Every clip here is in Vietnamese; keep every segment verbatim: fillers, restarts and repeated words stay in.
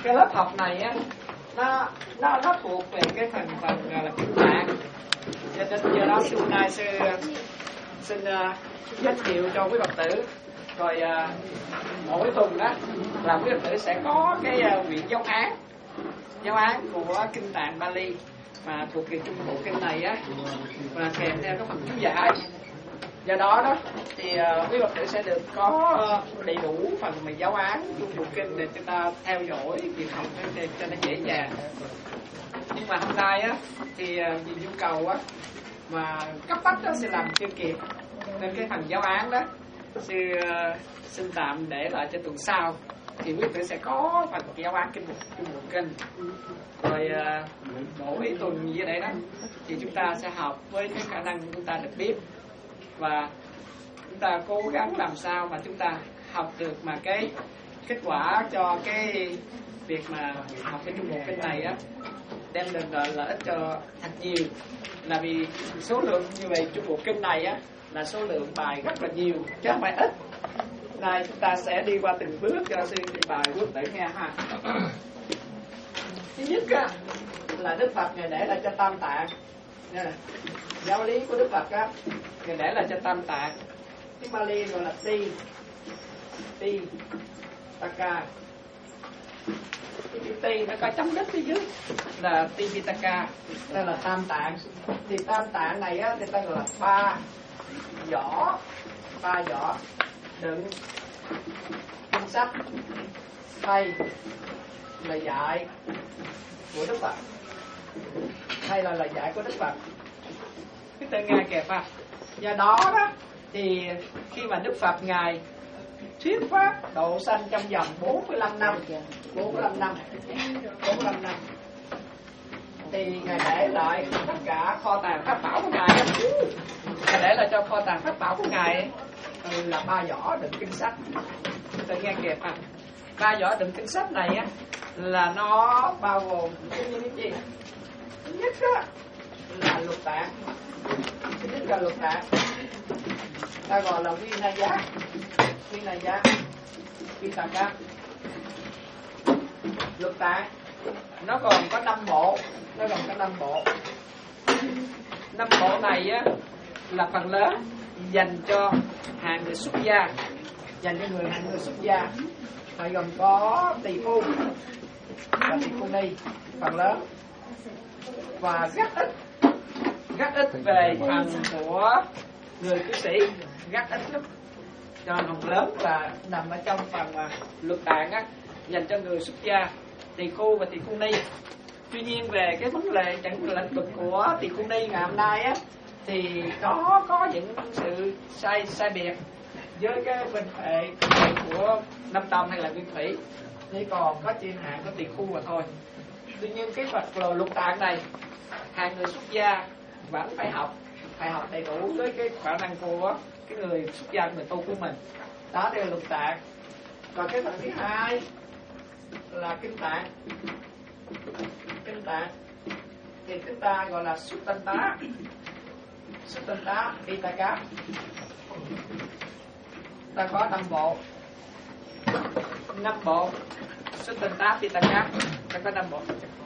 cái lớp học này á nó nó nó thuộc về cái thành phần gọi là kinh tạng, cho nên do đó hôm nay sư xin uh, giới thiệu cho quý Phật tử. Rồi uh, mỗi tuần đó là quý Phật tử sẽ có cái uh, quyển giáo án giáo án của kinh tạng Bali mà thuộc về Trung Bộ kinh này á, và kèm theo cái phần chú giải. Do đó đó thì uh, quý Phật tử sẽ được có uh, đầy đủ phần mà giáo án Trung Bộ kinh để chúng ta theo dõi việc học để cho nó dễ dàng. Nhưng mà hôm nay á thì uh, vì nhu cầu á mà cấp bách đó sẽ làm chưa kịp, nên cái phần giáo án đó sư uh, xin tạm để lại cho tuần sau. Thì quý vị sẽ có phần giáo án kinh mục Trung Bộ kinh. Rồi uh, mỗi tuần như vậy đó thì chúng ta sẽ học với cái khả năng chúng ta được biết, và chúng ta cố gắng làm sao mà chúng ta học được mà cái kết quả cho cái việc mà học cái Trung Bộ kinh này á đem đến lợi ích cho thật nhiều. Là vì số lượng như vậy Trung Bộ kinh này á là số lượng bài rất là nhiều chứ không phải ít. Này chúng ta sẽ đi qua từng bước cho sư trình bày bước để nghe ha. Thứ nhất á là Đức Phật ngài để lại cho Tam Tạng. Giáo lý của Đức Phật á ngài để lại cho Tam Tạng. Tiếng Bali gọi là Ti Ti Taka. Cái chữ Ti nó có chấm đích phía dưới là Tipitaka, đây là Tam Tạng. Thì Tam Tạng này á người ta gọi là ba giỏ, ba giỏ đựng kinh sách hay lời dạy của Đức Phật, hay là lời dạy của Đức Phật. Cái tên ngài kẹp à. Do đó đó thì khi mà Đức Phật ngài thuyết pháp độ sanh trong vòng bốn mươi lăm năm, bốn mươi lăm năm, bốn mươi lăm năm, thì ngài để lại tất cả kho tàng pháp bảo của ngài. Ngài để lại cho kho tàng pháp bảo của ngài là ba giỏ đựng kinh sách. Tự nghe kịp à. Ba giỏ đựng kinh sách này á là nó bao gồm những cái gì? Thứ nhất á là lục tạng. Thứ nhất là lục tạng, ta gọi là Vinaya, Vinaya, Vitaka. Lục tạng nó còn có năm bộ, nó còn có năm bộ. Năm bộ này á là phần lớn dành cho hàng người xuất gia, dành cho người hàng người xuất gia, phải gồm có tỳ phu và tỳ phu ni phần lớn, và rất ít rất ít về phần của người cư sĩ, rất ít lắm. Cho phần lớn là nằm ở trong phần uh, luật tạng á, dành cho người xuất gia, tỳ khu và tỳ khu ni. Tuy nhiên về cái vấn đề chẳng lĩnh vực của tỳ khu ni ngày hôm nay á thì có có những sự sai sai biệt với cái bên hệ của Nam Tông hay là Nguyên Thủy, chỉ còn có chuyên hạng của tỳ khu mà thôi. Tuy nhiên cái Phật lồ lục tạng này hàng người xuất gia vẫn phải học, phải học đầy đủ với cái khả năng của cái người xuất gia, người tu của mình. Đó đây là lục tạng. Còn cái phần thứ hai là kinh tạng. Kinh tạng thì chúng ta gọi là Suttanta, Suttanta Pitaka. Ta có năm bộ, năm bộ Suttanta Pitaka, ta có năm bộ.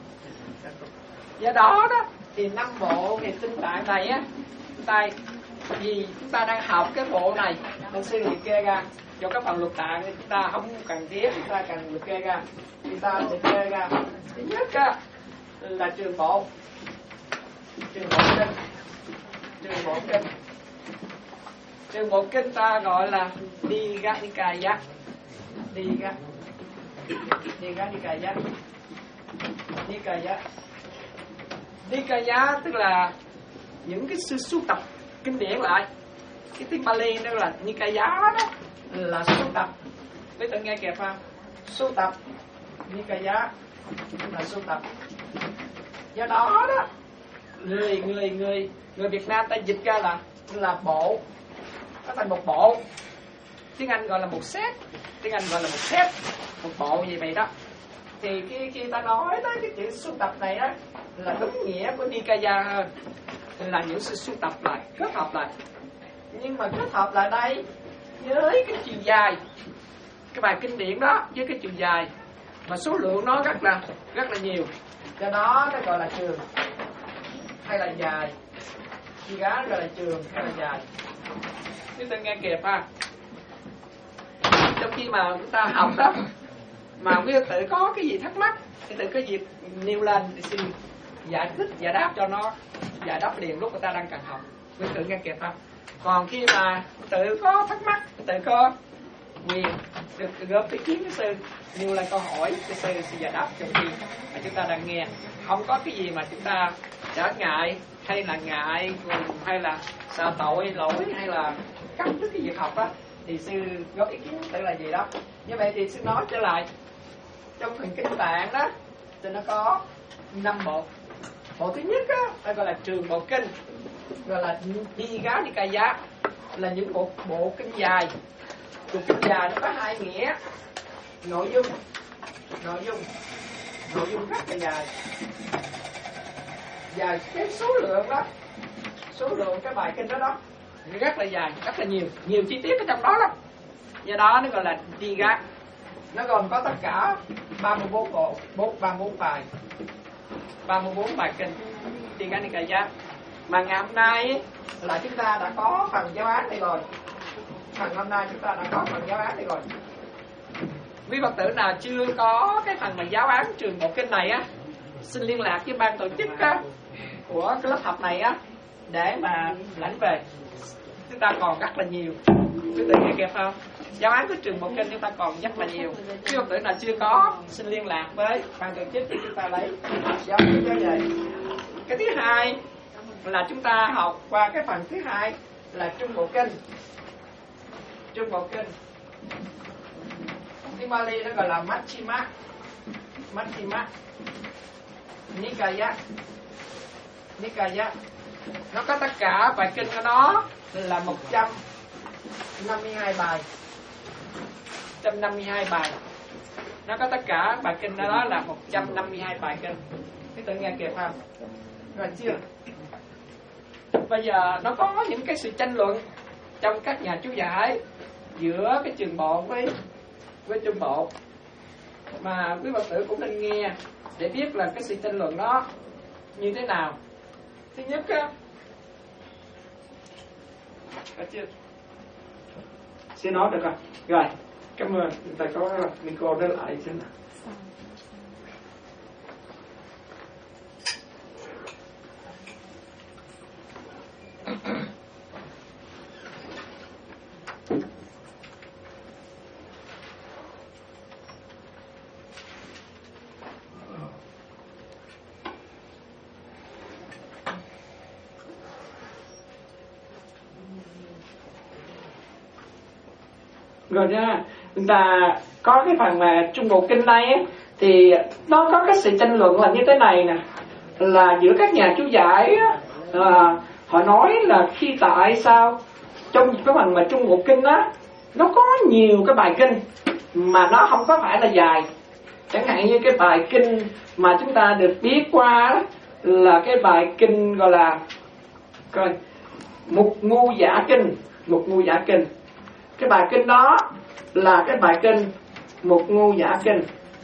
Do đó đó thì năm bộ về kinh tạng này á, chúng ta vì chúng ta đang học cái bộ này nên sư liệt kê ra. Do các phần lục tạng chúng ta không cần thiết, chúng ta cần liệt kê ra, chúng ta liệt kê ra. Thứ nhất á là trường bộ, trường bộ kinh, trường bộ kinh, trường bộ kinh ta gọi là Digha Nikaya, Digha, Digha Nikaya, Nikaya. Nikaya tức là những cái sự sưu tập kinh điển lại. Cái tiếng Bali đó là Nikaya đó, là sưu tập. Với tự nghe kịp không? Sưu tập, Nikaya là sưu tập. Do đó đó người người người người Việt Nam ta dịch ra là là bộ, nó thành một bộ. Tiếng Anh gọi là một set, tiếng Anh gọi là một set, một bộ gì vậy đó. Thì khi khi ta nói tới cái chữ sưu tập này á là đúng nghĩa của Nikaya hơn, là những sự sưu tập lại, kết hợp lại. Nhưng mà kết hợp lại đây với cái chiều dài, cái bài kinh điển đó với cái chiều dài mà số lượng nó rất là rất là nhiều, do đó nó gọi là trường hay là dài. Chi gá gọi là trường hay là dài. Chúng ta nghe kịp ha. Trong khi mà chúng ta học đó, mà quý Phật tử có cái gì thắc mắc thì tự có việc nêu lên thì xin giải thích giải đáp cho nó giải đáp liền lúc người ta đang cần học. Quý Phật tử nghe kịp không? Còn khi mà tự có thắc mắc, tự có quyền được góp ý kiến với sư, nêu lên câu hỏi cho sư sẽ giải đáp trong khi mà chúng ta đang nghe. Không có cái gì mà chúng ta trở ngại hay là ngại hay là sợ tội lỗi hay là cắt đứt cái việc học á, thì sư góp ý kiến tự là gì đó. Như vậy thì sư nói trở lại trong phần kinh tạng đó thì nó có năm bộ. Bộ thứ nhất á, nó gọi là trường bộ kinh, gọi là Di Gá Nikaya, là những bộ bộ kinh dài. Bộ kinh dài nó có hai nghĩa: nội dung, nội dung, nội dung rất là dài, dài cái số lượng đó, số lượng cái bài kinh đó đó rất là dài, rất là nhiều, nhiều chi tiết ở trong đó lắm. Do đó nó gọi là Di Gá. Nó gồm có tất cả ba mươi bốn bộ, ba mươi bốn bài, ba mươi bốn bài kinh Di Gá Nikaya. Mà ngày hôm nay là chúng ta đã có phần giáo án này rồi. Phần hôm nay chúng ta đã có phần giáo án này rồi. Quý Phật tử nào chưa có cái phần mà giáo án trường bộ kinh này á, xin liên lạc với ban tổ chức á, của cái lớp học này á, để mà lãnh về. Chúng ta còn rất là nhiều. Quý vị nghe kịp không? Giáo án của trường bộ kinh chúng ta còn rất là nhiều. Quý Phật tử nào chưa có, xin liên lạc với ban tổ chức để chúng ta lấy giáo án giáo về. Cái thứ hai là chúng ta học qua cái phần thứ hai là trung bộ kinh. Trung bộ kinh tiếng Bali nó gọi là Majjhima, Majjhima Nikaya, Nikaya. Nó có tất cả bài kinh của nó là một trăm năm mươi hai bài, một trăm năm mươi hai bài. Nó có tất cả bài kinh đó là một trăm năm mươi hai bài kinh. Các tự nghe kịp không? Rồi chưa? Bây giờ nó có những cái sự tranh luận trong các nhà chú giải giữa cái trường bộ với với trung bộ, mà quý Phật tử cũng nên nghe để biết là cái sự tranh luận đó như thế nào. Thứ nhất á, chưa xin nói được không? Rồi, cảm ơn. Chúng ta có micro đó lại xin nào. Rồi nha, chúng ta có cái phần mà trung bộ kinh này ấy, thì nó có cái sự tranh luận là như thế này nè, là giữa các nhà chú giải à, họ nói là khi tại sao trong cái phần mà trung bộ kinh á, nó có nhiều cái bài kinh mà nó không có phải là dài. Chẳng hạn như cái bài kinh mà chúng ta được biết qua là cái bài kinh gọi là coi Mục Ngu Giả Kinh, Mục Ngu Giả Kinh. Cái bài kinh đó là cái bài kinh Mục Ngu Giả Kinh.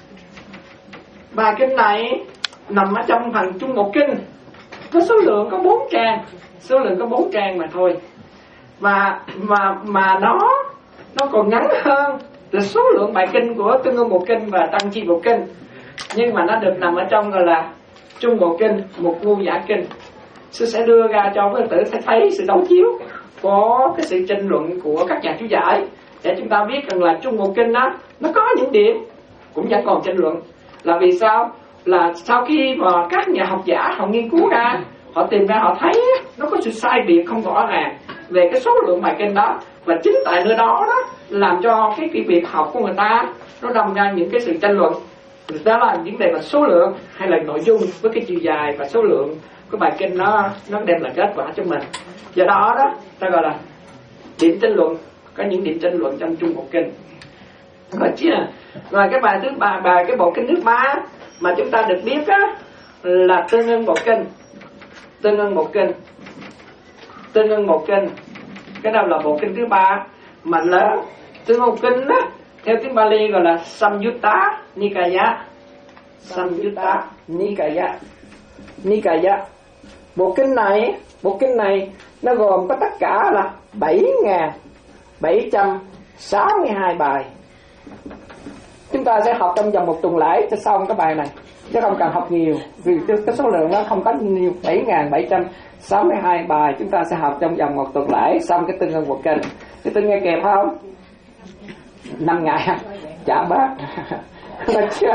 Bài kinh này nằm ở trong phần trung bộ kinh, có số lượng có bốn trang, số lượng có bốn trang mà thôi. Và mà mà nó nó còn ngắn hơn là số lượng bài kinh của Tương Ưng Bộ Kinh và Tăng Chi Bộ Kinh, nhưng mà nó được nằm ở trong gọi là trung bộ kinh, Mục Ngu Giả Kinh. Sư sẽ đưa ra cho quý tử sẽ thấy sự đối chiếu có cái sự tranh luận của các nhà chú giải để chúng ta biết rằng là trung bộ kinh đó nó có những điểm cũng vẫn còn tranh luận. Là vì sao? Là sau khi mà các nhà học giả họ nghiên cứu ra, họ tìm ra họ thấy nó có sự sai biệt không rõ ràng về cái số lượng bài kinh đó, và chính tại nơi đó đó làm cho cái, cái việc học của người ta nó đâm ra những cái sự tranh luận. Đó là vấn đề về số lượng hay là nội dung với cái chiều dài và số lượng cái bài kinh nó nó đem lại kết quả cho mình. Do đó đó ta gọi là điểm tranh luận, có những điểm tranh luận trong trung bộ kinh. Rồi chứ rồi cái bài thứ ba, bài cái bộ kinh thứ ba mà chúng ta được biết á là Tương Ưng Bộ Kinh. Tương Ưng Bộ Kinh, Tương Ưng Bộ Kinh, cái đó là bộ kinh thứ ba mà lớn. Tương Ưng Bộ Kinh á Theo tiếng Bali gọi là Samyutta Nikaya. Samyutta Nikaya. Nikaya. Bộ kinh này, bộ kinh này nó gồm có tất cả là bảy nghìn bảy trăm sáu mươi hai bài. Chúng ta sẽ học trong vòng một tuần lễ cho xong cái bài này, chứ không cần học nhiều, vì cái số lượng nó không có nhiều. Bảy nghìn bảy trăm sáu mươi hai bài chúng ta sẽ học trong vòng một tuần lễ xong cái Tương Ưng Bộ Kinh. Cái tôi nghe kịp không? Năm ngày chả bác. Được chưa?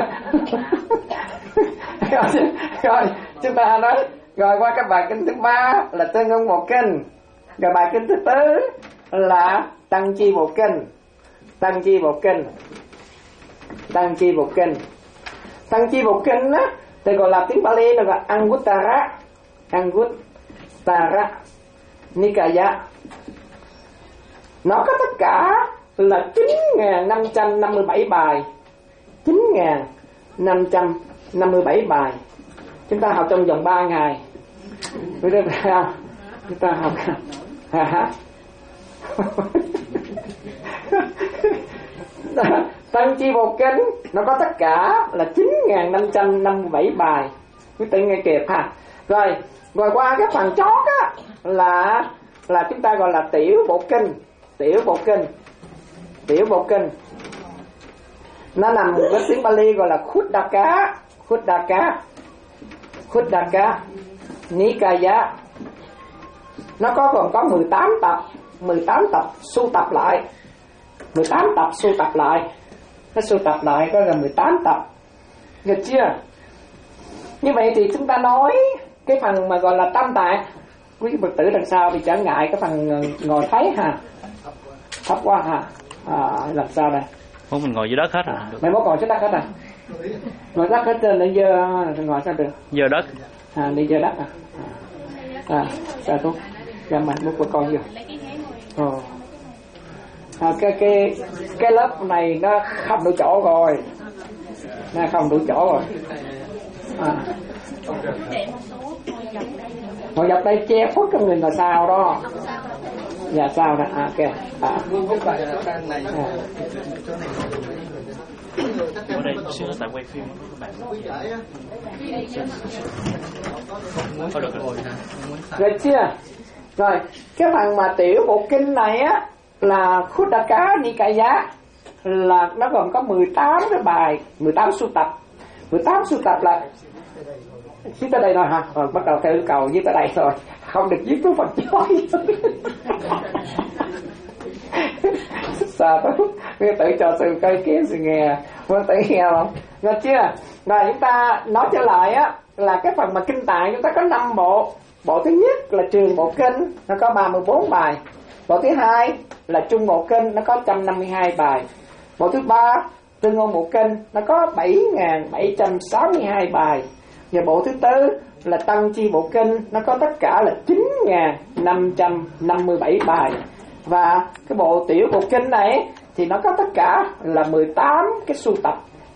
Rồi chúng ta nói rồi qua cái bài kinh thứ ba là Tương Ưng Bộ Kinh, rồi bài kinh thứ tư là Tăng Chi Bộ Kinh. Tăng Chi Bộ Kinh. Tăng Chi Bộ Kinh. Tăng Chi Bộ Kinh á thì gọi là tiếng Bali là gọi Anguttara. Anguttara Nikaya. Nó có tất cả là chín nghìn năm trăm năm mươi bảy bài. chín nghìn năm trăm năm mươi bảy bài. Chúng ta học trong vòng ba ngày. Biết được không? Chúng ta học hả? Tăng Chi Bộ Kinh nó có tất cả là chín nghìn năm trăm năm mươi bảy bài. Quý tự nghe kịp ha. Rồi, rồi qua cái phần chót á là là chúng ta gọi là Tiểu Bộ Kinh. Tiểu Bộ Kinh. Tiểu Bộ Kinh. Nó nằm với tiếng Bali gọi là Khuddaka. Khuddaka. Khuddaka Nikaya. Nó có còn có mười tám tập, mười tám tập sưu tập lại. mười tám tập sưu tập lại. Nó sưu tập lại có là mười tám tập. Được chưa? Như vậy thì chúng ta nói cái phần mà gọi là Tam Tạng. Quý Phật tử đằng sau thì chẳng ngại cái phần ngồi thấy ha. Thấp quá ha. À, làm sao đây? Muốn mình ngồi dưới đất hết à? Mày muốn ngồi dưới đất hết à? Ngồi đất hết trên để dơ ngồi sao được? Dơ đất. À, đi dơ đất à? À, sao tốt? Ra mặt một của con vô. Ồ. À, cái cái cái lớp này nó không đủ chỗ rồi. Nó không đủ chỗ rồi. À. Ngồi dọc đây che khuất cho người ngồi sau đó. Dạ sao đó, à, ok. À. À. Ở đây xíu nữa tại quay phim các bạn. Thôi được rồi. Rồi chưa? Rồi, cái phần mà Tiểu Bộ Kinh này á là Khuddaka Nikaya, là nó gồm có mười tám cái bài, mười tám sưu tập. mười tám sưu tập là viết tới đây rồi hả? Rồi bắt đầu theo yêu cầu viết tới đây rồi. Không được viết tới phần chói. Sao tôi nghe tự cho sự cây kiếm sự nghe. Muốn tự nghe không? Được chưa? Rồi chúng ta nói trở lại á là cái phần mà kinh tạng chúng ta có năm bộ. Bộ thứ nhất là Trường Bộ Kinh, nó có ba mươi bốn bài. Bộ thứ hai là Trung Bộ Kinh, nó có một trăm năm mươi hai bài. Bộ thứ ba Tương Ưng Bộ Kinh, nó có bảy nghìn bảy trăm sáu mươi hai bài. Và bộ thứ tư là Tăng Chi Bộ Kinh, nó có tất cả là chín nghìn năm trăm năm mươi bảy bài. Và cái bộ Tiểu Bộ Kinh này thì nó có tất cả là mười tám cái sưu tập.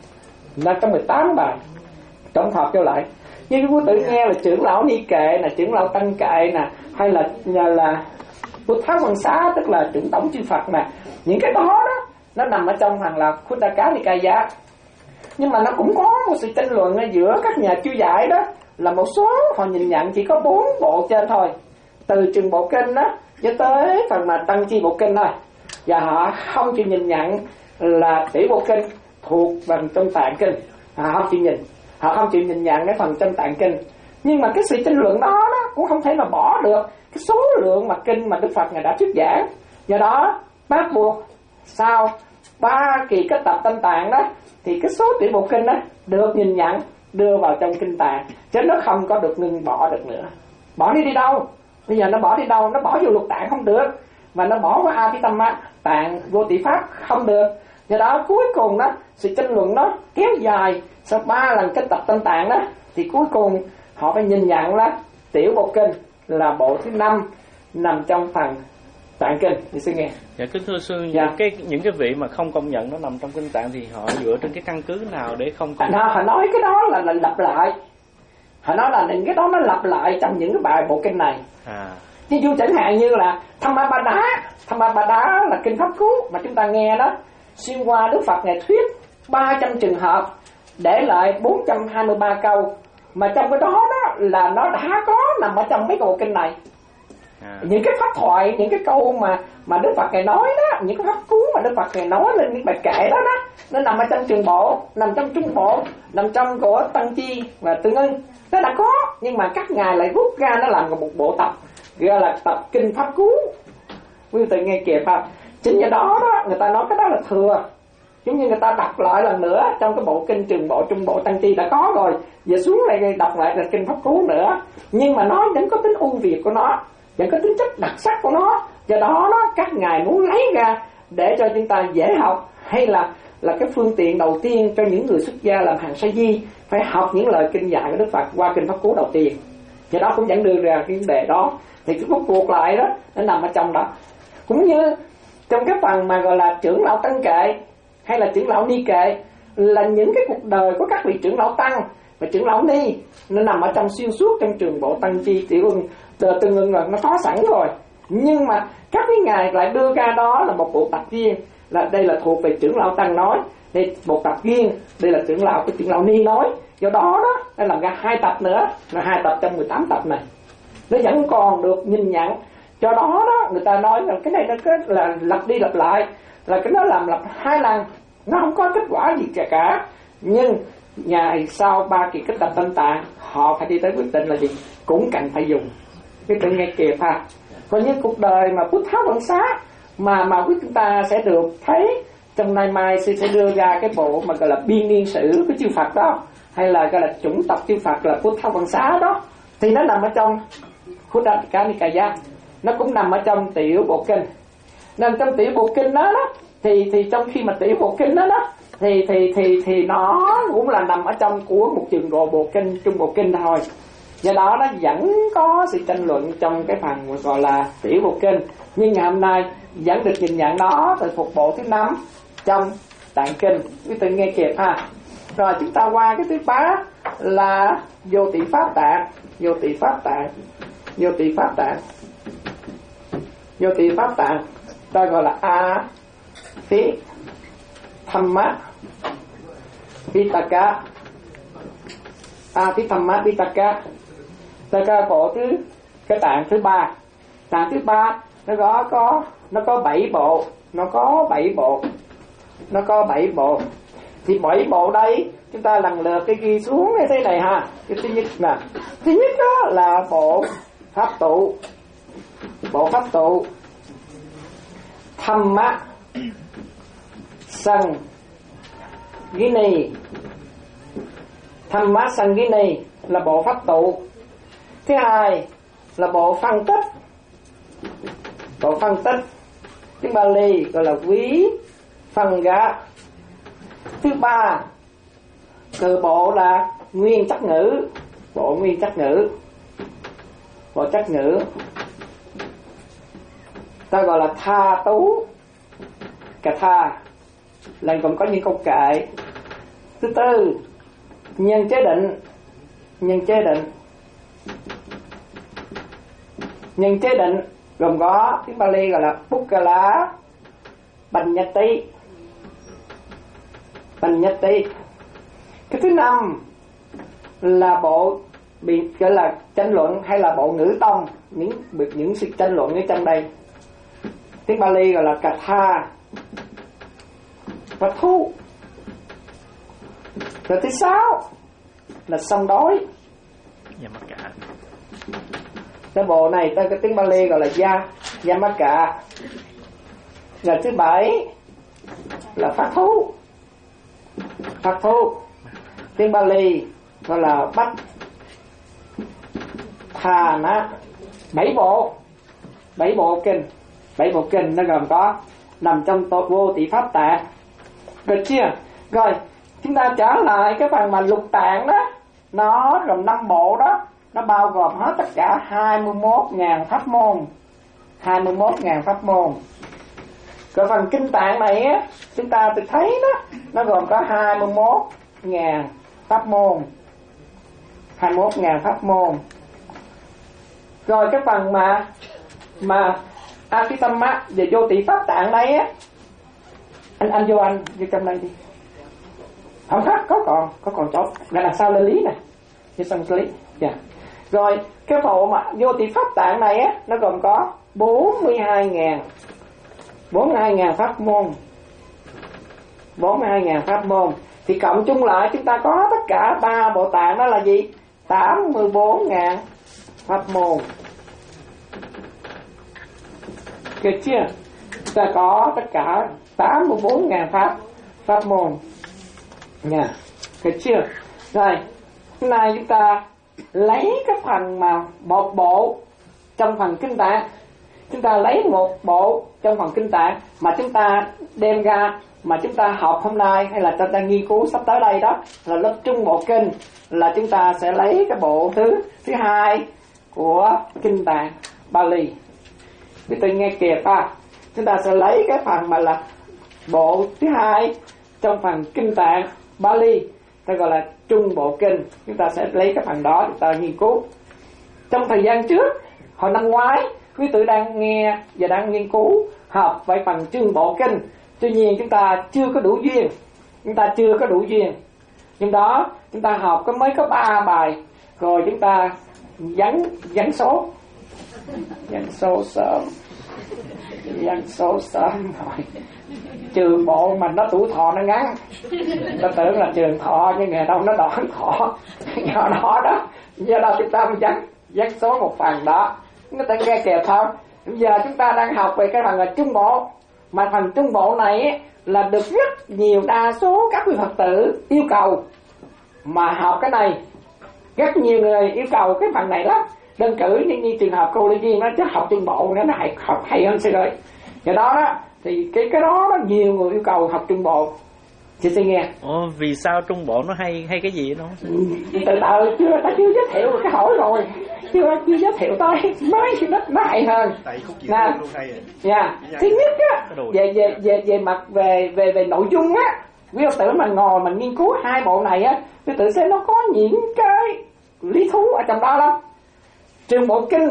Nó có mười tám bài. Tổng hợp cho lại. Nhưng quý tự nghe là trưởng lão Ni Kệ nè, trưởng lão Tăng Kệ nè, hay là là Bút Tháo Văn Xá, tức là trưởng tổng chư Phật nè. Những cái đó đó nó nằm ở trong hàng là Khuddaka Nikaya. Nhưng mà nó cũng có một sự tranh luận giữa các nhà chú giải đó, là một số họ nhìn nhận chỉ có bốn bộ trên thôi, từ Trường Bộ Kinh đó cho tới phần mà Tăng Chi Bộ Kinh thôi, và họ không chịu nhìn nhận là Tiểu Bộ Kinh thuộc phần trong Tạng Kinh. Họ không chịu nhìn, họ không chịu nhìn nhận cái phần trong Tạng Kinh. Nhưng mà cái sự tranh luận đó, đó cũng không thể mà bỏ được cái số lượng mà kinh mà Đức Phật Ngài đã thuyết giảng. Do đó bắt buộc sau ba kỳ kết tập Tam Tạng đó thì cái số Tiểu Bộ Kinh đó được nhìn nhận đưa vào trong kinh Tạng, chứ nó không có được ngưng bỏ được nữa. Bỏ đi đi đâu? Bây giờ nó bỏ đi đâu? Nó bỏ vô Lục Tạng không được, và nó bỏ vào Abhidhamma Tạng Vô Tỷ Pháp không được. Do đó cuối cùng đó sự tranh luận đó kéo dài sau ba lần kết tập Tam Tạng đó, thì cuối cùng họ phải nhìn nhận là Tiểu Bộ Kinh là bộ thứ năm nằm trong phần Tạng Kinh. Thì xin nghe. Dạ kính thưa sư, dạ. cái những cái vị mà không công nhận nó nằm trong kinh Tạng thì họ dựa trên cái căn cứ nào để không công nhận? Họ nói cái đó là, là lặp lại. Họ nói là những cái đó nó lặp lại trong những cái bài bộ kinh này. À. Ví dụ chẳng hạn như là Thammapada, Thammapada là kinh pháp cứu mà chúng ta nghe đó, xuyên qua Đức Phật Ngài thuyết ba trăm trường hợp, để lại bốn trăm hai mươi ba câu, mà trong cái đó đó là nó đã có nằm ở trong mấy bộ kinh này. À. Những cái pháp thoại, những cái câu mà mà Đức Phật Ngài nói đó, những cái pháp cú mà Đức Phật Ngài nói lên những bài kệ đó đó, nó nằm ở trong trường bộ, nằm trong trung bộ, nằm trong của Tăng Chi và Tương Ưng. Nó đã có, nhưng mà các ngài lại rút ra nó làm một bộ tập, gọi là tập kinh pháp cú. Quý vị nghe kịp ha. Chính do đó đó người ta nói cái đó là thừa, giống như người ta đọc lại lần nữa trong cái bộ kinh trường bộ, trung bộ, Tăng Chi đã có rồi, giờ xuống lại đọc lại là kinh pháp cú nữa, nhưng mà nó vẫn có tính ưu việt của nó, vẫn có tính chất đặc sắc của nó. Do đó đó các ngài muốn lấy ra để cho chúng ta dễ học, hay là là cái phương tiện đầu tiên cho những người xuất gia làm hàng sa di phải học những lời kinh dạy của Đức Phật qua kinh pháp cú đầu tiên. Do đó cũng vẫn đưa ra cái vấn đề đó. Thì cái phút cuộc lại đó nó nằm ở trong đó. Cũng như trong cái phần mà gọi là trưởng lão tăng kệ hay là trưởng lão ni kệ, là những cái cuộc đời của các vị trưởng lão tăng và trưởng lão ni, nó nằm ở trong xuyên suốt trong trường bộ Tăng Chi Tiểu Ưng Tương Ưng, là nó có sẵn rồi. Nhưng mà các cái ngài lại đưa ra đó là một bộ tập riêng, là đây là thuộc về trưởng lão tăng nói, đây bộ tập riêng, đây là trưởng lão cái trưởng lão ni nói. Do đó đó nó làm ra hai tập nữa, là hai tập trong mười tám tập này, nó vẫn còn được nhìn nhận. Do đó đó người ta nói là cái này nó cứ là lặp đi lặp lại, là cái nó làm lặp hai lần, nó không có kết quả gì cả cả. Nhưng ngày sau ba kỳ kết tập tâm tạng, họ phải đi tới quyết định là gì, cũng cần phải dùng cái tự nghe kịp ha. Còn như cuộc đời mà Bút Tháo Vận Xá mà mà quý chúng ta sẽ được thấy trong nay mai sẽ, sẽ đưa ra cái bộ mà gọi là biên niên sử của chư Phật đó, hay là gọi là chủng tập chư Phật là Bút Tháo Vận Xá đó, thì nó nằm ở trong Khuddaka Nikaya, nó cũng nằm ở trong tiểu bộ kinh. Nằm trong tiểu bộ kinh đó, đó thì thì trong khi mà tiểu bộ kinh đó đó thì thì thì thì nó cũng là nằm ở trong của một trường bộ bộ kinh, trung bộ kinh thôi. Do đó nó vẫn có sự tranh luận trong cái phần gọi là tiểu bộ kinh, nhưng ngày hôm nay vẫn được nhìn nhận nó từ thuộc bộ thứ năm trong tạng kinh. Quý vị nghe kịp ha. Rồi chúng ta qua cái thứ ba là vô tỷ pháp tạng. Vô tỷ pháp tạng vô tỷ pháp tạng vô tỷ pháp tạng ta gọi là a phi thamma pitaka. A phi thamma pitaka ta có bộ thứ cái tạng thứ ba. Tạng thứ ba nó có có nó có bảy bộ, nó có bảy bộ nó có bảy bộ. Thì bảy bộ đây chúng ta lần lượt cái ghi xuống như thế này ha. Cái thứ nhất nè, thứ nhất đó là bộ pháp tụ. Bộ pháp tụ Thamma Sangini. Thamma Sangini là bộ pháp tụ. Thứ hai là bộ phân tích. Bộ phân tích tiếng Bali gọi là quý phân gá. Thứ ba từ bộ là nguyên chất ngữ. Bộ nguyên chất ngữ. Bộ chất ngữ ta gọi là tha tú cà tha, là còn có những câu kệ. Thứ tư nhân chế định. Nhân chế định nhân chế định gồm có tiếng Bali gọi là Pukkala Panyati. Panyati. Cái thứ năm là bộ bị gọi là tranh luận hay là bộ ngữ tông, những những sự tranh luận ở trong đây. Tiếng Bali gọi là Katha và Thu. Rồi thứ sáu là song đối. Yamaka. Cái bộ này tên cái tiếng Bali gọi là Ya Yamaka. Rồi thứ bảy là phát thú. Phát thú tiếng Bali gọi là Bách Thà Ná. Bảy bộ. Bảy bộ kinh. Bảy bộ kinh nó gồm có nằm trong tổ vô tỷ pháp tạng. Được chưa? Rồi chúng ta trở lại cái phần mà lục tạng đó, nó gồm năm bộ đó, nó bao gồm hết tất cả hai mươi mốt nghìn pháp môn. hai mươi mốt nghìn pháp môn. Rồi phần kinh tạng này á, chúng ta tự thấy đó, nó gồm có hai mươi mốt nghìn pháp môn. hai mươi mốt nghìn pháp môn. Rồi cái phần mà mà Abhidhamma về vô tỷ pháp tạng đây á, anh anh vô anh vô trong đây đi. Không khác có còn có còn chỗ là đằng sau lên lý này, vô xong lý. Dạ. Rồi cái bộ mà vô thị pháp tạng này á, nó gồm có bốn mươi hai ngàn bốn mươi hai ngàn pháp môn, bốn mươi hai ngàn pháp môn. Thì cộng chung lại chúng ta có tất cả ba bộ tạng, đó là gì? tám mươi bốn ngàn pháp môn. Được chưa? Chúng ta có tất cả tám mươi bốn ngàn pháp pháp môn nha. Được chưa? Rồi hôm nay chúng ta lấy cái phần mà một bộ trong phần kinh tạng, chúng ta lấy một bộ trong phần kinh tạng mà chúng ta đem ra mà chúng ta học hôm nay, hay là chúng ta nghiên cứu sắp tới đây, đó là lớp trung bộ kinh, là chúng ta sẽ lấy cái bộ thứ thứ hai của kinh tạng Bali. Quý vị nghe kìa ta, chúng ta sẽ lấy cái phần mà là bộ thứ hai trong phần kinh tạng Bali, ta gọi là trung bộ kinh. Chúng ta sẽ lấy cái phần đó chúng ta nghiên cứu. Trong thời gian trước, hồi năm ngoái, quý tử đang nghe và đang nghiên cứu học về phần trung bộ kinh. Tuy nhiên chúng ta chưa có đủ duyên, chúng ta chưa có đủ duyên. Nhưng đó chúng ta học có mới có ba bài, rồi chúng ta dắn dắn số, dắn số sớm, dắn số sớm rồi. Trường bộ mà nó tuổi thọ nó ngắn, ta tưởng là trường thọ nhưng ngày đâu nó đoạn thọ. Do đó đó, do đó chúng ta mới dắn dắn số một phần đó. Chúng ta nghe kịp không? Bây giờ chúng ta đang học về cái phần là trung bộ, mà phần trung bộ này là được rất nhiều đa số các vị Phật tử yêu cầu mà học cái này. Rất nhiều người yêu cầu cái phần này lắm. Đơn cử như, như trường hợp cô Lê Duyên nó chắc học trung bộ nữa, nó hay, học hay hơn sư rồi. Do đó đó thì cái cái đó đó nhiều người yêu cầu học trung bộ. Chị sẽ nghe. Ồ, vì sao trung bộ nó hay hay cái gì đó? Từ từ chưa, ta chưa giới thiệu cái hỏi rồi, chưa chưa giới thiệu tôi mới nó nó hay hơn. Nè, dạ. Thứ nhất á, về về về về mặt về về về nội dung á, quý Phật tử mà ngồi mà nghiên cứu hai bộ này á, quý Phật tử sẽ nó có những cái lý thú ở trong đó lắm. Trường bộ kinh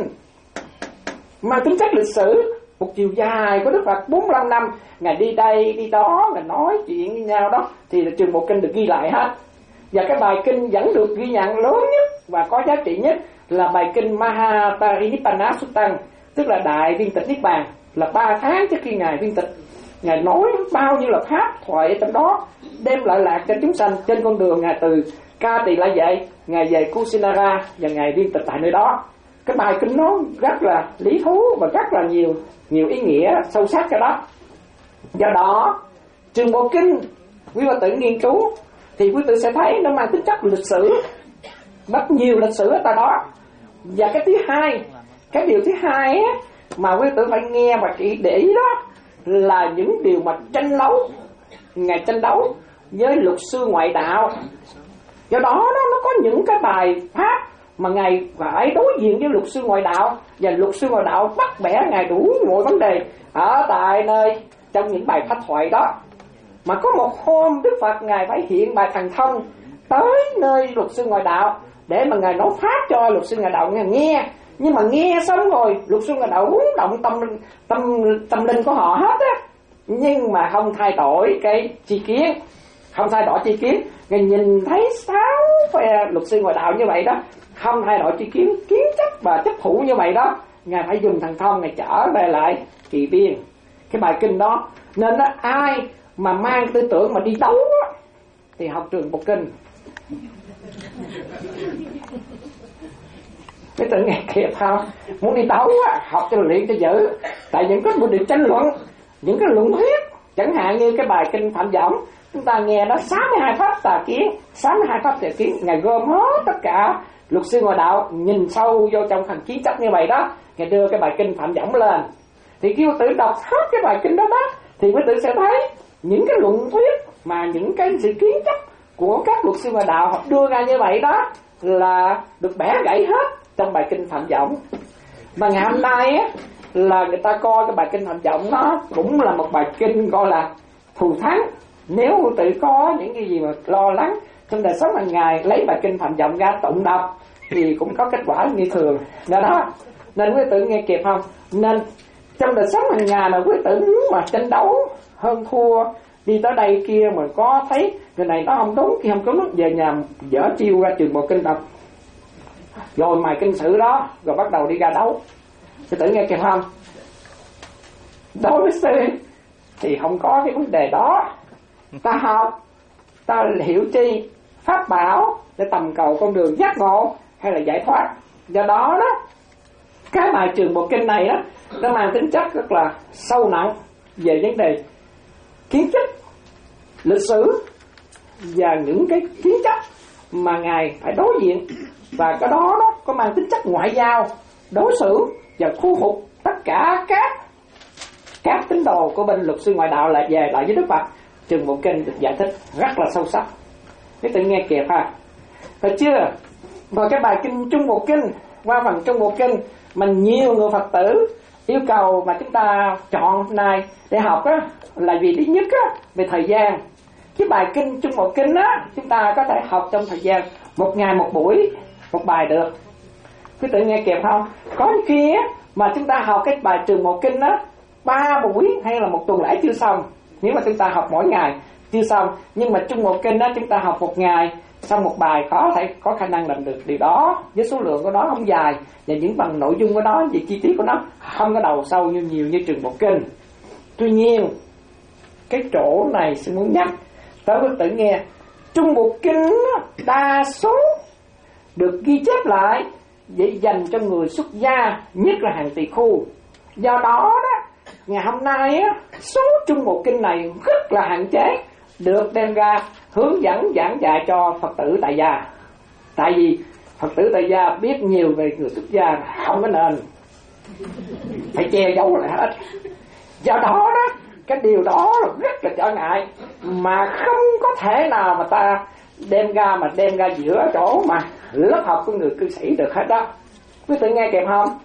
mang tính chất lịch sử, một chiều dài của Đức Phật bốn mươi lăm năm, Ngài đi đây đi đó, Ngài nói chuyện với nhau đó, thì là trường bộ kinh được ghi lại hết. Và cái bài kinh vẫn được ghi nhận lớn nhất và có giá trị nhất là bài kinh Mahaparinibbana Suttan, tức là Đại Viên Tịch Niết Bàn, là ba tháng trước khi Ngài viên tịch. Ngài nói bao nhiêu là pháp thoại ở trong đó, đem lợi lạc cho chúng sanh trên con đường Ngài từ Ca Tỳ La Vệ, Ngài về Kusinara và Ngài viên tịch tại nơi đó. Cái bài kinh nó rất là lý thú và rất là nhiều nhiều ý nghĩa sâu sắc cái đó. Do đó trường bộ kinh quý Phật tử nghiên cứu thì quý tử sẽ thấy nó mang tính chất lịch sử, rất nhiều lịch sử ở tại đó. Và cái thứ hai, cái điều thứ hai á, mà quý tử phải nghe và kỹ để ý đó là những điều mà tranh đấu, Ngài tranh đấu với luật sư ngoại đạo. Do đó nó, nó có những cái bài pháp mà Ngài phải đối diện với luật sư ngoại đạo, và luật sư ngoại đạo bắt bẻ Ngài đủ mọi vấn đề ở tại nơi trong những bài pháp thoại đó. Mà có một hôm Đức Phật Ngài phải hiện bài thần thông tới nơi luật sư ngoại đạo để mà Ngài nói pháp cho luật sư ngoại đạo Ngài nghe. Nhưng mà nghe xong rồi luật sư ngoại đạo rúng động tâm tâm tâm linh của họ hết á, nhưng mà không thay đổi cái chi kiến, không thay đổi chi kiến. Ngài nhìn thấy sáu phe luật sư ngoại đạo như vậy đó, không thay đổi chi kiến, kiến chấp và chấp thủ như vậy đó, Ngài phải dùng thần thông Ngài trở về lại Kỳ Biên cái bài kinh đó. Nên đó, ai mà mang tư tưởng mà đi đấu đó, thì học trường bộ kinh. Cái tự nghe kịp không? Muốn đi đấu á, học cho luyện cho dữ. Tại những cái buổi đi tranh luận, những cái luận thuyết, chẳng hạn như cái bài kinh Phạm Võng, chúng ta nghe đó sáu mươi hai pháp tà kiến, sáu mươi hai pháp tà kiến, Ngài gom hết tất cả luật sư ngoại đạo nhìn sâu vô trong phần kiến chấp như vậy đó, Ngài đưa cái bài kinh Phạm Võng lên. Thì khi quý tử đọc hết cái bài kinh đó đó, thì quý tử sẽ thấy những cái luận thuyết mà những cái sự kiến chấp của các luật sư ngoại đạo họ đưa ra như vậy đó là được bẻ gãy hết trong bài kinh Phạm Võng. Mà ngày hôm nay á, là người ta coi cái bài kinh Phạm Võng nó cũng là một bài kinh gọi là thù thắng. Nếu tự có những cái gì mà lo lắng trong đời sống hàng ngày, lấy bài kinh Phạm Võng ra tụng đọc thì cũng có kết quả như thường. Đó đó, nên quý tử nghe kịp không? Nên trong đời sống hàng ngày mà quý tử mà tranh đấu hơn thua đi tới đây kia mà có thấy người này nó không đúng, kia không đúng, về nhà dở chiêu ra trường bộ kinh đọc rồi mài kinh sử đó, rồi bắt đầu đi ra đấu. Sư tử nghe kịp không? Đối với sư thì không có cái vấn đề đó. Ta học, ta hiểu chi pháp bảo để tầm cầu con đường giác ngộ hay là giải thoát. Do đó đó, cái bài trường bộ kinh này đó nó mang tính chất rất là sâu nặng về vấn đề kiến thức, lịch sử và những cái kiến chất mà Ngài phải đối diện. Và cái đó đó có mang tính chất ngoại giao, đối xử và thu hút tất cả các các tín đồ của bên luật sư ngoại đạo lại về lại với Đức Phật. Trường bộ kinh được giải thích rất là sâu sắc. Cái tự nghe kịp ha. Phải chưa? Và cái bài kinh Trung Bộ Kinh, qua phần Trung Bộ Kinh mà nhiều người Phật tử yêu cầu mà chúng ta chọn hôm nay để học á, là vì thứ nhất á, về thời gian. Cái bài kinh Trung Bộ Kinh á, chúng ta có thể học trong thời gian một ngày một buổi, một bài được. Quý tự nghe kịp không? Có khi á, mà chúng ta học cái bài Trường Bộ Kinh á, ba buổi hay là một tuần lễ chưa xong. Nếu mà chúng ta học mỗi ngày chưa xong. Nhưng mà Trung Bộ Kinh á, chúng ta học một ngày xong một bài, có thể có khả năng làm được điều đó, với số lượng của nó không dài và những phần nội dung của nó, về chi tiết của nó không có đầu sâu như nhiều như Trường Bộ Kinh. Tuy nhiên cái chỗ này xin muốn nhắc tới quý tử nghe, Trung Bộ Kinh đa số được ghi chép lại để dành cho người xuất gia, nhất là hàng tỳ khu. Do đó đó, ngày hôm nay á, số Trung Bộ Kinh này rất là hạn chế được đem ra hướng dẫn giảng dạy cho Phật tử tại gia. Tại vì Phật tử tại gia biết nhiều về người xuất gia không có nên, phải che giấu lại hết. Do đó đó, cái điều đó rất là trở ngại, mà không có thể nào mà ta đem ra mà đem ra giữa chỗ mà lớp học của người cư sĩ được hết đó. Quý tử nghe kịp không?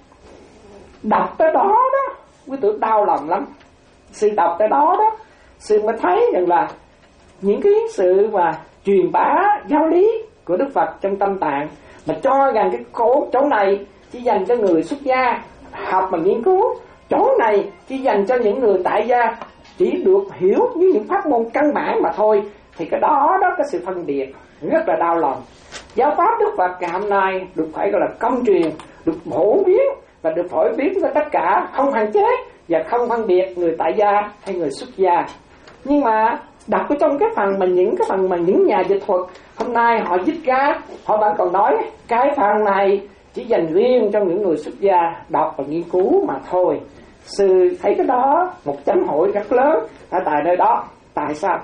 Đọc tới đó đó, quý tử đau lòng lắm. Sư đọc tới đó đó, sư mới thấy rằng là những cái sự mà truyền bá giáo lý của Đức Phật trong Tâm Tạng mà cho rằng cái cố chỗ này chỉ dành cho người xuất gia học mà nghiên cứu, chỗ này chỉ dành cho những người tại gia chỉ được hiểu với những pháp môn căn bản mà thôi, thì cái đó đó cái sự phân biệt rất là đau lòng. Giáo pháp Đức Phật ngày hôm nay được phải gọi là công truyền, được phổ biến và được phổ biến với tất cả, không hạn chế và không phân biệt người tại gia hay người xuất gia. Nhưng mà đọc ở trong cái phần mà những cái phần mà những nhà dịch thuật hôm nay họ viết ra, họ vẫn còn nói cái phần này chỉ dành riêng cho những người xuất gia đọc và nghiên cứu mà thôi. Sư thấy cái đó một chấm hỏi rất lớn ở tại nơi đó. Tại sao?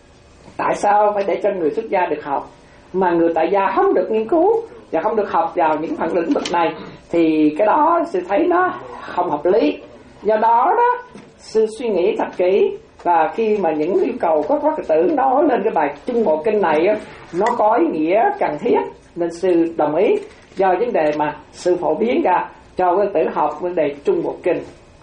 Tại sao phải để cho người xuất gia được học mà người tại gia không được nghiên cứu và không được học vào những phần lĩnh vực này? Thì cái đó sư thấy nó không hợp lý. Do đó đó, sư suy nghĩ thật kỹ, và khi mà những yêu cầu của Phật tử nói lên cái bài Trung Bộ Kinh này nó có ý nghĩa cần thiết, nên sư đồng ý do vấn đề mà sư phổ biến ra cho quý tử học vấn đề Trung Bộ Kinh.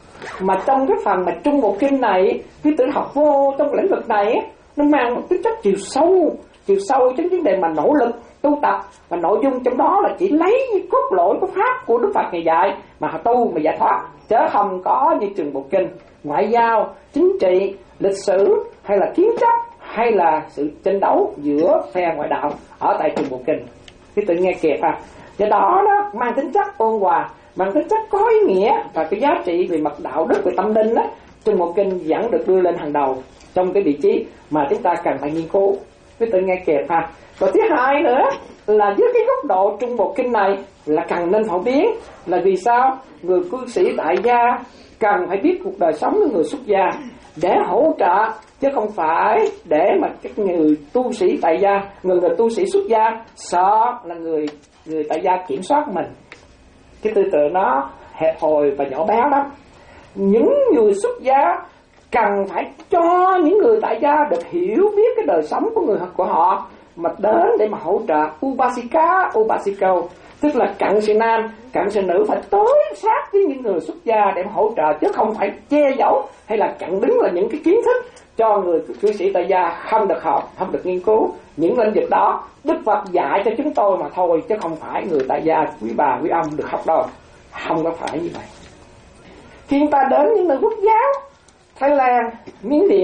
Mà trong cái phần mà Trung Bộ Kinh này, quý tử học vô trong lĩnh vực này nó mang một tính chất chiều sâu, chiều sâu trong vấn đề mà nỗ lực tu tập, và nội dung trong đó là chỉ lấy cốt lõi của pháp của Đức Phật ngày dạy mà họ tu mà giải thoát, chứ không có như Trường Bộ Kinh ngoại giao, chính trị, lịch sử hay là kiến chấp hay là sự tranh đấu giữa phe ngoại đạo ở tại Trường Bộ Kinh. Cái tự nghe kịp à. Do đó nó mang tính chất ôn hòa, mang tính chất có ý nghĩa, và cái giá trị về mặt đạo đức, về tâm linh đó, Trung Bộ Kinh vẫn được đưa lên hàng đầu trong cái vị trí mà chúng ta cần phải nghiên cứu. Cái tự nghe kịp ha. Và thứ hai nữa là với cái góc độ Trung Bộ Kinh này là cần nên phổ biến. Là vì sao? Người cư sĩ tại gia cần phải biết cuộc đời sống của người xuất gia để hỗ trợ, chứ không phải để mà các người tu sĩ tại gia, người người tu sĩ xuất gia sợ là người người tại gia kiểm soát mình. Cái tư tưởng nó hẹp hòi và nhỏ bé lắm. Những người xuất gia cần phải cho những người tại gia được hiểu biết cái đời sống của người của họ, mà đến để mà hỗ trợ Upasika, Upasiko, tức là cận sự nam, cận sự nữ phải tới sát với những người xuất gia để mà hỗ trợ, chứ không phải che giấu hay là chặn đứng là những cái kiến thức cho người cư sĩ tại gia không được học, không được nghiên cứu những lĩnh vực đó. Đức Phật dạy cho chúng tôi mà thôi, chứ không phải người tại gia, quý bà, quý ông được học đâu. Không có phải như vậy. Khi chúng ta đến những nơi quốc giáo, Thái Lan, Miến Điện,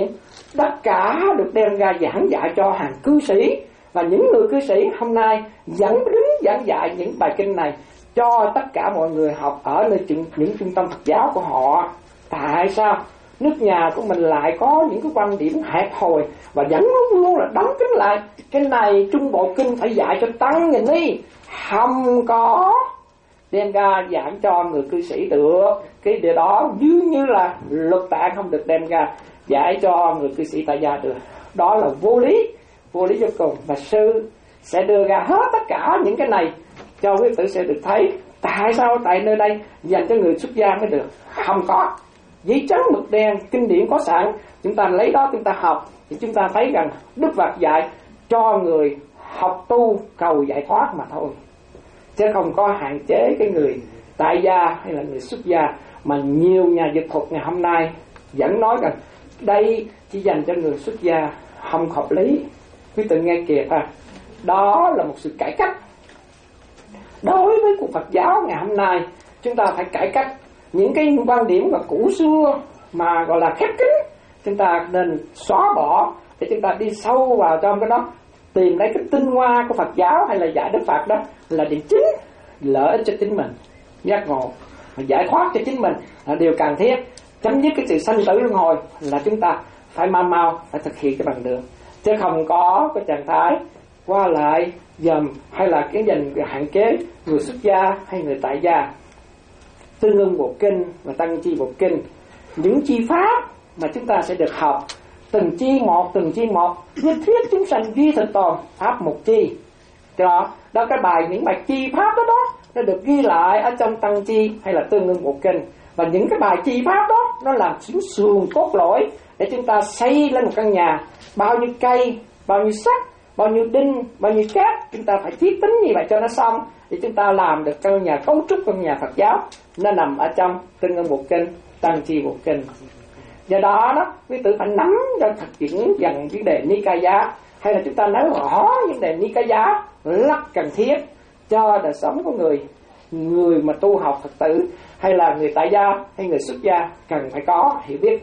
tất cả được đem ra giảng dạy cho hàng cư sĩ, và những người cư sĩ hôm nay dẫn đứng giảng dạy những bài kinh này cho tất cả mọi người học ở nơi những trung tâm Phật giáo của họ. Tại sao nước nhà của mình lại có những cái quan điểm hẹp hòi và vẫn luôn luôn là đóng kín lại? Cái này Trung Bộ Kinh phải dạy cho tăng người đi, không có đem ra giảng cho người cư sĩ được. Cái điều đó dường như là luật tạng không được đem ra dạy cho người cư sĩ tại gia được. Đó là vô lý, vô lý vô cùng. Và sư sẽ đưa ra hết tất cả những cái này cho quý tử sẽ được thấy tại sao tại nơi đây dành cho người xuất gia mới được. Không có giấy trắng mực đen, kinh điển có sẵn, chúng ta lấy đó chúng ta học thì chúng ta thấy rằng Đức Phật dạy cho người học tu cầu giải thoát mà thôi, chứ không có hạn chế cái người tại gia hay là người xuất gia. Mà nhiều nhà dịch thuật ngày hôm nay vẫn nói rằng đây chỉ dành cho người xuất gia, không hợp lý. Quý tự nghe kìa, à, đó là một sự cải cách. Đối với cuộc Phật giáo ngày hôm nay, chúng ta phải cải cách những cái quan điểm mà cũ xưa mà gọi là khép kín, chúng ta nên xóa bỏ để chúng ta đi sâu vào trong cái đó, tìm lấy cái tinh hoa của Phật giáo hay là dạy Đức Phật. Đó là điểm chính, lợi ích cho chính mình, giác ngộ, giải thoát cho chính mình là điều cần thiết. Chấm dứt cái sự sanh tử luân hồi là chúng ta phải mau mau phải thực hiện cái bằng được, chứ không có cái trạng thái qua lại dòm hay là cái dành hạn chế người xuất gia hay người tại gia. Tương ưng bộ kinh và tăng chi bộ kinh, những chi pháp mà chúng ta sẽ được học từng chi một từng chi một, như thuyết chúng sanh duy thực tồn pháp một chi. Đó, đó cái bài những bài chi pháp đó đó nó được ghi lại ở trong tăng chi hay là tương ưng bộ kinh. Và những cái bài chi pháp đó nó làm xuyến sườn cốt lõi để chúng ta xây lên một căn nhà. Bao nhiêu cây, bao nhiêu sắt, bao nhiêu đinh, bao nhiêu cát, chúng ta phải thiết tính như vậy cho nó xong để chúng ta làm được căn nhà, cấu trúc căn nhà Phật giáo. Nó nằm ở trong tương ưng bộ kinh, tăng chi bộ kinh. Do đó đó, quý tử phải nắm cho thật chuyển dần vấn đề Nikaya, hay là chúng ta nói rõ vấn đề Nikaya rất cần thiết cho đời sống của người người mà tu học Phật tử hay là người tại gia hay người xuất gia cần phải có hiểu biết.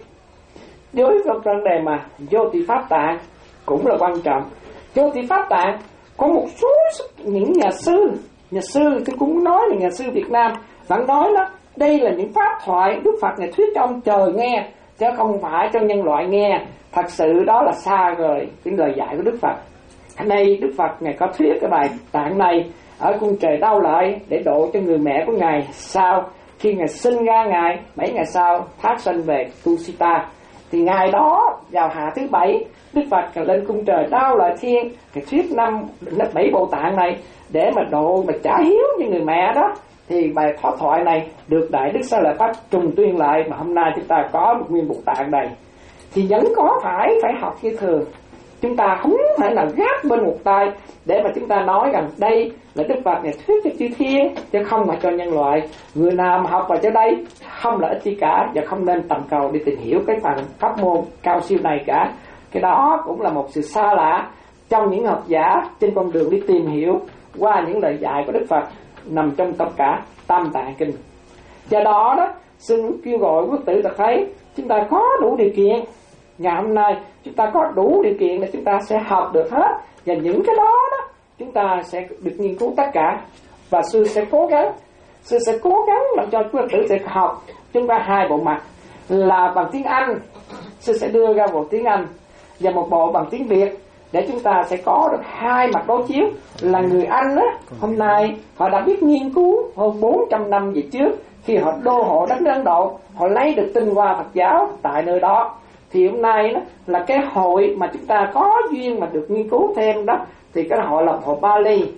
Đối với vấn đề mà vô thị pháp tạng cũng là quan trọng. Vô thị pháp tạng có một số những nhà sư, nhà sư tôi cũng nói là nhà sư Việt Nam vẫn nói đó, đây là những pháp thoại Đức Phật này thuyết cho ông trời nghe, chứ không phải cho nhân loại nghe. Thật sự đó là xa rời cái lời dạy của Đức Phật. Hôm nay Đức Phật Ngài có thuyết cái bài tạng này ở cung trời Đau Lợi để độ cho người mẹ của Ngài sau khi Ngài sinh ra. Ngài bảy ngày sau thác sanh về Tusita, thì ngày đó vào hạ thứ bảy Đức Phật lên cung trời Đau Lợi Thiên cái thuyết năm bảy bộ tạng này để mà độ mà trả hiếu cho người mẹ đó. Thì bài pháp thoại này được Đại Đức Sa Lợi Pháp trùng tuyên lại, mà hôm nay chúng ta có một nguyên bộ tạng này thì vẫn có phải phải học như thường. Chúng ta không thể nào gác bên một tay để mà chúng ta nói rằng đây là Đức Phật này thuyết cho chư thiên chứ không phải cho nhân loại. Người nào mà học vào cho đây không lợi ích gì cả, và không nên tầm cầu đi tìm hiểu cái phần pháp môn cao siêu này cả. Cái đó cũng là một sự xa lạ trong những học giả trên con đường đi tìm hiểu qua những lời dạy của Đức Phật nằm trong tất cả Tam Tạng Kinh. Do đó đó, xin kêu gọi quý tử ta thấy chúng ta có đủ điều kiện. Ngày hôm nay chúng ta có đủ điều kiện để chúng ta sẽ học được hết, và những cái đó đó chúng ta sẽ được nghiên cứu tất cả. Và sư sẽ cố gắng, sư sẽ cố gắng làm cho quý tử sẽ học chúng ta hai bộ mặt là bằng tiếng Anh. Sư sẽ đưa ra bộ tiếng Anh và một bộ bằng tiếng Việt để chúng ta sẽ có được hai mặt đối chiếu. Là người Anh á, hôm nay họ đã biết nghiên cứu hơn bốn trăm năm về trước, khi họ đô hộ đất nước Ấn Độ, họ lấy được tinh hoa Phật giáo tại nơi đó. Thì hôm nay đó là cái hội mà chúng ta có duyên mà được nghiên cứu thêm đó, thì cái hội là hội Bali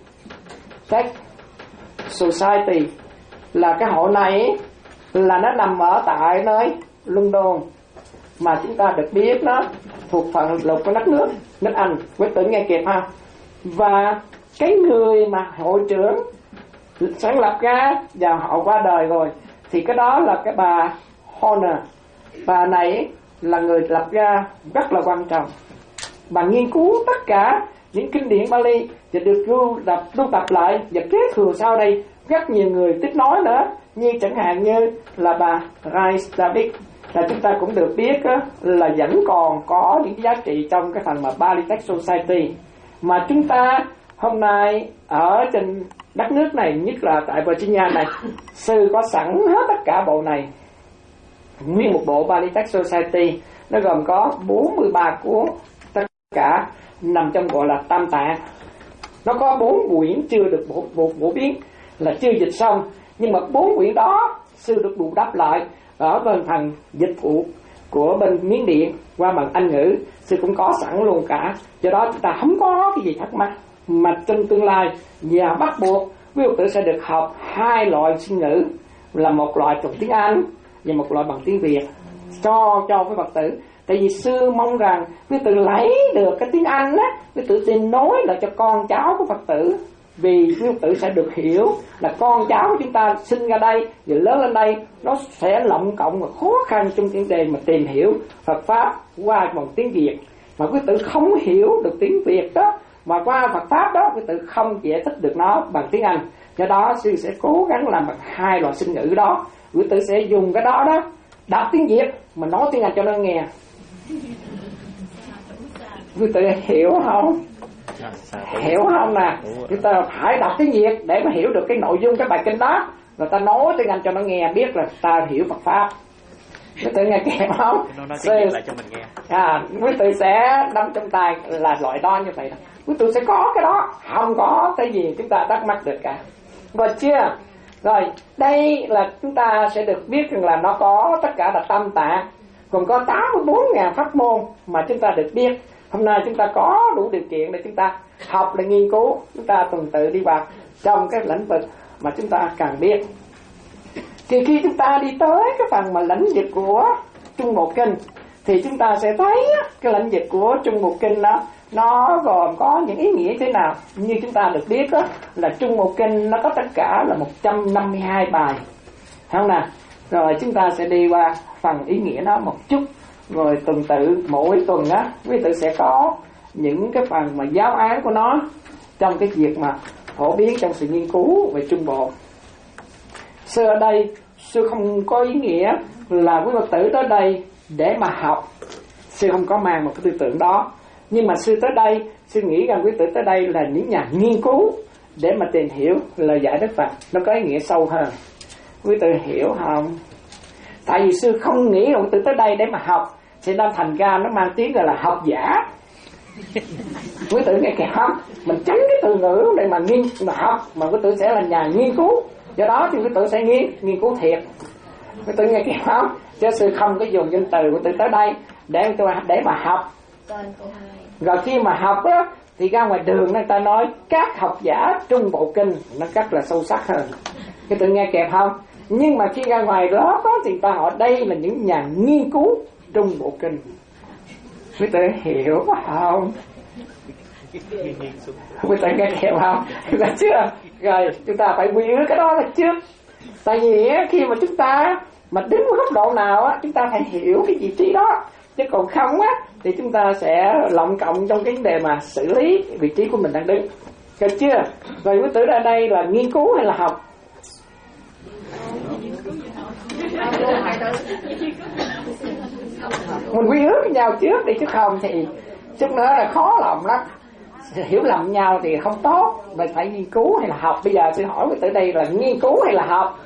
Tech Society. Là cái hội này là nó nằm ở tại nơi London, mà chúng ta được biết nó thuộc phần lục của đất nước nước Anh. Quý tử nghe kịp ha. Và cái người mà hội trưởng sáng lập ra và họ qua đời rồi, thì cái đó là cái bà Horner. Bà này là người lập ra rất là quan trọng. Bà nghiên cứu tất cả những kinh điển Bali và được lưu tập, lưu tập lại và kế thừa sau đây rất nhiều người tiếp nói nữa, như chẳng hạn như là bà Rai David là chúng ta cũng được biết á, là vẫn còn có những giá trị trong cái phần mà Bali Text Society mà chúng ta hôm nay ở trên đất nước này, nhất là tại Virginia này, sư có sẵn hết tất cả bộ này, nguyên một bộ Bali Text Society. Nó gồm có bốn mươi ba cuốn, tất cả nằm trong gọi là Tam Tạng. Nó có bốn quyển chưa được bổ, bổ, bổ biến, là chưa dịch xong, nhưng mà bốn quyển đó sư được bù đắp lại ở bên phần dịch vụ của bên Miến Điện qua bằng Anh ngữ, sư cũng có sẵn luôn cả. Do đó chúng ta không có cái gì thắc mắc, mà trong tương lai và bắt buộc quý Phật tử sẽ được học hai loại sinh ngữ, là một loại bằng tiếng Anh và một loại bằng tiếng Việt cho cho quý Phật tử. Tại vì sư mong rằng quý Phật tử lấy được cái tiếng Anh á, quý Phật tử xin nói lại cho con cháu của Phật tử, vì quý Phật tử sẽ được hiểu là con cháu của chúng ta sinh ra đây và lớn lên đây, nó sẽ lộng cộng và khó khăn trong vấn đề mà tìm hiểu Phật pháp qua bằng tiếng Việt. Mà quý Phật tử không hiểu được tiếng Việt đó, mà qua Phật pháp đó quý Phật tử không giải thích được nó bằng tiếng Anh. Do đó sư sẽ cố gắng làm bằng hai loại sinh ngữ đó. Quý Phật tử sẽ dùng cái đó đó đọc tiếng Việt mà nói tiếng Anh cho nó nghe. Quý Phật tử hiểu không? Hiểu không nè? Chúng ta phải đọc tiếng Việt để mà hiểu được cái nội dung cái bài kinh đó, rồi ta nói tiếng Anh cho nó nghe, biết là ta hiểu Phật pháp. Quý Phật tử nghe kịp không? Nó nói tiếng Việt lại cho mình nghe. À, quý Phật tử sẽ nắm trong tay là loại đó như vậy đó. Quý Phật tử sẽ có cái đó, không có cái gì chúng ta đắc mắc được cả. Rồi chưa? Rồi, đây là chúng ta sẽ được biết rằng là nó có tất cả là Tam Tạng, còn có tám mươi bốn nghìn pháp môn mà chúng ta được biết. Hôm nay chúng ta có đủ điều kiện để chúng ta học, để nghiên cứu, chúng ta tuần tự đi vào trong cái lĩnh vực mà chúng ta cần biết. Thì khi chúng ta đi tới cái phần mà lãnh dịch của Trung Bộ Kinh, thì chúng ta sẽ thấy cái lãnh dịch của Trung Bộ Kinh đó nó gồm có những ý nghĩa thế nào. Như chúng ta được biết đó, là Trung Bộ Kinh nó có tất cả là một trăm năm mươi hai bài, không nào? Rồi chúng ta sẽ đi qua phần ý nghĩa nó một chút, rồi tuần tự mỗi tuần á quý tự sẽ có những cái phần mà giáo án của nó trong cái việc mà phổ biến trong sự nghiên cứu về Trung Bộ. Sư ở đây sư không có ý nghĩa là quý Phật tử tới đây để mà học, sư không có mang một cái tư tưởng đó. Nhưng mà sư tới đây, sư nghĩ rằng quý Phật tử tới đây là những nhà nghiên cứu để mà tìm hiểu lời dạy Đức Phật, nó có ý nghĩa sâu hơn. Quý Phật tử hiểu không? Tại vì sư không nghĩ là quý Phật tử tới đây để mà học, thì nên thành ra nó mang tiếng gọi là học giả. Quý tử nghe kìa không? Mình tránh cái từ ngữ để mà nghiên mà học, mà quý tử sẽ là nhà nghiên cứu. Do đó thì quý tử sẽ nghiên nghiên cứu thiệt. Quý tử nghe kìa không? Chứ sư không có dùng danh từ quý tử tới đây để để mà học. Rồi khi mà học á thì ra ngoài đường người ta nói các học giả Trung Bộ Kinh, nó rất là sâu sắc hơn. Quý tử nghe kìa không? Nhưng mà khi ra ngoài đó thì người ta hỏi đây là những nhà nghiên cứu Trung Bộ Kinh. Quý tử hiểu không? Quý tử nghe hiểu không? Được chưa? Rồi chúng ta phải quy ước cái đó là trước. Tại vì khi mà chúng ta mà đứng ở góc độ nào á, chúng ta phải hiểu cái vị trí đó. Chứ còn không á thì chúng ta sẽ lộng cộng trong cái vấn đề mà xử lý vị trí của mình đang đứng. Được chưa? Rồi quý tử ở đây là nghiên cứu hay là học? Mình quy ước với nhau trước đi, chứ không thì chút nữa là khó lòng lắm, hiểu lầm nhau thì không tốt. Mình phải nghiên cứu hay là học? Bây giờ tôi hỏi quý tử đây là nghiên cứu hay là học?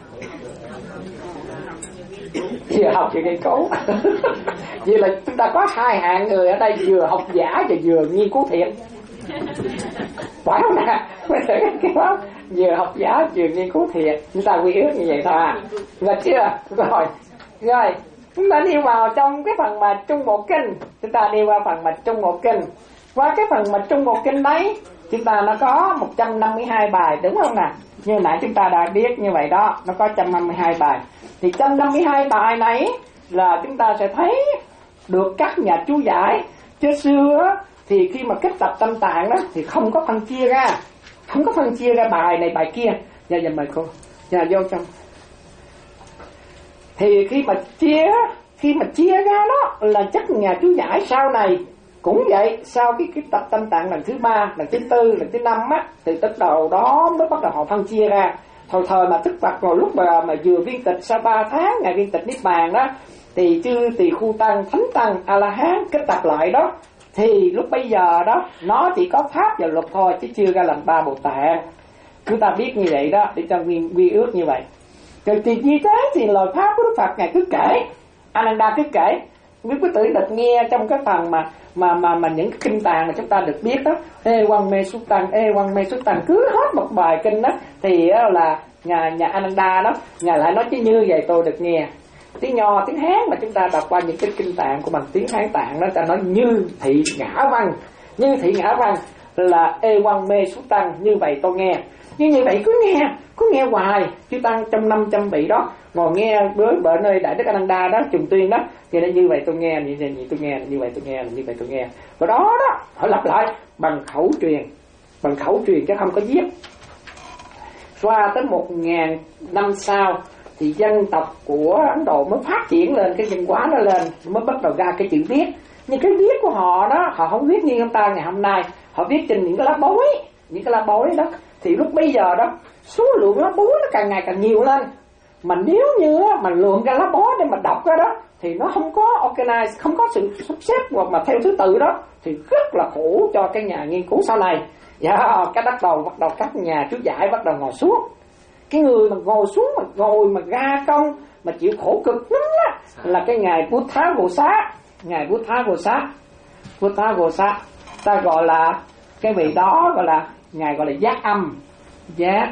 Vừa học vừa nghiên cứu. Vậy là chúng ta có hai hạng người ở đây, vừa học giả và vừa nghiên cứu thiệt. Phải không nè? Vừa học giả vừa nghiên cứu thiệt. Chúng ta quy ước như vậy thôi à. Được chưa? Rồi Rồi chúng ta đi vào trong cái phần mà Trung Bộ Kinh. Chúng ta đi qua phần mà Trung Bộ Kinh. Qua cái phần mà Trung Bộ Kinh đấy, chúng ta nó có một trăm năm mươi hai bài, đúng không nè? Như nãy chúng ta đã biết như vậy đó, nó có một trăm năm mươi hai bài. Thì một trăm năm mươi hai bài này là chúng ta sẽ thấy được các nhà chú giải. Chứ xưa thì khi mà kết tập Tam Tạng đó thì không có phân chia ra, không có phân chia ra bài này bài kia. Giờ giờ mời cô, giờ vô trong. Thì khi mà chia, khi mà chia ra đó là chắc nhà chú giải sau này cũng vậy. Sau cái cái tập Tam Tạng lần thứ ba, lần thứ tư, lần thứ năm á, thì bắt đầu đó mới bắt đầu họ phân chia ra. Thời thời mà Đức Phật vào lúc mà mà vừa viên tịch sau ba tháng ngày viên tịch Niết Bàn đó, tỳ chư, tỳ khu tăng, thánh tăng, a la hán kết tập lại đó, thì lúc bây giờ đó nó chỉ có pháp và luật thôi chứ chưa ra làm ba Bồ Tát. Chúng ta biết như vậy đó để cho quy, quy ước như vậy. Rồi thì như thế thì lời pháp của Đức Phật ngài cứ kể, Ananda cứ kể. Quý quý tử được nghe trong cái phần mà mà mà mà những cái kinh tạng mà chúng ta được biết đó, ê quang mê xuất tăng, ê quang mê xuất tăng, cứ hết một bài kinh đó thì đó là nhà nhà Ananda đó, ngài lại nói chứ như vậy tôi được nghe. Tiếng Nho, tiếng Hán mà chúng ta đọc qua những cái kinh tạng của bằng tiếng Hán tạng đó, ta nói như thị ngã văn, như thị ngã văn là ê quang mê xuất tăng, như vậy tôi nghe. Như như vậy cứ nghe, cứ nghe hoài. Chư tăng trong năm trăm vị đó ngồi nghe với bờ nơi Đại Đức Ananda đó trùng tuyên đó, thì là như vậy tôi nghe, như vậy tôi nghe, như vậy tôi nghe, như vậy tôi nghe. Và đó đó họ lặp lại bằng khẩu truyền, bằng khẩu truyền chứ không có viết. Qua tới một ngàn năm sau thì dân tộc của Ấn Độ mới phát triển lên, cái văn hóa nó lên, mới bắt đầu ra cái chữ viết. Nhưng cái viết của họ đó, họ không viết như chúng ta ngày hôm nay, họ viết trên những cái lá bối, những cái lá bối đó. Thì lúc bây giờ đó số lượng lá bối nó càng ngày càng nhiều lên, mà nếu như mà lượm ra lá bối để mà đọc ra đó thì nó không có organize, không có sự sắp xếp hoặc mà theo thứ tự đó, thì rất là khổ cho cái nhà nghiên cứu sau này. Dạ, cái bắt đầu bắt đầu các nhà chú giải bắt đầu ngồi xuống. Cái người mà ngồi xuống mà ngồi mà ra công mà chịu khổ cực lắm đó, là cái ngài Buddha Gồ Xá, ngài Buddha Gồ Xá, Buddha Gồ Xá, ta gọi là cái vị đó gọi là ngài gọi là giác âm, giác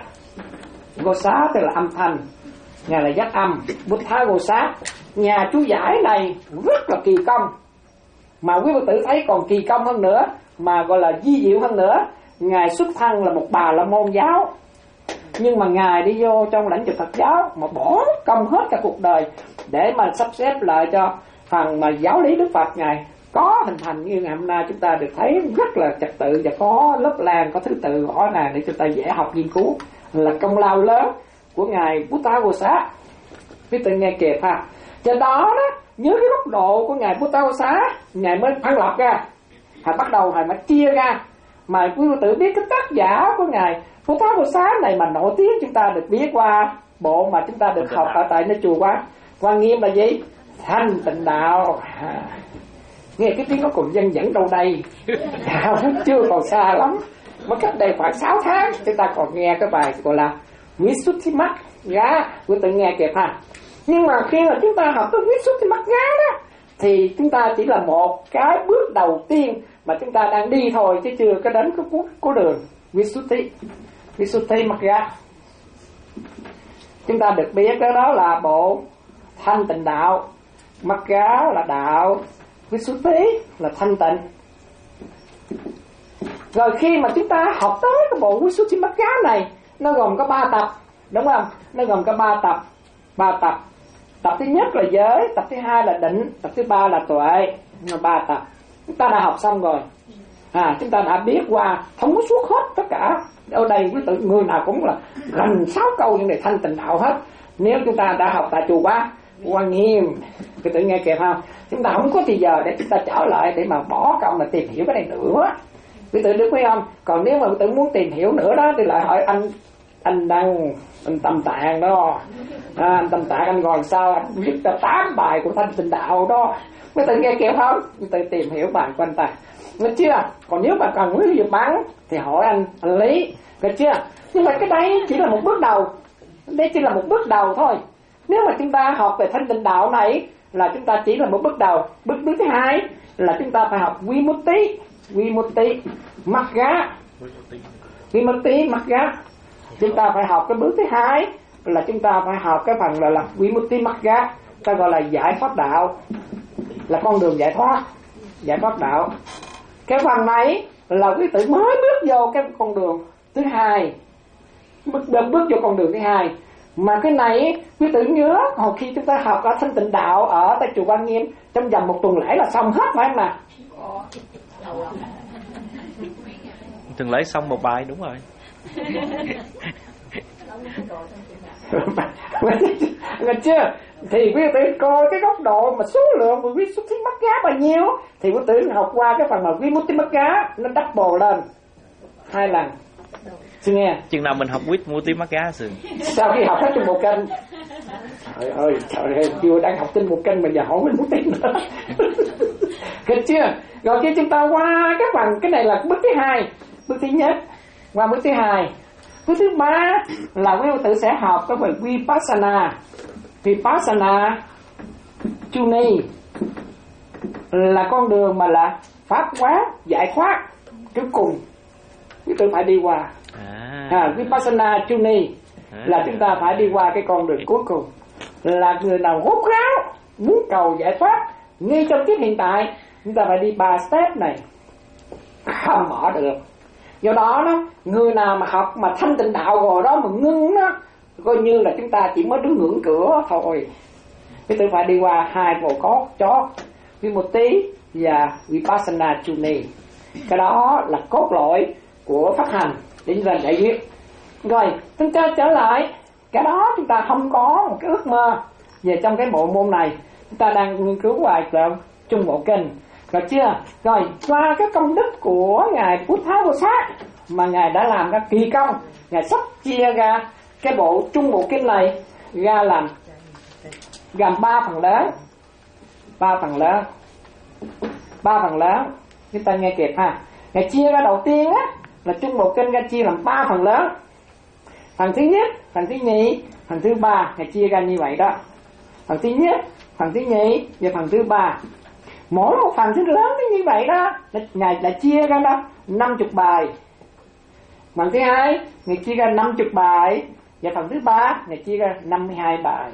Gồ Xá tức là âm thanh, ngài là giác âm, Buddha Gồ Xá. Nhà chú giải này rất là kỳ công, mà quý phật tử thấy còn kỳ công hơn nữa, mà gọi là di diệu hơn nữa. Ngài xuất thân là một bà la môn giáo, nhưng mà ngài đi vô trong lãnh vực Phật giáo mà bỏ công hết cả cuộc đời để mà sắp xếp lại cho phần mà giáo lý Đức Phật ngài có hình thành như ngày hôm nay chúng ta được thấy rất là trật tự và có lớp lan, có thứ tự rõ ràng để chúng ta dễ học nghiên cứu, là công lao lớn của ngài Buddha Gồ Xá. Quý vị nghe kịp ha. Cho đó đó, nhớ cái góc độ của ngài Buddha Gồ Xá, ngài mới phân lập ra, hay bắt đầu hay mà chia ra. Mà quý vị tự biết cái tác giả của ngài Buddha Gồ Xá này mà nổi tiếng, chúng ta được biết qua bộ mà chúng ta được học ở tại nơi chùa Quán Quan Nghiêm là gì? Thanh Tịnh Đạo. À, nghe cái tiếng nó còn dân dẫn đâu đây, à, chưa còn xa lắm, mới cách đây khoảng sáu tháng chúng ta còn nghe cái bài gọi là Visuddhimagga, quý tự nghe kịp ha. Nhưng mà khi mà chúng ta học tới Visuddhimagga đó thì chúng ta chỉ là một cái bước đầu tiên mà chúng ta đang đi thôi, chứ chưa có đến cái cuối của đường Visuddhi, Visuddhimagga. Chúng ta được biết đó, đó là bộ thanh tịnh đạo, Magga là đạo, Visuddhi là thanh tịnh. Rồi khi mà chúng ta học tới cái bộ Visuddhimagga này, nó gồm có ba tập, đúng không? Nó gồm có ba tập, ba tập. Tập thứ nhất là giới, tập thứ hai là định, tập thứ ba là tuệ, là ba tập. Chúng ta đã học xong rồi. À, chúng ta đã biết qua thống suốt hết tất cả. Ở đây quý tự người nào cũng là gần sáu câu những đề thanh tịnh đạo hết. Nếu chúng ta đã học tại chùa Ba Quan Nghiêm, quý tự nghe kịp không? Chúng ta không có thời giờ để chúng ta trở lại để mà bỏ công mà tìm hiểu cái này nữa. Quý tự được biết không? Còn nếu mà quý tự muốn tìm hiểu nữa đó thì lại hỏi anh anh Đăng, anh Tâm Tạng đó. À, anh Tâm Tạng anh ngồi sao anh viết ra tám bài của thanh tịnh đạo đó. Quý tự nghe kịp không? Quý tự tìm hiểu bài của anh ta. Được chưa? Còn nếu mà cần quý vị bắn thì hỏi anh, anh Lý, được chưa? Nhưng mà cái đây chỉ là một bước đầu, đây chỉ là một bước đầu thôi. Nếu mà chúng ta học về thanh tịnh đạo này là chúng ta chỉ là một bước đầu. Bước bước thứ hai là chúng ta phải học Vimutti, Vimutti Magga, Vimutti Magga. Chúng ta phải học cái bước thứ hai là chúng ta phải học cái phần là, là Vimutti Magga, ta gọi là giải thoát đạo, là con đường giải thoát, giải thoát đạo. Cái phần này là quý tử mới bước vô cái con đường thứ hai, bước, bước vô con đường thứ hai. Mà cái này quý tử nhớ hồi khi chúng ta học ở thanh tịnh đạo ở tại chùa Quan Nghiêm, trong vòng một tuần lễ là xong hết phải không nào? Tuần lễ xong một bài, đúng rồi. Nghe chưa? Thì quý tử coi cái góc độ mà số lượng của Visuddhimagga bao nhiêu thì quý tử học qua cái phần mà Vimutti Magga nó double lên hai lần. Sư nghe. Chừng nào mình học quýt mua tí mắt cá sư. Sau khi học hết trong một kênh, trời ơi, trời ơi, chưa đang học tin một kênh mà giờ hỏi mình muốn tin nữa. Được chưa? Rồi kia chúng ta qua các bằng, cái này là bước thứ hai. Bước thứ nhất qua bước thứ hai. Bước thứ ba là quý vị tự sẽ học cái phần Vipassana. Vipassana Chuni là con đường mà là pháp quán giải thoát cuối cùng quý vị phải đi qua. À, à Vipassana Chuni à, là chúng ta phải đi qua cái con đường cuối cùng, là người nào hốt ráo muốn cầu giải thoát ngay trong kiếp hiện tại, chúng ta phải đi ba step này, không bỏ được. Do đó đó, người nào mà học mà thanh tịnh đạo rồi đó mà ngưng đó, coi như là chúng ta chỉ mới đứng ngưỡng cửa thôi. Cái tự phải đi qua hai bộ cốt chót, Vimutti và Vipassana Chuni. Cái đó là cốt lõi của pháp hành để chúng ta giải quyết. Rồi chúng ta trở lại, cái đó chúng ta không có một cái ước mơ về trong cái bộ môn này. Chúng ta đang nghiên cứu hoài vào Trung Bộ Kinh, rồi chưa? Rồi qua cái công đức của ngài Buddha Bồ Sát mà ngài đã làm ra kỳ công, ngài sắp chia ra cái bộ Trung Bộ Kinh này ra làm làm ba phần lớn, ba phần lớn, ba phần lớn. Chúng ta nghe kịp ha. Ngài chia ra đầu tiên á là Trung Bộ Kinh ra chia làm ba phần lớn. Phần thứ nhất, phần thứ nhì, phần thứ ba, ngài chia ra như vậy đó. Phần thứ nhất, phần thứ nhì và phần thứ ba. Mỗi một phần thứ lớn như vậy đó, ngài đã chia ra đó năm mươi bài. Phần thứ hai, ngài chia ra năm mươi bài, và phần thứ ba, ngài chia ra năm mươi hai bài.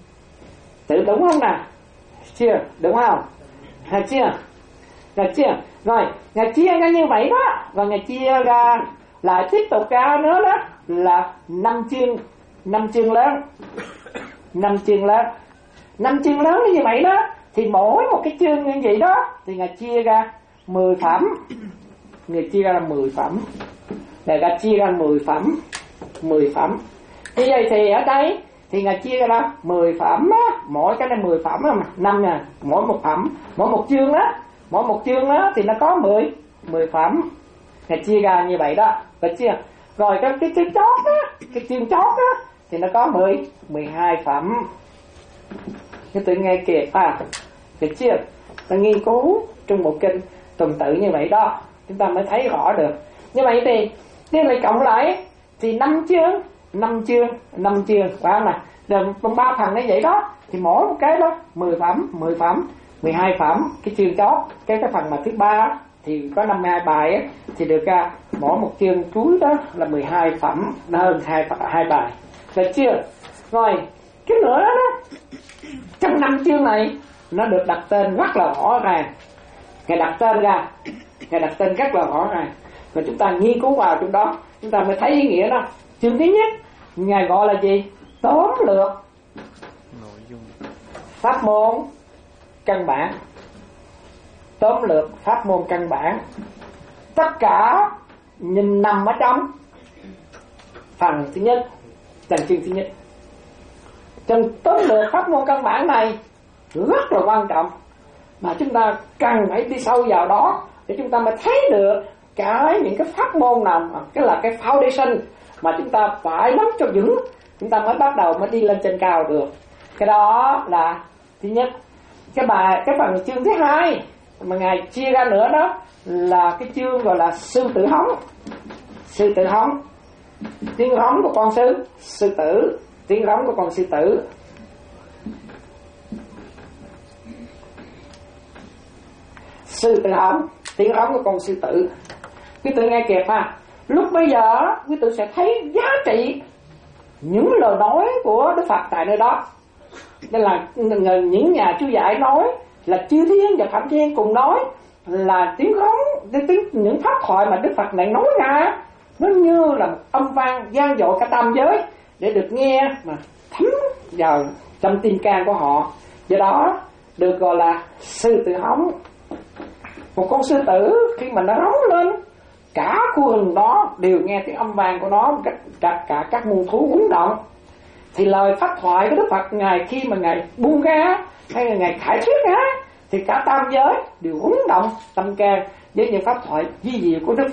Tự đúng không nào? Chưa? Đúng không? Hay chưa? Rồi chưa? Rồi, ngài chia ra như vậy đó, và ngài chia ra lại tiếp tục ra nữa đó là năm chương, năm chương lớn, năm chương lớn, năm chương lớn như vậy đó. Thì mỗi một cái chương như vậy đó thì ngài chia ra mười phẩm, ngài chia ra mười phẩm, ngài đã chia ra mười phẩm, mười phẩm. Như vậy thì ở đây thì ngài chia ra mười phẩm á, mỗi cái này mười phẩm mà năm nè, mỗi một phẩm, mỗi một chương đó, mỗi một chương đó thì nó có mười, mười phẩm. Ngài chia ra như vậy đó, được chưa? Rồi cái cái chương chót đó, cái chương chót đó thì nó có mười, mười hai phẩm. Như tự nghe kịp à, được chưa? Ta nghiên cứu Trung Bộ Kinh tuần tự như vậy đó, chúng ta mới thấy rõ được. Như vậy thì nếu lại cộng lại thì năm chương, năm chương, năm chương, phải không nào? Rồi ba phần như vậy đó, thì mỗi một cái đó mười phẩm, mười phẩm, mười hai phẩm. Cái chương chót, cái cái phần mà thứ ba thì có năm mươi hai bài ấy, thì được ra mỗi một chương cuối đó là mười hai phẩm, nó hơn hai hai bài. Được chưa? Rồi cái nữa đó, đó trong năm chương này nó được đặt tên rất là rõ ràng. Ngài đặt tên ra, ngài đặt tên rất là rõ ràng. Rồi chúng ta nghiên cứu vào trong đó, chúng ta mới thấy ý nghĩa đó. Chương thứ nhất, ngài gọi là gì? Tóm lược nội dung pháp môn căn bản. Tóm lược pháp môn căn bản, tất cả nhìn nằm ở trong phần thứ nhất, phần chương thứ nhất. Trong tóm lược pháp môn căn bản này rất là quan trọng, mà chúng ta cần phải đi sâu vào đó để chúng ta mới thấy được cái những cái pháp môn nào, cái là cái foundation mà chúng ta phải nắm cho vững, chúng ta mới bắt đầu mới đi lên trên cao được. Cái đó là thứ nhất. Cái bài cái phần chương thứ hai mà ngài chia ra nữa đó là cái chương gọi là sư tử hống. Sư tử hống, tiếng hống của con sư sư tử, tiếng hống của con sư tử. Sư tử hống, tiếng hống của con sư tử. Quý tử nghe kịp ha. Lúc bây giờ quý tử sẽ thấy giá trị những lời nói của Đức Phật tại nơi đó. Nên là những nhà chú giải nói là chư thiên và phạm thiên cùng nói là tiếng hống, tiếng những pháp thoại mà Đức Phật này nói ra nó như là một âm vang vang dội cả tam giới để được nghe mà thấm vào trong tim can của họ. Do đó được gọi là sư tử hống. Một con sư tử khi mà nó hống lên, cả khu rừng đó đều nghe tiếng âm vang của nó, cả, cả các muôn thú uống động. Thì lời pháp thoại của Đức Phật ngài khi mà ngài buông ra hay là ngài khải thuyết ra thì cả tam giới đều uống động tâm can với những pháp thoại di diệu của Đức Phật.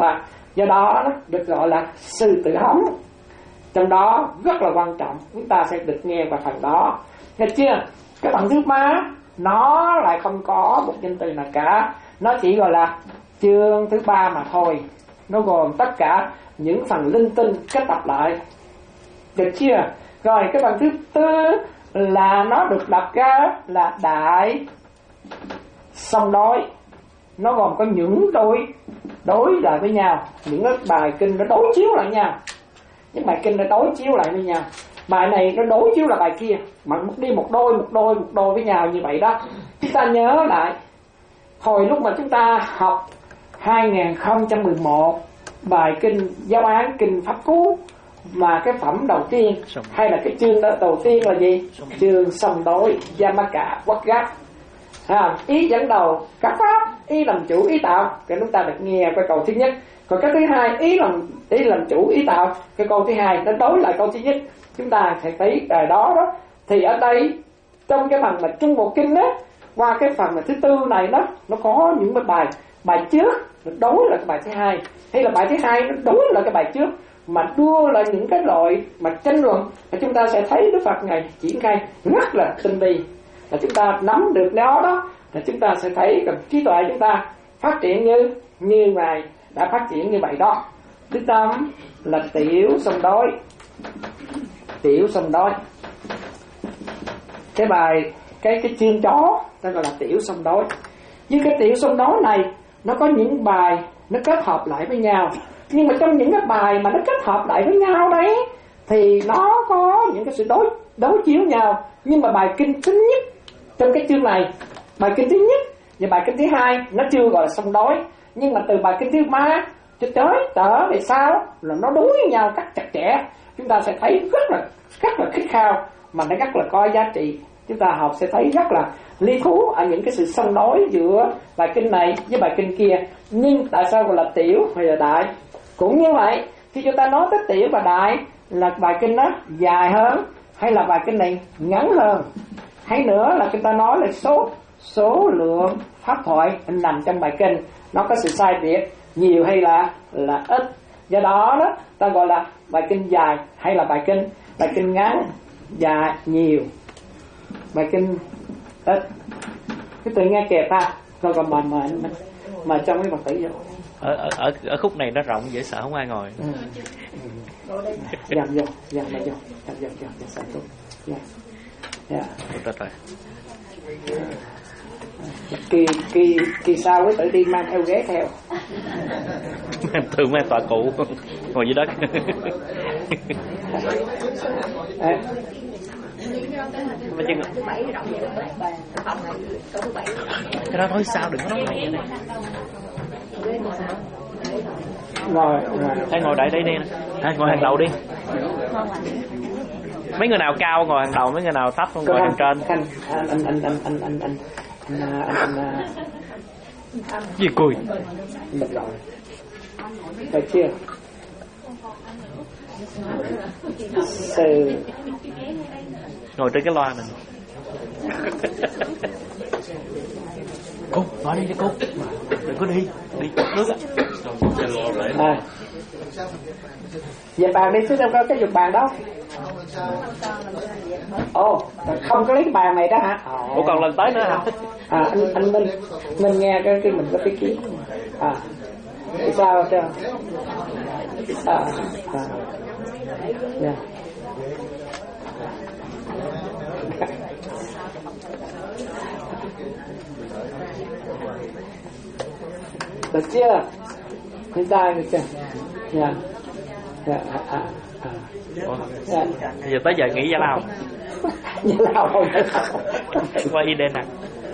Do đó nó được gọi là sư tử hống. Trong đó rất là quan trọng, chúng ta sẽ được nghe vào phần đó. Nghe chưa? Cái phần thứ ba nó lại không có một danh từ nào cả, nó chỉ gọi là chương thứ ba mà thôi. Nó gồm tất cả những phần linh tinh kết tập lại. Được chưa? Rồi cái phần thứ tư là nó được đặt ra là đại song đối. Nó gồm có những đôi đối lại với nhau, những cái bài kinh nó đối chiếu lại nhau. Những bài kinh nó đối chiếu lại với nhau. Bài này nó đối chiếu là bài kia, mà đi một đôi một đôi một đôi với nhau như vậy đó. Chúng ta nhớ lại hồi lúc mà chúng ta học hai nghìn không trăm mười một bài kinh giáo án kinh Pháp Cú, mà cái phẩm đầu tiên hay là cái chương đó đầu tiên là gì? Chương song đối Yamaka Quất Gác. À, ý dẫn đầu các pháp, ý làm chủ ý tạo. Cái chúng ta được nghe cái câu thứ nhất. Còn cái thứ hai, ý làm ý làm chủ ý tạo. Cái câu thứ hai nó đối lại câu thứ nhất. Chúng ta sẽ thấy bài đó đó. Thì ở đây trong cái phần mà Trung Bộ Kinh á, qua cái phần mà thứ tư này đó, nó có những cái bài bài trước đối là cái bài thứ hai, hay là bài thứ hai nó đối là cái bài trước, mà đưa lại những cái loại mà tranh luận, và chúng ta sẽ thấy Đức Phật này triển khai rất là tinh vi. Là chúng ta nắm được nó đó, là chúng ta sẽ thấy cái trí tuệ chúng ta phát triển như như ngài đã phát triển như vậy đó. Thứ tám là tiểu song đối. Tiểu song đối. Cái bài cái cái chương chó ta gọi là tiểu song đối. Nhưng cái tiểu song đối này nó có những bài nó kết hợp lại với nhau. Nhưng mà trong những cái bài mà nó kết hợp lại với nhau đấy thì nó có những cái sự đối đối chiếu nhau. Nhưng mà bài kinh thứ nhất trong cái chương này, bài kinh thứ nhất và bài kinh thứ hai nó chưa gọi là song đối. Nhưng mà từ bài kinh thứ ba cho tới tở về sau là nó đối với nhau cắt chặt chẽ. Chúng ta sẽ thấy rất là rất là khích khao, mà nó rất là có giá trị. Chúng ta học sẽ thấy rất là lý thú ở những cái sự song đối giữa bài kinh này với bài kinh kia. Nhưng tại sao gọi là tiểu hay là đại? Cũng như vậy, khi chúng ta nói tới tiểu và đại là bài kinh đó dài hơn hay là bài kinh này ngắn hơn, hay nữa là chúng ta nói là số số lượng pháp thoại nằm trong bài kinh nó có sự sai biệt nhiều hay là là ít. Do đó đó ta gọi là bài kinh dài hay là bài kinh bài kinh ngắn, dài nhiều, bài kinh ít. Cái từ nghe kẹp ha, rồi còn mời mời anh mà trong cái Phật tử vô. Ở ở ở khúc này nó rộng dễ sợ không ai ngồi. Ừ. Dầm vô, dầm mà vô, dầm vô, dầm vô, sợ tốt. Dạ. Dạ. Rồi rồi. Kỳ kỳ kỳ sau với tự đi mang theo ghế theo. Thường mang tọa cụ ngồi dưới đất. À. Cái đó nói sao đừng có nói này này. Rồi, rồi. Hãy ngồi đại đây đi nè. À, ngồi hàng đầu đi. Mấy người nào cao ngồi hàng đầu, mấy người nào thấp ngồi hàng trên. Anh anh anh anh anh anh anh anh anh anh gì cùi. Được rồi. Được chưa? Từ ngồi trên cái loa mình. Cô ngồi đi đi cô, đừng có đi đi nước á. À. Về bàn đi, chứ đâu có cái dục bàn đâu. Ồ, không có lấy cái bàn này đó hả? Ủa còn lần tới nữa hả? À, anh anh Minh Minh nghe cái cái mình có cái kiến. À, sao cho? À, à, yeah. Được chưa? Chúng ta được chưa? Dạ. Dạ. À, à. Dạ. Bây giờ tới giờ nghỉ giải lao. Giải lao không? Qua Eden nè.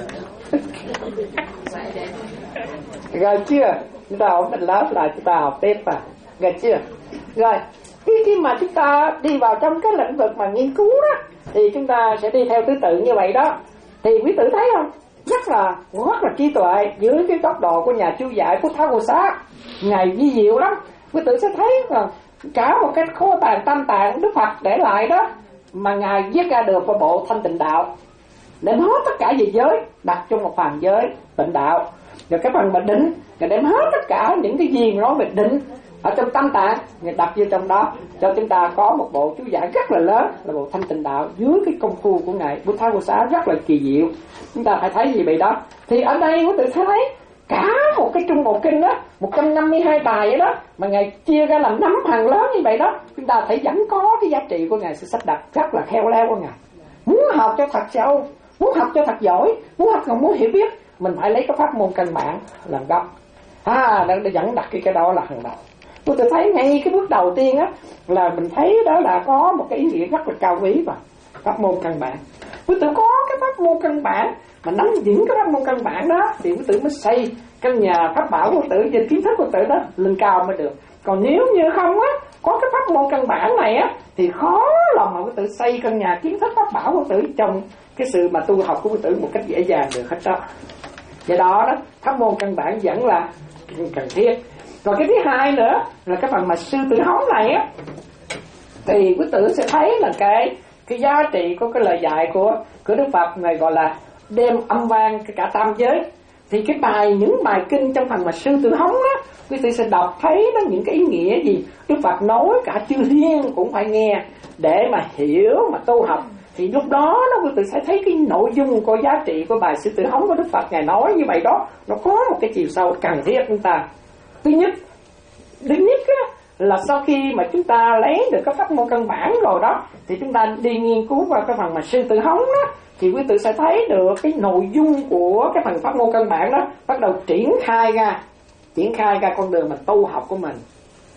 Rồi chưa? Chúng ta học mình lớp là chúng ta học tiếp à? Rồi chưa? Rồi khi, khi mà chúng ta đi vào trong cái lĩnh vực mà nghiên cứu đó thì chúng ta sẽ đi theo thứ tự như vậy đó. Thì quý tử thấy không? Rất là rất là trí tuệ dưới cái góc độ của nhà chú giải của Tháo Cô Xá. Ngài vi diệu lắm. Quý tử sẽ thấy là cả một cái kho tàng tam tạng Đức Phật để lại đó mà Ngài viết ra được vào bộ Thanh Tịnh Đạo, đem hết tất cả về giới đặt trong một phần giới tịnh đạo. Rồi cái phần mà định, rồi đem hết tất cả những cái gì nói về định ở trong Tam Tạng người đặt vô trong đó cho chúng ta có một bộ chú giải rất là lớn là bộ Thanh Tịnh Đạo dưới cái công phu của ngài Bút Tháo Vô Xá rất là kỳ diệu. Chúng ta phải thấy gì vậy đó. Thì ở đây quý tự thấy cả một cái Trung Bộ Kinh đó một trăm năm mươi hai bài vậy đó mà ngài chia ra làm năm phần lớn như vậy đó, chúng ta thấy vẫn có cái giá trị của ngài sự sắp đặt rất là khéo léo của ngài. Muốn học cho thật sâu, muốn học cho thật giỏi, muốn học còn muốn hiểu biết, mình phải lấy cái pháp môn căn bản làm gốc. À, đã dẫn đặt cái cái đó là hàng đầu. Tôi tự thấy ngay cái bước đầu tiên á là mình thấy đó là có một cái ý nghĩa rất là cao quý và pháp môn căn bản. Quý tử có cái pháp môn căn bản mà nắm vững cái pháp môn căn bản đó thì quý tử mới xây căn nhà pháp bảo của quý tử trên kiến thức của quý tử đó lên cao mới được. Còn nếu như không á, có cái pháp môn căn bản này á thì khó lòng mà quý tử xây căn nhà kiến thức pháp bảo của quý tử trong cái sự mà tu học của quý tử một cách dễ dàng được hết đó. Do đó đó pháp môn căn bản vẫn là cần thiết. Còn cái thứ hai nữa là cái phần mà sư tử hống này á thì quý tử sẽ thấy là cái cái giá trị của cái lời dạy của của Đức Phật này gọi là đem âm vang cả tam giới. Thì cái bài những bài kinh trong phần mà sư tử hống á, quý tử sẽ đọc thấy nó những cái ý nghĩa gì Đức Phật nói cả chư thiên cũng phải nghe để mà hiểu mà tu học. Thì lúc đó nó quý tử sẽ thấy cái nội dung của giá trị của bài sư tử hống của Đức Phật ngài nói như vậy đó, nó có một cái chiều sâu cần thiết chúng ta. Thứ nhất, thứ nhất á, là sau khi mà chúng ta lấy được cái pháp môn căn bản rồi đó thì chúng ta đi nghiên cứu vào cái phần mà sư tử hống đó thì quý tử sẽ thấy được cái nội dung của cái phần pháp môn căn bản đó bắt đầu triển khai ra triển khai ra con đường mà tu học của mình.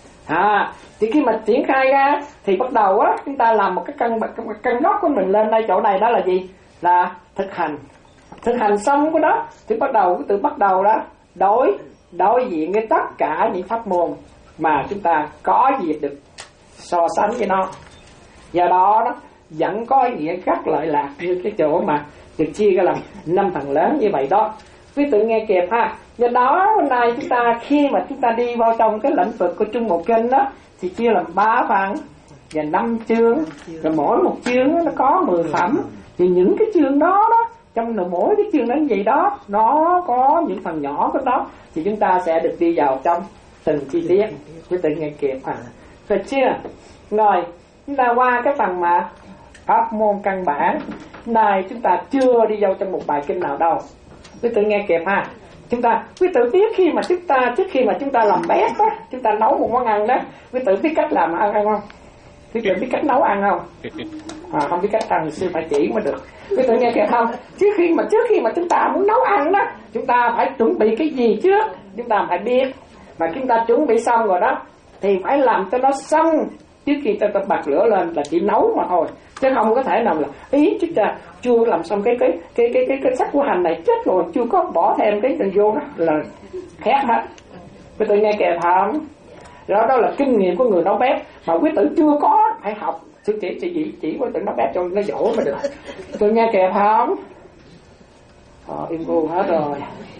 À, thì khi mà triển khai ra thì bắt đầu á chúng ta làm một cái căn căn gốc của mình lên đây chỗ này đó là gì? Là thực hành. Thực hành xong cái đó thì bắt đầu quý tử bắt đầu đó đối đối diện với tất cả những pháp môn mà chúng ta có dịp được so sánh với nó. Do đó đó vẫn có ý nghĩa rất lợi lạc như cái chỗ mà được chia ra làm năm phần lớn như vậy đó. Quý tử nghe kịp ha. Do đó hôm nay chúng ta khi mà chúng ta đi vào trong cái lĩnh vực của Trung Bộ Kinh đó thì chia làm ba phần và năm chương, rồi mỗi một chương nó có mười phẩm. Thì những cái chương đó đó trong mỗi cái chương đến vậy đó nó có những phần nhỏ của nó thì chúng ta sẽ được đi vào trong từng chi tiết. Quý tử nghe kịp ha. Được chưa? Rồi chúng ta qua cái phần mà pháp môn căn bản. Này chúng ta chưa đi vào trong một bài kinh nào đâu. Quý tử nghe kịp ha. Chúng ta quý tử biết khi mà chúng ta trước khi mà chúng ta làm bếp á, chúng ta nấu một món ăn đó, quý tử biết cách làm ăn ăn không? Quý tử biết cách nấu ăn không? À, không biết cách ăn thì sư phải chỉ mới được. Quý tử nghe kịp không? Trước khi mà trước khi mà chúng ta muốn nấu ăn đó, chúng ta phải chuẩn bị cái gì trước? Chúng ta phải biết. Mà chúng ta chuẩn bị xong rồi đó thì phải làm cho nó xong trước khi ta, ta bật lửa lên là chỉ nấu mà thôi, chứ không có thể nào là ý chúng ta chưa làm xong cái cái cái cái cái, cái sắc của hành này chết rồi chưa có bỏ thêm cái tình vô đó là khác hết. Quý tử nghe kịp không? Đó đó là kinh nghiệm của người nấu bếp mà quý tử chưa có phải học. Sư chỉ chỉ chỉ chỉ quý tử nấu bếp cho nó dỗ mà được. Quý tử nghe kịp không? Ờ, im gu hết rồi.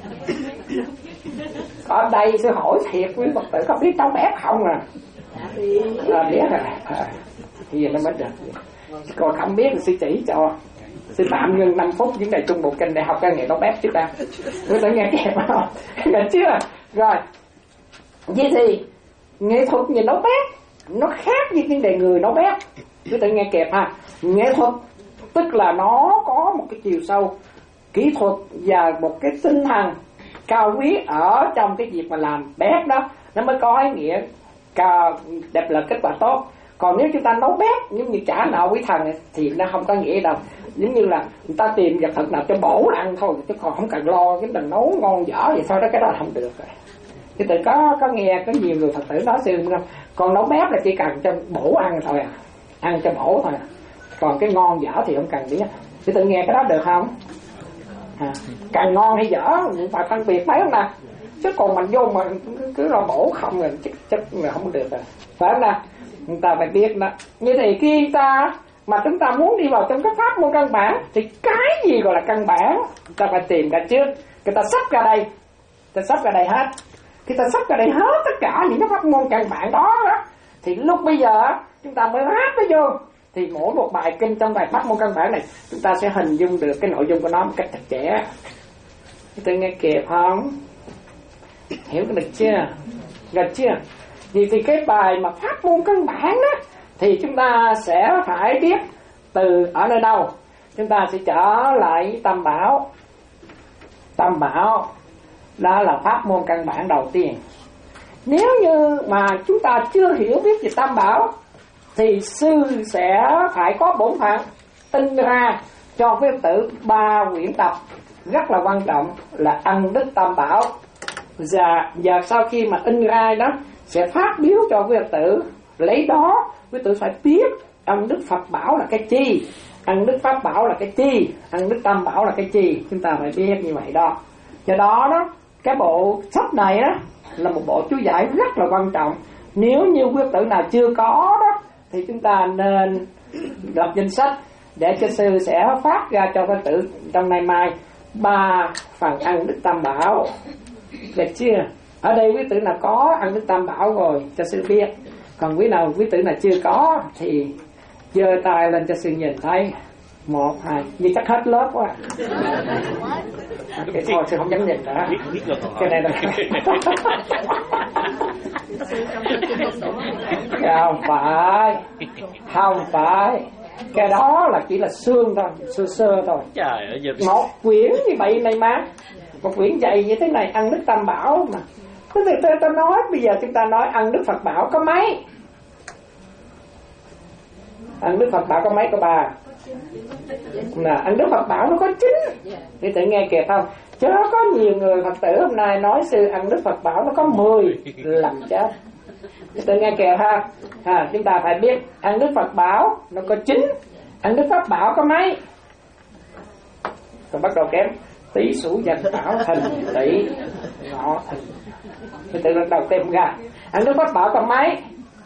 Ở đây sư hỏi thiệt quý Phật tử có biết nấu bếp không à? À, biết rồi. À, thì giờ nó mới được. Còn không biết thì sư chỉ cho. Sư tạm ngưng năm phút những ngày Trung Bộ Kinh để học cái nghề nấu bếp trước ta. Quý tử nghe kịp không? Nghe chưa? Rồi. Vậy thì nghệ thuật về nấu bếp nó khác với vấn đề người nấu bếp. Quý tử nghe kịp ha. Nghệ thuật tức là nó có một cái chiều sâu kỹ thuật và một cái tinh thần cao quý ở trong cái việc mà làm bếp đó, nó mới có ý nghĩa cao đẹp là kết quả tốt. Còn nếu chúng ta nấu bếp giống như chả nạo quý thần thì nó không có nghĩa đâu. Giống như là người ta tìm vật thật nào cho bổ ăn thôi, chứ còn không cần lo cái mình nấu ngon dở vậy sao đó, cái đó là không được rồi. Cái tự có có nghe có nhiều người Phật tử nói sư không? Còn nấu bếp là chỉ cần cho bổ ăn thôi à, ăn cho bổ thôi à. Còn cái ngon dở thì không cần biết. Cái tự nghe cái đó được không? À, càng ngon hay dở phải phân biệt phải không nè, chứ còn mình vô mà cứ, cứ lo bổ không là chắc chắc là không được rồi, phải không nè? Chúng ta phải biết đó. Như thì khi ta mà chúng ta muốn đi vào trong cái pháp môn căn bản thì cái gì gọi là căn bản ta phải tìm ra trước. Người ta sắp ra đây, ta sắp ra đây hết. Khi ta sắp ra đây hết tất cả những cái pháp môn căn bản đó, đó thì lúc bây giờ chúng ta mới hát nó vô. Thì mỗi một bài kinh trong bài pháp môn căn bản này chúng ta sẽ hình dung được cái nội dung của nó một cách chặt chẽ. Tôi nghe kịp không? Hiểu được chưa? Được chưa? Thì, thì cái bài mà pháp môn căn bản đó thì chúng ta sẽ phải biết từ ở nơi đâu. Chúng ta sẽ trở lại Tam Bảo. Tam Bảo đó là pháp môn căn bản đầu tiên. Nếu như mà chúng ta chưa hiểu biết về Tam Bảo thì sư sẽ phải có bổn phận in ra cho quý tử ba quyển tập rất là quan trọng là Ân Đức Tam Bảo. Và, và sau khi mà in ra đó sẽ phát biếu cho quý tử, lấy đó quý tử phải biết Ân Đức Phật Bảo là cái chi, Ân Đức Pháp Bảo là cái chi, Ân Đức Tam Bảo là cái chi. Chúng ta phải biết như vậy đó. Do đó đó, cái bộ sách này đó là một bộ chú giải rất là quan trọng. Nếu như quý tử nào chưa có đó thì chúng ta nên lập danh sách để cho sư sẽ phát ra cho quý tử trong ngày mai ba phần Ân Đức Tam Bảo. Được chưa? Ở đây quý tử nào có Ân Đức Tam Bảo rồi cho sư biết. Còn quý nào quý tử nào chưa có thì giơ tay lên cho sư nhìn thấy. Một, hai, như chắc hết lớp quá. Okay, thôi sư không dám nhìn nữa. Cái này là không phải, không phải. Cái đó là chỉ là xương thôi, sơ sơ thôi. Một quyển như vậy này mà, một quyển dày như thế này, Ân Đức Tam Bảo mà. Thế thì tôi, tôi nói bây giờ chúng ta nói Ân Đức Phật Bảo có mấy? Ân Đức Phật Bảo có mấy? Có ba. Là Ân Đức Phật Bảo nó có chín. Thì tự nghe kìa không? Chứ có nhiều người Phật tử hôm nay nói sư Ân Đức Phật Bảo nó có mười, làm chết. Tự nghe kìa ha. À, chúng ta phải biết Ân Đức Phật Bảo nó có chín, Ân Đức Pháp Bảo có mấy? Rồi bắt đầu kém Tỷ Sủ Danh Bảo Thành Tỷ Ngọ Thành. Thì tự bắt đầu tìm ra Ân Đức Pháp Bảo có mấy?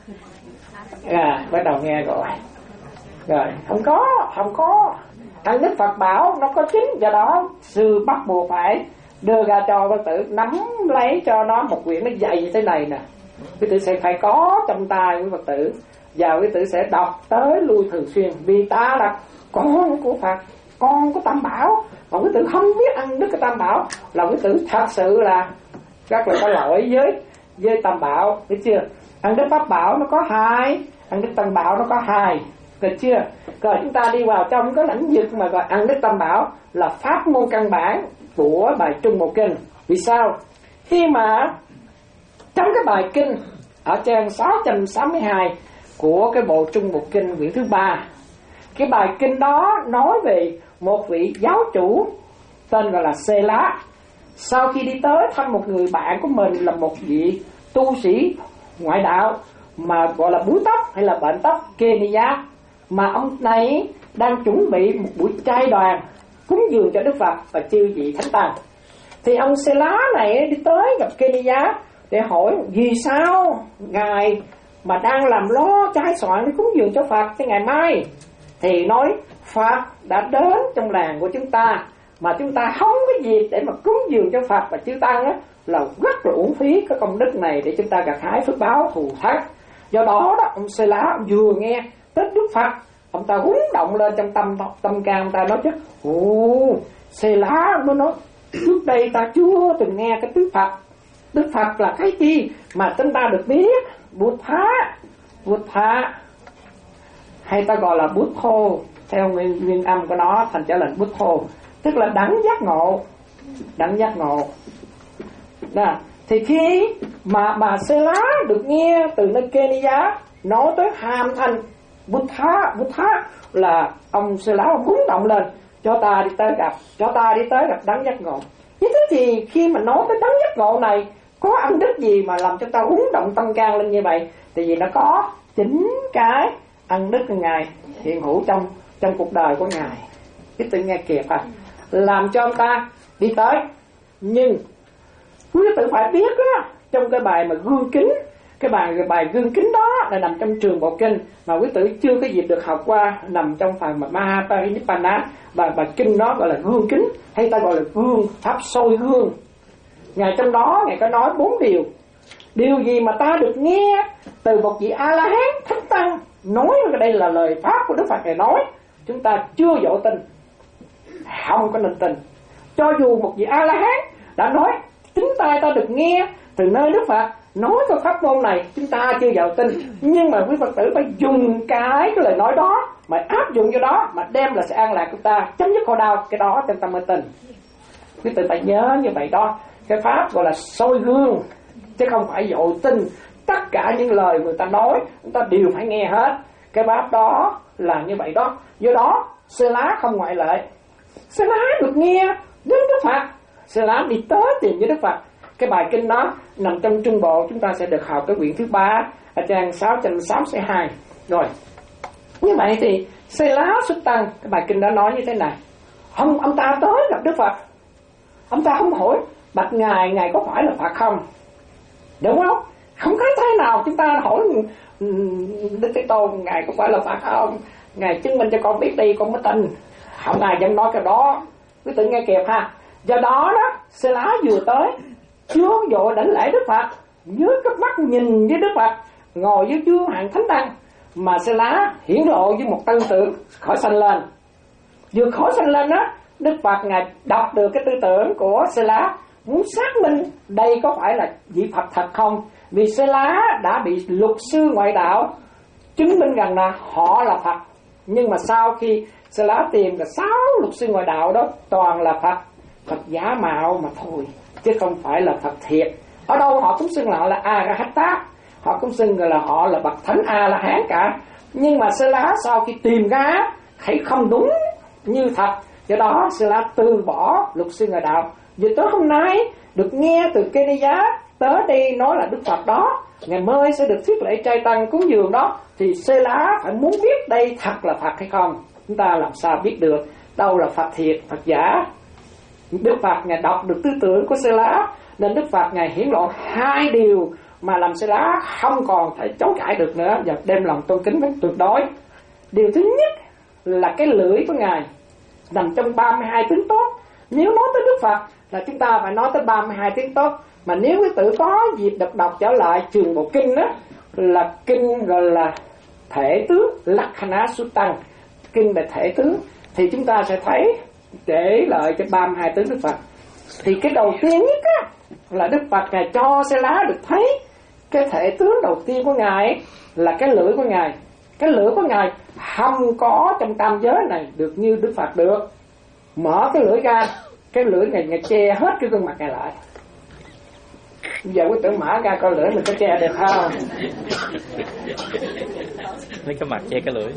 À, bắt đầu nghe rồi. Rồi, không có, không có. Ân Đức Phật Bảo nó có chín, do đó sư bắt buộc phải đưa ra cho Phật tử nắm lấy cho nó một quyển nó dày như thế này nè. Quý tử sẽ phải có trong tay của Phật tử và quý tử sẽ đọc tới lui thường xuyên, vì ta là con của Phật, con của Tam Bảo. Mà quý tử không biết Ân Đức Tam Bảo là quý tử thật sự là rất là có lỗi với với Tam Bảo, biết chưa? Ân Đức Pháp Bảo nó có hai, Ân Đức Tam Bảo nó có hai, được chưa? Rồi chúng ta đi vào trong cái lĩnh vực mà gọi Ân Đức Tam Bảo là pháp môn căn bản của bài Trung Bộ Kinh. Vì sao? Khi mà trong cái bài kinh ở trang sáu trăm sáu mươi hai của cái bộ Trung Bộ Kinh quyển thứ ba, cái bài kinh đó nói về một vị giáo chủ tên gọi là Xê Lá. Sau khi đi tới thăm một người bạn của mình là một vị tu sĩ ngoại đạo mà gọi là búi tóc hay là bệnh tóc Kenya, mà ông này đang chuẩn bị một buổi trai đoàn cúng dường cho Đức Phật và chư vị thánh tăng. Thì ông Xê Lá này đi tới gặp Kenya để hỏi vì sao ngài mà đang làm lo trai soạn để cúng dường cho Phật cho ngày mai. Thì nói Phật đã đến trong làng của chúng ta mà chúng ta không có dịp để mà cúng dường cho Phật và chư tăng á, là rất là uổng phí cái công đức này để chúng ta gặt hái phước báo thù thắng. Do đó đó ông Xê Lá ông vừa nghe tới Đức Phật, ông ta húng động lên trong tâm tâm can, ông ta nói chứ ồ Xê Lá nó nói trước đây ta chưa từng nghe cái Đức Phật. Đức Phật là cái gì mà chúng ta được biết? Bụt Thá, Bụt Thá hay ta gọi là Bút Thô, theo nguyên, nguyên âm của nó thành trở lệnh Bút Thô, tức là đẳng giác ngộ, đẳng giác ngộ. Đó. Thì khi mà bà Xê Lá được nghe từ nơi Kenya nói tới hàm thành Bút Thá, Bút Thá là ông Xê Lá ông húng động lên, cho ta đi tới gặp, cho ta đi tới gặp đẳng giác ngộ. Như thế thì khi mà nói tới đẳng giác ngộ này, có ân đức gì mà làm cho ta húng động tâm can lên như vậy? Thì vì nó có chính cái ân đức của ngài hiện hữu trong trong cuộc đời của ngài. Cái tự nghe kìa Phật làm cho ông ta đi tới. Nhưng quý tử phải biết đó, trong cái bài mà gương kính, cái bài cái bài gương kính đó là nằm trong trường bộ kinh mà quý tử chưa có dịp được học qua, nằm trong phần mà Mahaparinibbana, và bài kinh đó gọi là gương kính hay ta gọi là gương pháp soi gương. Ngài trong đó ngài có nói bốn điều. Điều gì mà ta được nghe từ một vị A La Hán thánh tăng nói đây là lời pháp của Đức Phật ngài nói, chúng ta chưa dỗ tin, không có nên tin. Cho dù một vị A La Hán đã nói chính tai ta được nghe từ nơi Đức Phật nói cái pháp môn này chúng ta chưa vào tin, nhưng mà quý Phật tử phải dùng cái cái lời nói đó mà áp dụng vô đó mà đem là sự an lạc của ta, chấm dứt khổ đau, cái đó chúng ta mới tin. Quý tử phải nhớ như vậy đó. Cái pháp gọi là soi gương, chứ không phải dội tin tất cả những lời người ta nói chúng ta đều phải nghe hết. Cái pháp đó là như vậy đó. Do đó Sê Lá không ngoại lệ. Sê Lá được nghe đến Đức Phật, Sê Lá đi tới tìm với Đức Phật. Cái bài kinh đó nằm trong Trung Bộ, chúng ta sẽ được học cái quyển thứ ba ở trang sáu trăm sáu mươi hai. Rồi như vậy thì Sê Lá Xuất Tăng, cái bài kinh đó nói như thế này: ông ông ta tới gặp Đức Phật, ông ta không hỏi bạch ngài, ngài có phải là Phật không, đúng không? Không có thế nào chúng ta hỏi Đức Thế Tôn ngài có phải là Phật không, ngài chứng minh cho con biết đi con mới tin. Không ai dám nói cái đó, cứ tự nghe kịp ha. Do đó đó, Sê Lá vừa tới chưa vội đảnh lễ Đức Phật, dưới cái mắt nhìn với Đức Phật ngồi dưới chương hạng thánh tăng, mà Sê Lá hiển lộ với một tư tưởng khỏi sanh lên. Vừa khỏi sanh lên đó, Đức Phật ngài đọc được cái tư tưởng của Sê Lá, muốn xác minh đây có phải là vị Phật thật không. Vì Sê Lá đã bị luật sư ngoại đạo chứng minh rằng là họ là Phật, nhưng mà sau khi Sê Lá tìm là sáu luật sư ngoại đạo đó toàn là Phật, Phật giả mạo mà thôi, chứ không phải là Phật thiệt. Ở đâu họ cũng xưng là họ là A-ra-hát-tá, họ cũng xưng là họ là bậc thánh A-la-hán cả. Nhưng mà Sê Lá sau khi tìm ra thấy không đúng như thật, do đó Sê Lá từ bỏ luật sư ngoại đạo. Vì tới hôm nay được nghe từ Kenya tới đây nói là Đức Phật đó, ngày mai sẽ được thuyết lễ trai tăng cúng dường đó, thì Sê Lá phải muốn biết đây thật là Phật hay không. Chúng ta làm sao biết được đâu là Phật thiệt, Phật giả? Đức Phật ngài đọc được tư tưởng của Sê Lá, nên Đức Phật ngài hiển lộ hai điều mà làm Sê Lá không còn thể chối cãi được nữa, và đem lòng tôn kính đến tuyệt đối. Điều thứ nhất là cái lưỡi của ngài nằm trong ba mươi hai tướng tốt. Nếu nói tới Đức Phật là chúng ta phải nói tới ba mươi hai tướng tốt. Mà nếu quý tử có dịp đọc đọc trở lại trường bộ kinh đó, là kinh gọi là thể tướng Lakkhana Suttan, kinh về thể tướng, thì chúng ta sẽ thấy để lại cho ba mươi hai tướng Đức Phật. Thì cái đầu tiên nhất á, là Đức Phật ngài cho Sê Lá được thấy cái thể tướng đầu tiên của ngài là cái lưỡi của ngài. Cái lưỡi của ngài không có trong tam giới này được như Đức Phật được. Mở cái lưỡi ra, cái lưỡi này ngài che hết cái gương mặt ngài lại. Bây giờ quý tử mở ra coi lưỡi mình có che được không? Lấy cái mặt che cái lưỡi.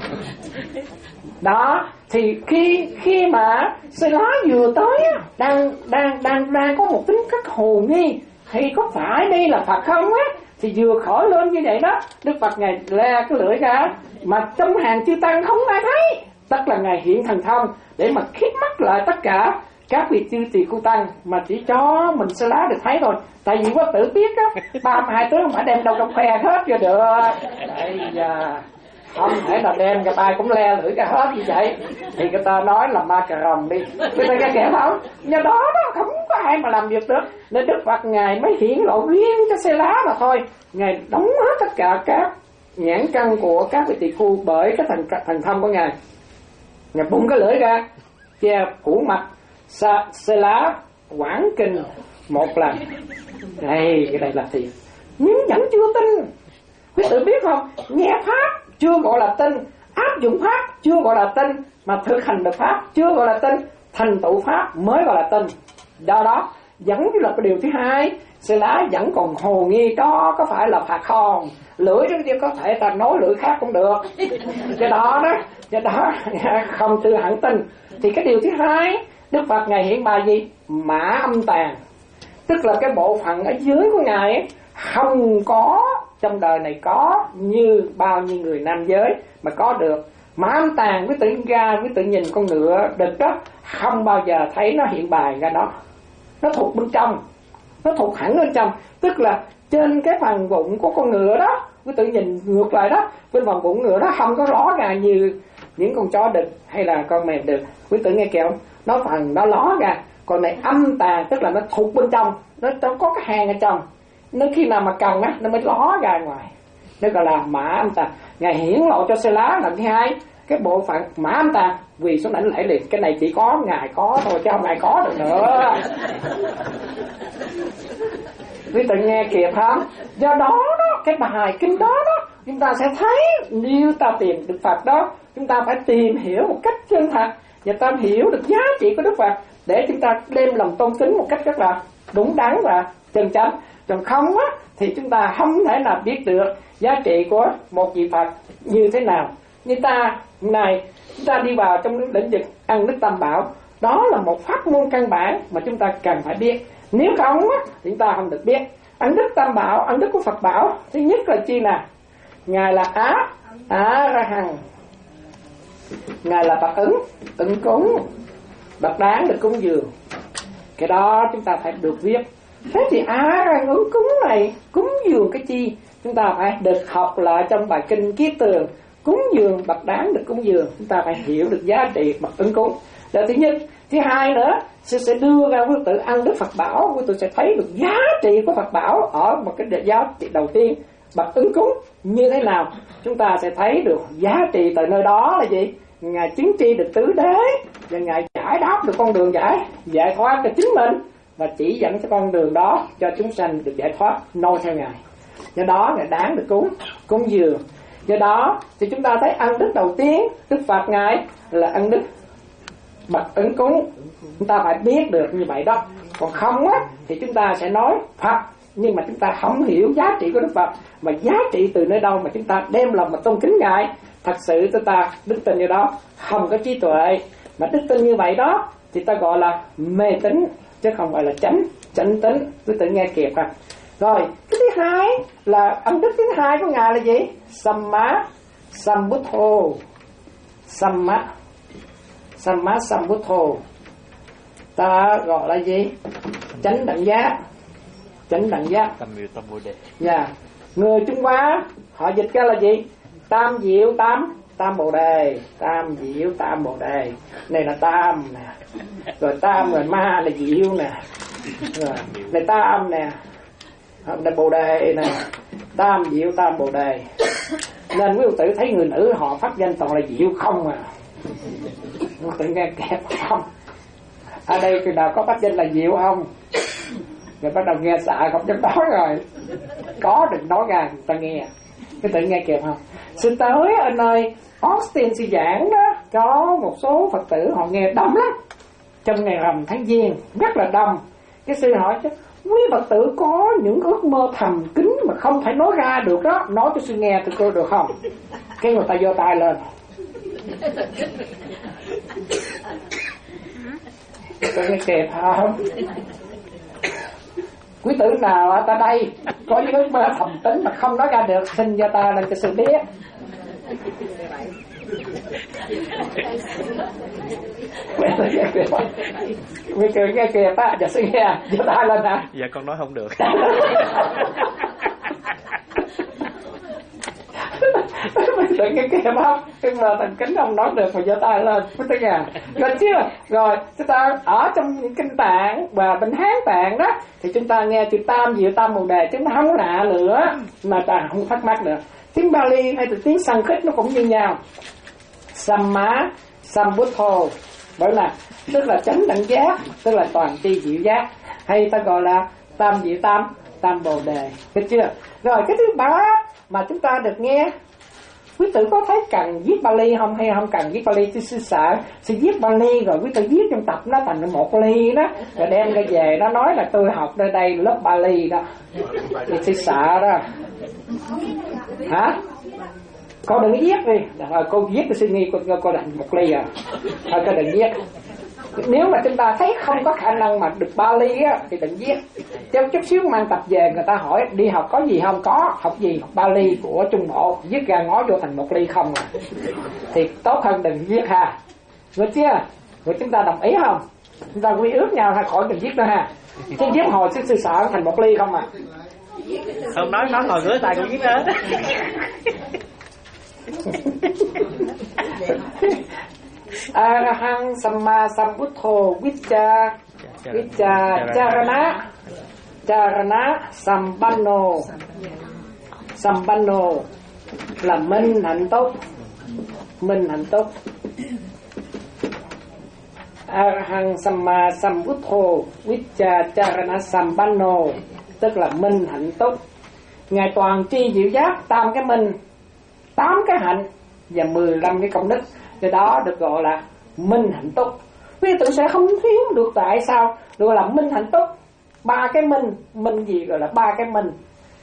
Đó, thì khi khi mà Sê Lá vừa tới đang đang đang đang có một tính cách hồ nghi, thì có phải đây là Phật không á? Thì vừa khỏi lên như vậy đó, Đức Phật ngài le cái lưỡi ra, mà trong hàng chư tăng không ai thấy, tức là ngài hiện thần thông để mà khép mắt lại tất cả các vị chư tỳ khu tăng, mà chỉ cho mình Sê Lá được thấy thôi. Tại vì quá tử biết á, ba mươi hai tướng không phải đem đâu trong khoe hết cho được. Đây giờ không thể nào đem cái tay cũng le lưỡi ra hết như vậy, thì người ta nói là ma cà rồng đi, người ta nghe kẻ không? Do đó đó không có ai mà làm việc được, nên Đức Phật ngài mới hiển lộ riêng cho Sê Lá mà thôi. Ngài đóng hết tất cả các nhãn căn của các vị tỳ khu bởi cái thần thần thông của ngài. Ngài bung cái lưỡi ra, che phủ mặt Sê Lá quảng kinh một lần. Đây, cái này là thiệt, nhưng vẫn chưa tin. Quý tử biết không? Nghe pháp chưa gọi là tin, áp dụng pháp chưa gọi là tin, mà thực hành được pháp chưa gọi là tin, thành tựu pháp mới gọi là tin. Do đó vẫn là cái điều thứ hai, Sê Lá vẫn còn hồ nghi đó có phải là Phật không. Lưỡi đó có thể ta nói lưỡi khác cũng được, cái đó đó, cái đó không tư hẳn tin. Thì cái điều thứ hai, Đức Phật ngài hiện bài gì? Mã âm tàn, tức là cái bộ phận ở dưới của ngài ấy, không có trong đời này có như bao nhiêu người nam giới mà có được. Mã âm tàn, quý tự ra quý tự nhìn con ngựa đực đó, không bao giờ thấy nó hiện bài ra đó, nó thuộc bên trong, nó thuộc hẳn bên trong, tức là trên cái phần bụng của con ngựa đó, quý tự nhìn ngược lại đó, bên phần bụng ngựa đó không có ló ra như những con chó đực hay là con mèo đực. Quý tự nghe kẹo, nó phần nó ló ra, còn này âm tàn tức là nó thuộc bên trong, nó, nó có cái hang ở trong, nó khi nào mà cần á nó mới ló ra ngoài, nó gọi là mã âm tàn. Ngài hiển lộ cho Sê Lá lần thứ hai cái bộ phận mã âm tàn, vì xuống đảnh lễ liền. Cái này chỉ có ngài có thôi chứ không ai có được nữa. quý tự nghe kịp không? Do đó đó, cái bài kinh đó đó, chúng ta sẽ thấy nếu ta tìm được Phật đó, chúng ta phải tìm hiểu một cách chân thật và ta hiểu được giá trị của Đức Phật để chúng ta đem lòng tôn kính một cách rất là đúng đắn và chân chánh. Còn không á thì chúng ta không thể nào biết được giá trị của một vị Phật như thế nào. Như ta này, chúng ta đi vào trong lĩnh vực ăn đức tam bảo, đó là một pháp môn căn bản mà chúng ta cần phải biết. Nếu không á thì chúng ta không được biết. Ăn đức tam bảo, ăn đức của Phật bảo, thứ nhất là chi nào? Ngài là Á Á Ra Hằng, Ngài là bậc ứng ứng cúng, bậc đáng được cúng dường. Cái đó chúng ta phải được viết. Thế thì Á Ra ứng cúng này cúng dường cái chi? Chúng ta phải được học lại trong bài kinh Kiết Tường. Cúng dường bậc đáng được cúng dường, chúng ta phải hiểu được giá trị bậc ứng cúng. Đó thứ nhất. Thứ hai nữa, sư sẽ đưa ra quý tự ăn đức Phật bảo, quý tự sẽ thấy được giá trị của Phật bảo ở một cái giá trị đầu tiên, bậc ứng cúng như thế nào. Chúng ta sẽ thấy được giá trị từ nơi đó là gì? Ngài chứng tri được tứ đế và Ngài giải đáp được con đường giải giải thoát cho chính mình và chỉ dẫn cho con đường đó cho chúng sanh được giải thoát noi theo Ngài. Do đó Ngài đáng được cúng cúng dường. Do đó thì chúng ta thấy ăn đức đầu tiên Đức Phật Ngài là ăn đức bậc ứng cúng, chúng ta phải biết được như vậy đó. Còn không á thì chúng ta sẽ nói Phật nhưng mà chúng ta không hiểu giá trị của Đức Phật, mà giá trị từ nơi đâu mà chúng ta đem lòng mà tôn kính Ngài. Thật sự chúng ta đức tin như đó không có trí tuệ, mà đức tin như vậy đó thì ta gọi là mê tín chứ không phải là chánh chánh tín. Quý tự nghe kịp à. Rồi cái thứ hai là ân đức thứ hai của Ngài là gì? Samma Sambuddho. Samma Samma Sambuddho ta gọi là gì? Chánh đẳng giác. Chánh đẳng giác. Tam diệu tam bồ đề. Dạ. Người Trung Hoa họ dịch ra là gì? Tam diệu tam tam bồ đề. Tam diệu tam bồ đề. Này là tam nè. Rồi tam rồi ma là diệu nè. Rồi này tam nè. Này bồ đề nè. Tam diệu tam bồ đề. Nên quý tử thấy người nữ họ phát danh toàn là diệu không à. Tự nghe kẹp không? Ở đây khi nào có phát danh là diệu không? Rồi bắt đầu nghe sợ không dám nói rồi. Có đừng nói ra người ta nghe. Cái tự nghe kịp không? Sự tới ở nơi Austin sư giảng đó, có một số Phật tử họ nghe đông lắm. Trong ngày rằm tháng Giêng rất là đông. Cái sư hỏi chứ, quý Phật tử có những ước mơ thầm kín mà không thể nói ra được đó, nói cho sư nghe tôi cô được không? Cái người ta giơ tay lên. Tôi nghe kịp không? Quý tử nào ta đây có những ước mơ thầm kín mà không nói ra được, xin giơ tay lên cho sư biết. Quý tử nghe kịp á, giờ sư nghe giơ tay lên nè. Dạ con nói không được. Tự nghe kịp không? Cái mà thần kính không nói được mà giơ tay lên. Quý tử nghe rồi chưa? Rồi chúng ta ở trong những kinh tạng và bên Hán tạng đó thì chúng ta nghe chữ tam diệu tam bồ đề, chúng ta không lạ nữa mà ta không thắc mắc nữa. Tiếng Bali hay từ tiếng Sanskrit nó cũng như nhau. Samma Sambuddho, bởi là tức là chánh đẳng giác, tức là toàn tri diệu giác, hay ta gọi là tam diệu tam tam bồ đề. Được chưa? Rồi cái thứ ba mà chúng ta được nghe, quý tử có thấy cần viết Bali không hay không cần viết Bali? Tôi sư sợ sư viết Bali rồi quý tử viết trong tập nó thành một ly đó, rồi đem ra về nó nói là tôi học nơi đây lớp Bali đó, thì sư sợ đó. Hả? Cô đừng viết đi. Rồi cô viết tôi xin nghi cô, cô đặt một ly à. Thôi cô đừng viết. Nếu mà chúng ta thấy không có khả năng mà được Bali á thì đừng viết. Trong chút xíu mang tập về người ta hỏi đi học có gì không? Có. Học gì? Học Bali của Trung Bộ. Viết ra ngó vô thành một ly không à. Thì tốt hơn đừng viết ha. Được chưa? Rồi chúng ta đồng ý không? Chúng ta quy ước nhau ha, khỏi đừng viết nữa ha. Chứ viết hồi sư sư sợ thành một ly không à. Không nói nói hồi rửa tay cũng viết hết. Arahang Samma Sambuddho Vicca Vicca Charana Charana Sambanno. Sambanno là minh hạnh tốt, minh hạnh tốt. Arahang Samma Sambuddho Vicca Charana Sambanno tức là minh hạnh túc. Ngài toàn tri diệu giác tam cái minh, tám cái hạnh và mười lăm cái công đức, cái đó được gọi là minh hạnh túc. Quý tự sẽ không thiếu được. Tại sao gọi là minh hạnh túc? Ba cái minh, minh gì gọi là ba cái minh,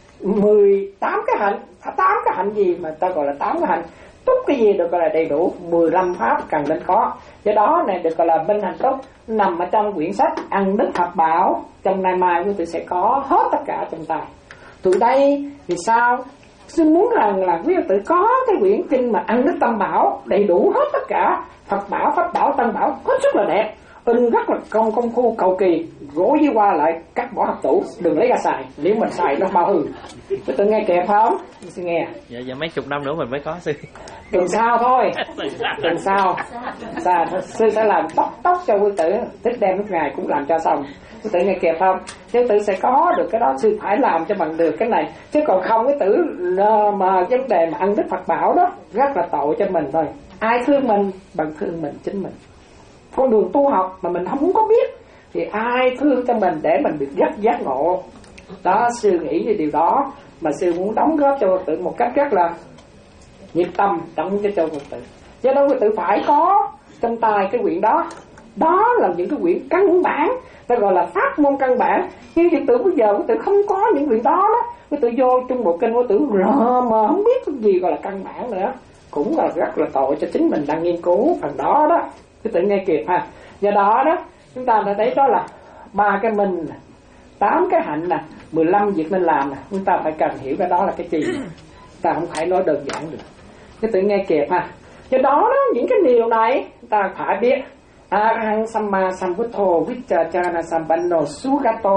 mười tám cái hạnh, tám cái hạnh gì mà ta gọi là tám cái hạnh, túc cái gì được gọi là đầy đủ, mười lăm pháp cần nên có. Do đó này được gọi là minh hạnh túc, nằm ở trong quyển sách Ăn Đức Thập Bảo. Trong nay mai quý vị sẽ có hết tất cả trong tay. Từ đây thì sao? Xin muốn rằng là quý vị tự có cái quyển kinh mà Ăn Đức Tam Bảo đầy đủ hết tất cả Phật bảo, Pháp bảo, Tăng bảo, hết sức là đẹp, in rất là công công phu cầu kỳ, gỗ với qua lại cắt bỏ hộp tủ, đừng lấy ra xài, nếu mình xài nó bao hư. Quý tự nghe kịp không? Xin nghe. Dạ, dạ mấy chục năm nữa mình mới có sư. Tuần sau thôi, tuần sau Sa, sư sẽ làm tóc tóc cho quý tử, thích đem lúc ngày cũng làm cho xong. Quý tử nghe kịp không? Quý tử sẽ có được cái đó, sư phải làm cho bằng được cái này, chứ còn không quý tử mà vấn đề mà ăn Đức Phật bảo đó rất là tội cho mình thôi. Ai thương mình bằng thương mình chính mình. Con đường tu học mà mình không có biết thì ai thương cho mình để mình được giác giác ngộ. Đó, sư nghĩ về điều đó mà sư muốn đóng góp cho Phật tử một cách rất là nhiệt tâm đóng cho cho Phật tử. Do đó Phật tử phải có trong tay cái quyển đó. Đó là những cái quyển căn bản, ta gọi là pháp môn căn bản. Nhưng Phật tử bây giờ Phật tử không có những quyển đó đó, Phật tử vô trong bộ kinh Phật tử rờ mà không biết cái gì gọi là căn bản nữa, cũng là rất là tội cho chính mình đang nghiên cứu phần đó đó. Phật tử nghe kịp ha. Do đó đó chúng ta đã thấy đó là ba cái minh, tám cái hạnh nè, mười lăm việc nên làm nè. Chúng ta phải cần hiểu cái đó là cái gì, ta không phải nói đơn giản được. Phật tử nghe kịp ha. Do đó đó những cái điều này ta phải biết. Arahant Samma Sambuddho Vichachana Sampanno Sugato.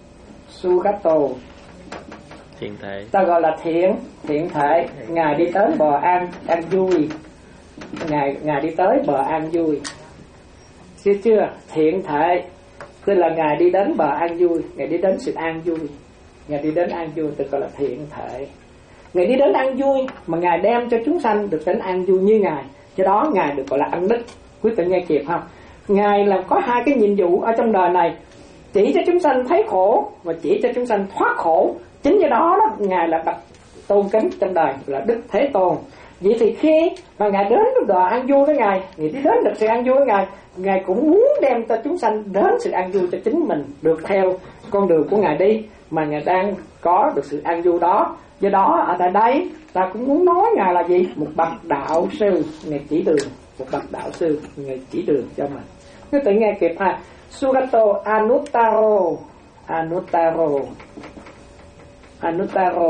Sugato thiện thể, ta gọi là thiện thiện thể. Ngài đi tới bờ an an vui, ngài ngài đi tới bờ an vui, chưa chưa thiện thể tức là ngài đi đến bờ an vui, ngài đi đến sự an vui, ngài đi đến an vui tức gọi là thiện thể. Ngài đi đến an vui mà ngài đem cho chúng sanh được đến an vui như ngài, do đó ngài được gọi là ăn đức. Quý vị nghe kịp không? Ngài là có hai cái nhiệm vụ ở trong đời này, chỉ cho chúng sanh thấy khổ và chỉ cho chúng sanh thoát khổ. Chính do đó, đó ngài là bậc tôn kính trong đời, là Đức Thế Tôn. Vậy thì khi mà ngài đến được đời an vui với ngài, ngài đi đến được sự an vui với ngài, ngài cũng muốn đem cho chúng sanh đến sự an vui cho chính mình, được theo con đường của ngài đi mà ngài đang có được sự an vui đó. Do đó ở tại đây ta cũng muốn nói ngài là gì? Một bậc đạo sư, ngài chỉ đường, một bậc đạo sư, ngài chỉ đường cho mình. Cứ tự nghe kịp ha. Sugato Anuttaro, Anuttaro, Anuttaro,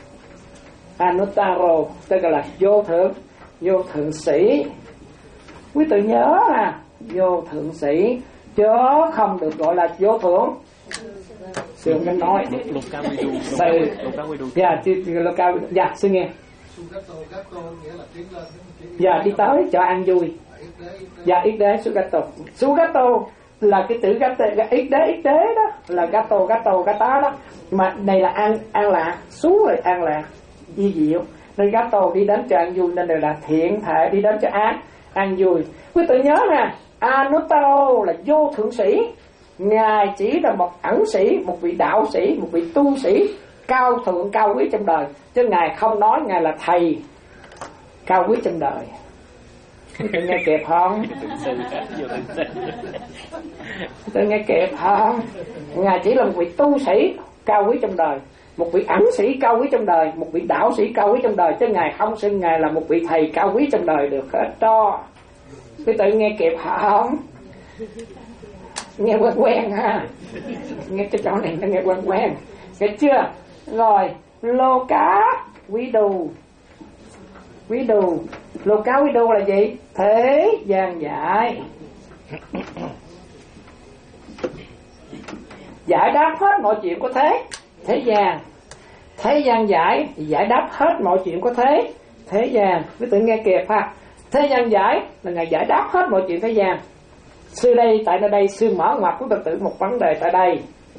Anuttaro tức là vô thượng, vô thượng sĩ. Quý tự nhớ ha, vô thượng sĩ chứ không được gọi là vô thượng. Sư không nói lục cao quy đu, lục cao quy đu. Dạ, lục cao, dạ, sư nghe. Dạ, đi tới cho ăn vui. Dạ, ít đế Sugato. Sugato là cái chữ gato, ít đế ít đế đó là gato gato gata đó, mà này là an an lạc, xuống rồi an lạc di diệu, nên gato đi đến cho an vui, nên đều là thiện thể đi đến cho an an vui. Quý tự nhớ nè, Anuttaro là vô thượng sĩ, ngài chỉ là một ẩn sĩ, một vị đạo sĩ, một vị tu sĩ cao thượng cao quý trong đời, chứ ngài không nói ngài là thầy cao quý trong đời. Tôi nghe kịp không? Tôi nghe kịp không? Ngài chỉ là một vị tu sĩ cao quý trong đời, một vị ẩn sĩ cao quý trong đời, một vị đạo sĩ cao quý trong đời, chứ ngài không xưng ngài là một vị thầy cao quý trong đời được hết đó. Tôi tự nghe kịp không? Nghe quen quen ha. Nghe cái chỗ này nó nghe quen quen. Nghe chưa? Rồi, lô cá quý đù. Quý đù, lô cá quý đù là gì? Thế gian giải. Giải đáp hết mọi chuyện của thế thế gian. Thế gian giải, giải đáp hết mọi chuyện của thế thế gian. Quý tự nghe kịp ha. Thế gian giải là ngài giải đáp hết mọi chuyện thế gian. Sư đây, tại nơi đây sư mở ngoặt của Phật tử một vấn đề tại đây.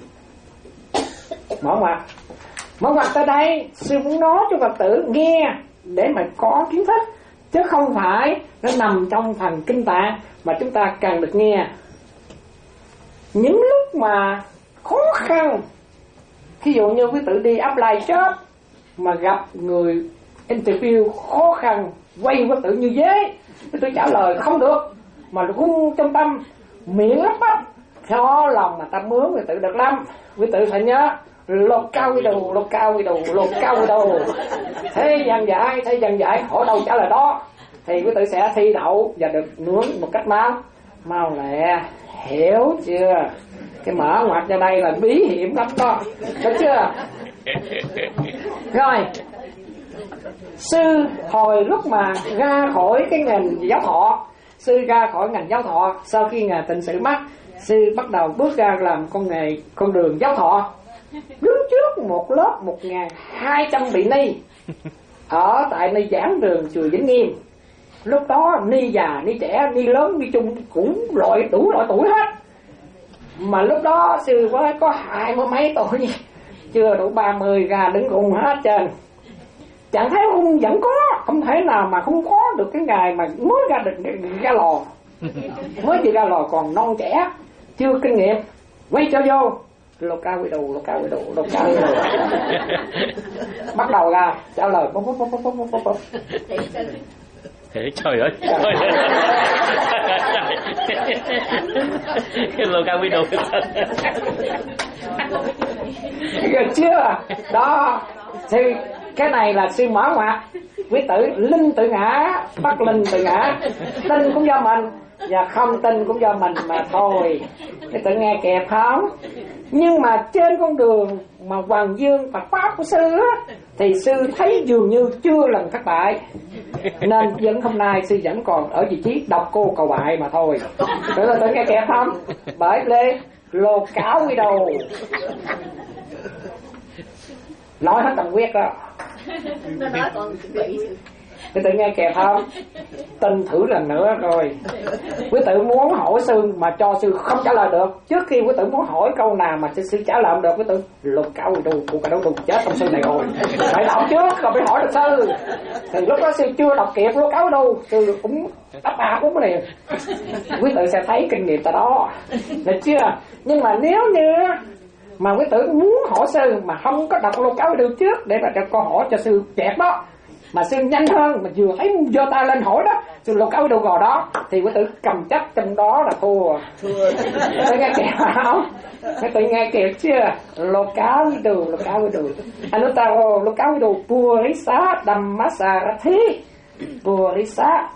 Mở ngoặt Mở ngoặt tại đây, sư muốn nói cho Phật tử nghe để mà có kiến thức, chứ không phải nó nằm trong phần kinh tạng mà chúng ta cần được nghe. Những lúc mà khó khăn Thí dụ như quý tử đi apply job mà gặp người interview khó khăn, quay quý tử như thế, quý tử trả lời không được mà run trong tâm, miệng lắp bắp, khó lòng mà ta mướn quý tử được lắm. Quý tử phải nhớ lột cao quy đầu, lột cao quy đầu, lột cao quy đầu. Thế dần dãi, thế dần dãi hỏi đâu trả lời đó, thì quý tử sẽ thi đậu và được nướng một cách mau mau lẹ. Hiểu chưa? Cái mở ngoặt ra đây là bí hiểm lắm đó, hiểu chưa? Rồi, sư hồi lúc mà ra khỏi cái ngành giáo thọ, sư ra khỏi ngành giáo thọ sau khi ngài tịnh sự mất, sư bắt đầu bước ra làm con nghề con đường giáo thọ, đứng trước một lớp một nghìn hai trăm vị ni ở tại nơi giảng đường chùa Vĩnh Nghiêm. Lúc đó ni già, ni trẻ, ni lớn, ni chung cũng loại đủ loại tuổi hết. Mà lúc đó sư mới có hai mươi mấy tuổi, chưa đủ ba mươi, ra đứng cùng hết trơn. Chẳng thấy ông vẫn có, không thể nào mà không có được cái ngày mà mới ra được ra lò, mới đi ra lò còn non trẻ, chưa kinh nghiệm, quay cho vô lột cao quy đầu, lột cao quy đầu, lột cao quy đầu. Bắt đầu ra trả lời bốc bốc bốc bốc bốc bốc bốc. Thế trời ơi, cái lô cao video được chưa? Đó thì cái này là sư mở ngoặt. Quý tử linh tự ngã, bắt linh tự ngã, tin cũng do mình và không tin cũng do mình mà thôi. Quý tử nghe kẹp không? Nhưng mà trên con đường mà Hoàng Dương Phật Pháp của sư á, thì sư thấy dường như chưa lần thất bại, nên vẫn hôm nay sư vẫn còn ở vị trí độc cô cầu bại mà thôi. Tự là tự nghe kẹp không? Bởi lê lột cáo quy đầu, nói hết tầm quyết đó. Nó nói còn bị Quý tử nghe kẹp không? Tin thử lần nữa rồi. Quý tử muốn hỏi sư mà cho sư không trả lời được, trước khi quý tử muốn hỏi câu nào mà sư trả lời không được, quý tử lột cao đồ của cả đâu đùng chết trong sư này rồi. Phải đọc trước rồi mới hỏi được sư. Thì lúc đó sư chưa đọc kịp lột cáo đâu, sư cũng đáp à cũng liền. Quý tử sẽ thấy kinh nghiệm tại đó, được chưa? Nhưng mà nếu như mà quý tử muốn hỏi sư mà không có đọc lột cáo được trước để mà cho câu hỏi cho sư chẹt đó, mà sư nhanh hơn mà vừa thấy giơ tay lên hỏi đó, sư lột áo đầu gò đó, thì quý tử cầm chắc trong đó là thua. Tôi nghe kịp không? Quý tử nghe kịp chưa? Lột áo đồ, lột áo đồ. Anuttaro lột áo đồ Purisa Dhammasarathi. Purisa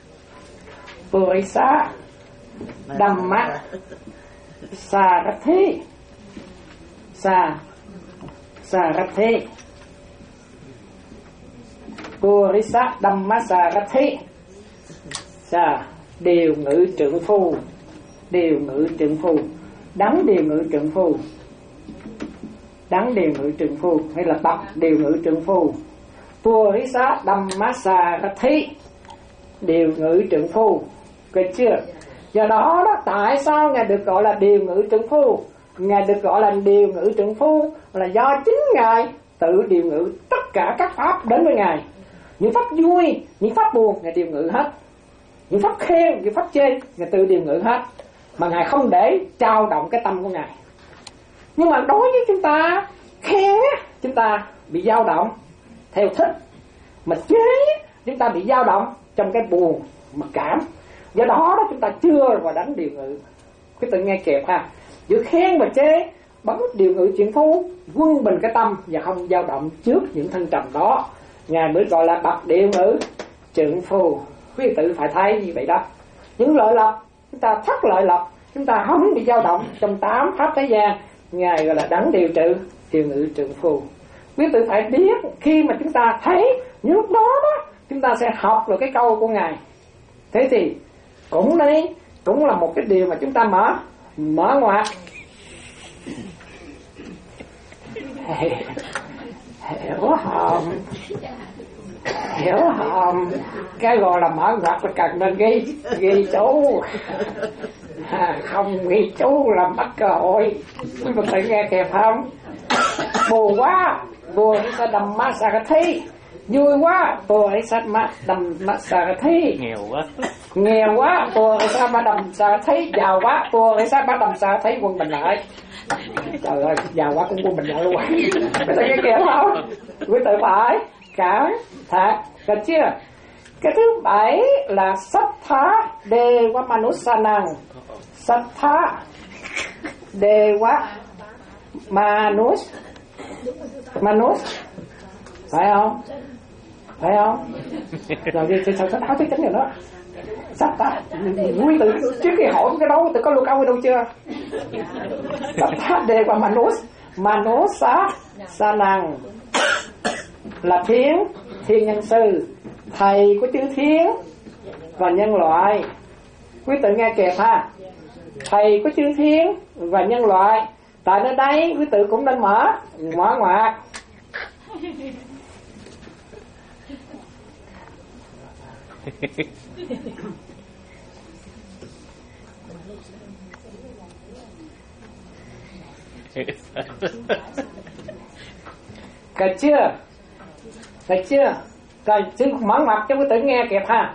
Purisa Dhammasarathi. Sa Sarathi. Purisa Dhammasarathi. Sa điều ngự trượng phu, điều ngự trượng phu, đấng điều ngự trượng phu, đấng điều ngự trượng phu hay là bậc điều ngự trượng phu. Purisa Dhammasarathi, điều ngự trượng phu, được chưa? Do đó đó, tại sao ngài được gọi là điều ngự trượng phu? Ngài được gọi là điều ngự trượng phu là do chính ngài tự điều ngự tất cả các pháp đến với ngài. Những pháp vui, những pháp buồn ngài điều ngự hết, những pháp khen, những pháp chê ngài tự điều ngự hết, mà ngài không để trao động cái tâm của ngài. Nhưng mà đối với chúng ta khen á, chúng ta bị dao động theo thích, mà chế chúng ta bị dao động trong cái buồn mặc cảm. Do đó đó chúng ta chưa vào đánh điều ngự. Quý tự nghe kịp ha, giữa khen và chế bấm điều ngự chuyển phu, quân bình cái tâm và không dao động trước những thân trầm đó, ngài mới gọi là bậc điều ngự trượng phu. Quý tự phải thấy như vậy đó. Những lợi lộc chúng ta thất lợi lộc, chúng ta không bị dao động trong tám pháp thế gian, ngài gọi là đấng điều trự điều ngự trượng phu. Quý tự phải biết khi mà chúng ta thấy những lúc đó đó, chúng ta sẽ học được cái câu của ngài. Thế thì cũng đây cũng là một cái điều mà chúng ta mở mở ngoặt. Hiểu không? Hiểu không? Cái gọi là mở ngoặt là cần nên ghi ghi chú, à, không ghi chú là mất cơ hội. Quý vị tự nghe kịp không? Bù quá, bùa chúng ta đầm ma sa thi, vui quá tôi sát mắt đầm mắt xà thấy nghèo quá nghèo quá tôi sát mắt đầm xà thấy giàu quá tôi sát mắt đầm xà thấy quân bình lại. Trời ơi giàu quá cũng quân bình lại luôn. Cái tự nghe kìa không quý tự phải cả thả được chưa? Cái thứ bảy là Sattha Dewa Manusanang. Sattha Dewa Manus Manus phải không? Phải không? Rồi đi thì sao sao tháo tiếng tính rồi đó. Sattha quý tự trước khi hỏi cái đó tự có lưu câu đâu chưa? Sattha Dewa Manus Manusa Sanang là thiên thiên nhân sư, thầy của chư thiên và nhân loại. Quý tự nghe kịp ha, thầy của chư thiên và nhân loại. Tại nơi đây quý tự cũng nên mở mở ngoặt. Được chưa? Được chưa? Rồi xin mở mặt cho quý tử nghe kịp ha.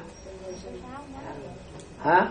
Hả?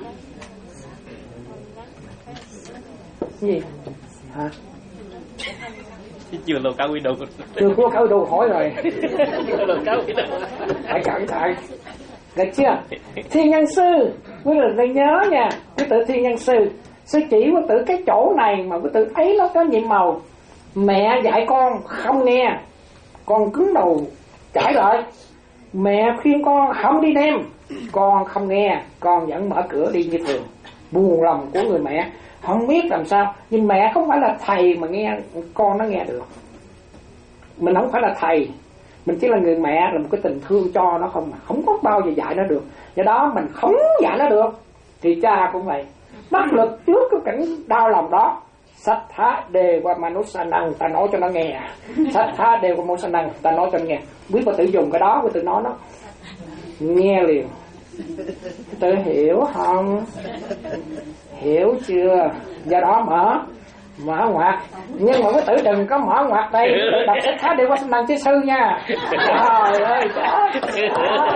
Gì? Hả? Chưa lô cao quy đồ. Chưa có cao đồ hỏi rồi. Chưa lô cao quy đồ. Phải cẩn thận. Được chưa? Thiên nhân sư, quý tử phải nhớ nha. Quý tử thiên nhân sư sư chỉ quý tử cái chỗ này mà quý tử thấy nó có nhiệm màu. Mẹ dạy con không nghe, con cứng đầu cãi lại. Mẹ khuyên con không đi đêm, con không nghe, con vẫn mở cửa đi như thường. Buồn lòng của người mẹ không biết làm sao. Nhưng mẹ không phải là thầy mà nghe con nó nghe được. Mình không phải là thầy, mình chỉ là người mẹ, là một cái tình thương cho nó không mà không có bao giờ dạy nó được. Do đó mình không dạy nó được thì cha cũng vậy, bất lực trước cái cảnh đau lòng đó. Sattha Dewa Manusanang, ta nói cho nó nghe. Sattha Dewa Manusanang, ta nói cho nó nghe. Quý bà tự dùng cái đó, quý tự nói nó nghe liền. Tự hiểu không? Hiểu chưa? Do đó mở mở ngoặt. Nhưng mà quý tử đừng có mở ngoặt đây, tự đọc Sattha Dewa Manusanang chứ sư nha. Trời ơi chết.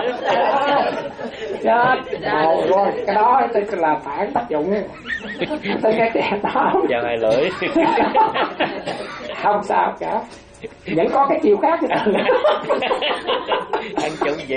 Chết. Rồi, rồi cái đó tức là phản tác dụng. Tôi nghe kẹt đó. Chào hai lưỡi. Không sao cả, vẫn có cái chiều khác. Ăn chỗ gì?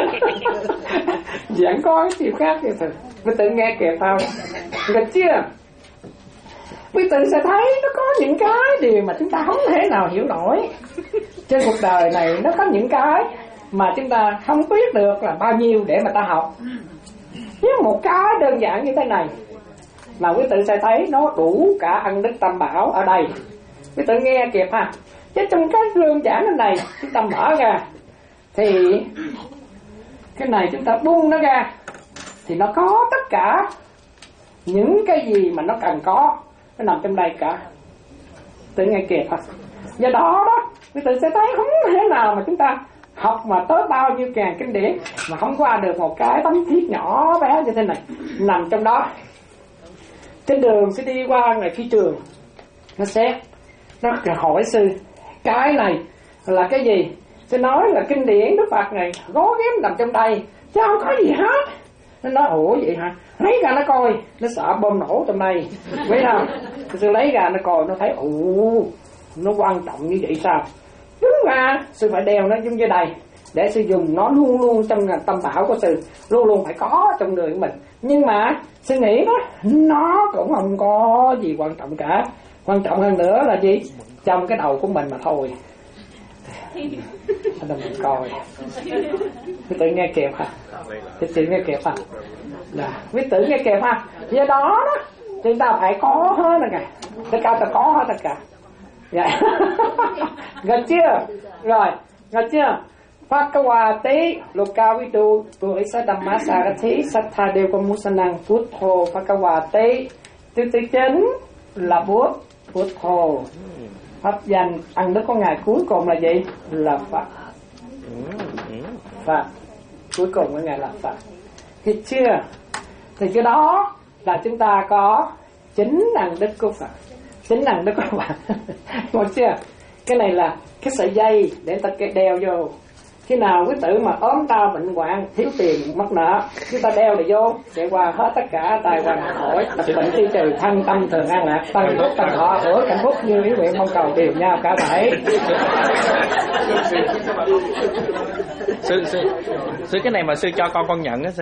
Vẫn có cái chiều khác vậy thôi. Quý tự nghe kẹt không? Được chưa? Quý tự sẽ thấy nó có những cái điều mà chúng ta không thể nào hiểu nổi. Trên cuộc đời này nó có những cái mà chúng ta không biết được là bao nhiêu để mà ta học. Với một cái đơn giản như thế này mà quý tự sẽ thấy nó đủ cả ân đức tam bảo ở đây. Quý tự nghe kịp ha. Chứ trong cái đơn giản thế này chúng ta mở ra thì cái này chúng ta buông nó ra thì nó có tất cả những cái gì mà nó cần có, nó nằm trong đây cả. Tự nghe kịp ha. Do đó đó quý tự sẽ thấy không thể nào mà chúng ta học mà tới bao nhiêu ngàn kinh điển mà không qua được một cái tấm thiết nhỏ bé như thế này nằm trong đó. Trên đường sẽ đi qua ngày phi trường, nó xét, nó hỏi sư cái này là cái gì, sẽ nói là kinh điển Đức Phật này gó ghém nằm trong đây chứ không có gì hết. Nó nói ủa vậy hả, lấy ra nó coi, nó sợ bom nổ trong đây, biết không? Sư lấy ra nó coi, nó thấy ồ nó quan trọng như vậy sao. Đúng ra sư phải đeo nó giống như đây để sư dùng nó luôn luôn trong tâm bảo của sư, luôn luôn phải có trong người của mình. Nhưng mà sư nghĩ đó nó cũng không có gì quan trọng cả. Quan trọng hơn nữa là gì? Trong cái đầu của mình mà thôi. Anh đừng coi. Quý tử nghe kịp hả? Quý tử nghe kịp hả? Là quý tử nghe kịp ha. Do đó đó chúng ta phải có hết rồi kìa. Tất cả ta có hết tất cả. Dạ. Được chưa? Rồi, được chưa? Phakawati Lokavidu Purisa Dhammasarathi Sattha Dewa Manusanang Buddho Phakawati. Từ từ chính là Bút, Buddho. Pháp danh ăn đức của ngài cuối cùng là gì? Là Phật. Phật. Cuối cùng của ngài là Phật. Thì chưa? Thì cái đó là chúng ta có chính năng đức của Phật. Chính năng đức của Phật. Được chưa? Cái này là cái sợi dây để ta đeo vô. Khi nào quý tử mà ốm đau bệnh hoạn, thiếu tiền mắc nợ, chúng ta đeo để vô sẽ qua hết tất cả tai họa nạn khỏi, tập bệnh tiêu trừ, thân tâm thường an lạc, tăng phúc tăng thọ, hưởng hạnh phúc như ý nguyện mong cầu đều nhau cả thảy. Sư, sư, sư cái này mà sư cho con con nhận á sư.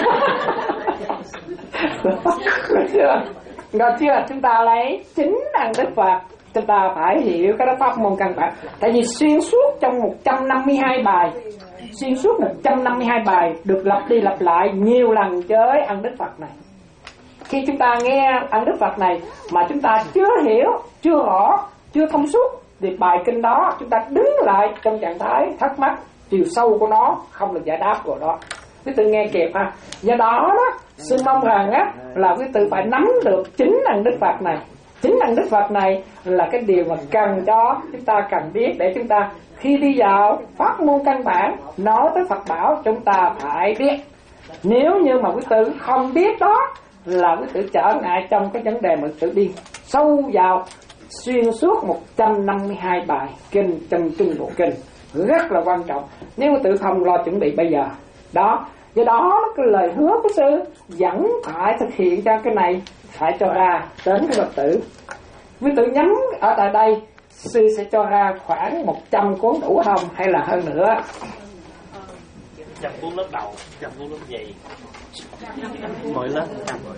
Được chưa? Được chưa? Chúng ta lấy chính năng Đức Phật, chúng ta phải hiểu cái đó pháp môn căn bản. Tại vì xuyên suốt trong một trăm năm mươi hai bài, xuyên suốt một trăm năm mươi hai bài được lặp đi lặp lại nhiều lần với ân Đức Phật này. Khi chúng ta nghe ân Đức Phật này mà chúng ta chưa hiểu, chưa rõ, chưa thông suốt thì bài kinh đó chúng ta đứng lại trong trạng thái thắc mắc, chiều sâu của nó không được giải đáp của đó. Quý tử nghe kịp ha. Do đó đó, sư mong rằng á là quý tử phải nắm được chính ân Đức Phật này. Chính ân Đức Phật này là cái điều mà cần cho chúng ta cần biết để chúng ta khi đi vào pháp môn căn bản nói tới Phật bảo chúng ta phải biết. Nếu như mà quý tử không biết đó là quý tử trở ngại trong cái vấn đề mà quý tử đi sâu vào xuyên suốt một trăm năm mươi hai bài kinh trong Trung Bộ Kinh rất là quan trọng. Nếu quý tử không lo chuẩn bị bây giờ đó, do đó cái lời hứa của sư vẫn phải thực hiện cho cái này, phải cho ra đến cái Phật tử. Quý tử nhắm ở tại đây, sư sẽ cho ra khoảng một trăm cuốn đủ không hay là hơn nữa? Trăm cuốn lớp đầu, trăm cuốn lớp nhì, mỗi lớp trăm rồi.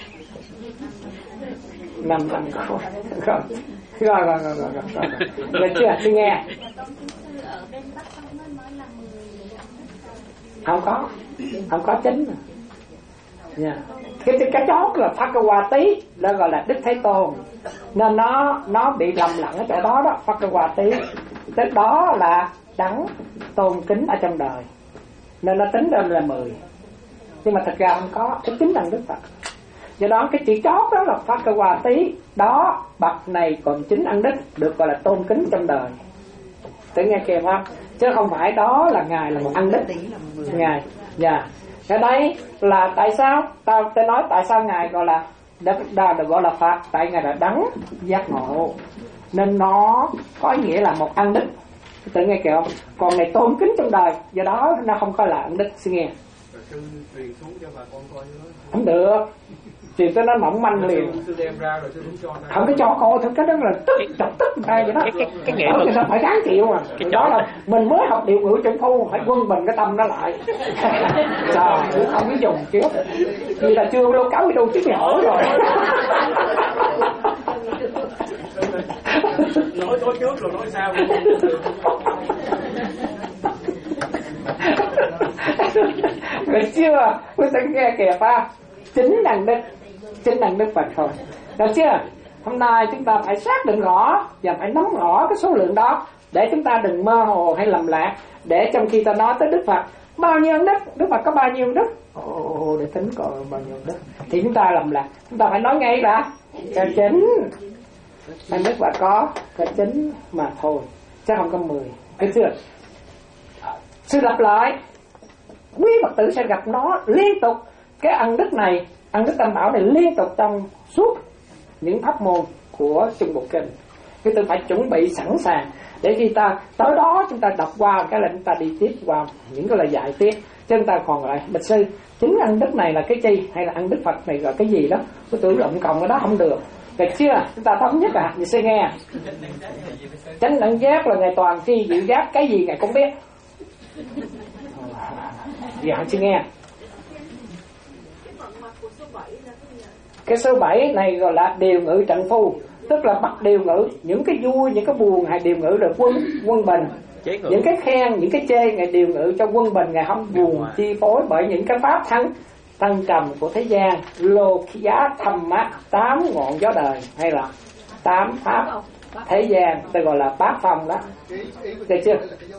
Năm năm rồi, rồi, rồi, rồi, rồi, rồi, rồi, rồi chưa? Tôi nghe. Không có, không có chính. Yeah. Cái cái chót là Phakawati, đó gọi là Đức Thế Tôn, nên nó nó bị lầm lẫn ở chỗ đó đó. Phakawati tức đó là đấng tôn kính ở trong đời, nên nó tính ra là mười, nhưng mà thật ra không có cái chính đẳng Đức Phật. Do đó cái chữ chót đó là Phakawati, đó bậc này còn chính ân đức được gọi là tôn kính trong đời. Tự nghe kìa không? Chứ không phải đó là ngài là một ân đức ngài. Dạ. Cái đấy là tại sao ta ta nói tại sao ngài gọi là đã được gọi là Phật, tại ngài là đấng giác ngộ, nên nó có ý nghĩa là một ân đức. Tự nghe kìa không? Còn ngài tôn kính trong đời, do đó nó không có là ân đức. Xin nghe. Không được. Chuyện cho nó mỏng manh liền. Không có cho cô thôi, cái đó là tức chọc tức ai vậy đó. Cái cái cái nghệ thuật người ta phải gắng chịu mà. Cái đó là mình mới học điệu ngữ trong phu phải quân bình cái tâm nó lại. Trời, không biết dùng chứ. Vì là chưa lâu cáo đi đâu chứ mày hỏi rồi. Nói nói trước rồi nói sao. Được chưa? Quý ta nghe kìa pha. Chính đẳng đức, chính đẳng đức Phật thôi. Được chưa? Hôm nay chúng ta phải xác định rõ và phải nắm rõ cái số lượng đó để chúng ta đừng mơ hồ hay lầm lạc. Để trong khi ta nói tới Đức Phật bao nhiêu đức, Đức Phật có bao nhiêu đức, ồ, để tính coi bao nhiêu đức thì chúng ta lầm lạc. Chúng ta phải nói ngay là cái chính đẳng đức Phật có cái chính mà thôi, chứ không có mười. Thấy chưa? Sư lặp lại, quý Phật tử sẽ gặp nó liên tục. Cái ân đức này, ân đức tam bảo này liên tục trong suốt những pháp môn của Trung Bộ Kinh. Chúng ta phải chuẩn bị sẵn sàng để khi ta tới đó chúng ta đọc qua cái là chúng ta đi tiếp qua những cái lời dạy tiếp. Chứ chúng ta còn lại bạch sư chính ân đức này là cái chi hay là ân đức Phật này là cái gì đó, cái tưởng lộn cộng cái đó không được. Được chưa? Chúng ta thống nhất à? Vậy sẽ nghe. Chánh đẳng giác là ngày toàn tri diệu giác, cái gì ngài cũng biết. Dạ sẽ nghe. Cái số bảy này gọi là điều ngữ trận phu, tức là bắt điều ngữ, những cái vui, những cái buồn hay điều ngữ được quân quân bình, những cái khen, những cái chê ngày điều ngữ cho quân bình, ngày không buồn chi phối bởi những cái pháp thăng tăng trầm của thế gian. Lô giá thầm mát tám ngọn gió đời hay là tám pháp thế gian, tôi gọi là bát phong đó. Được chưa?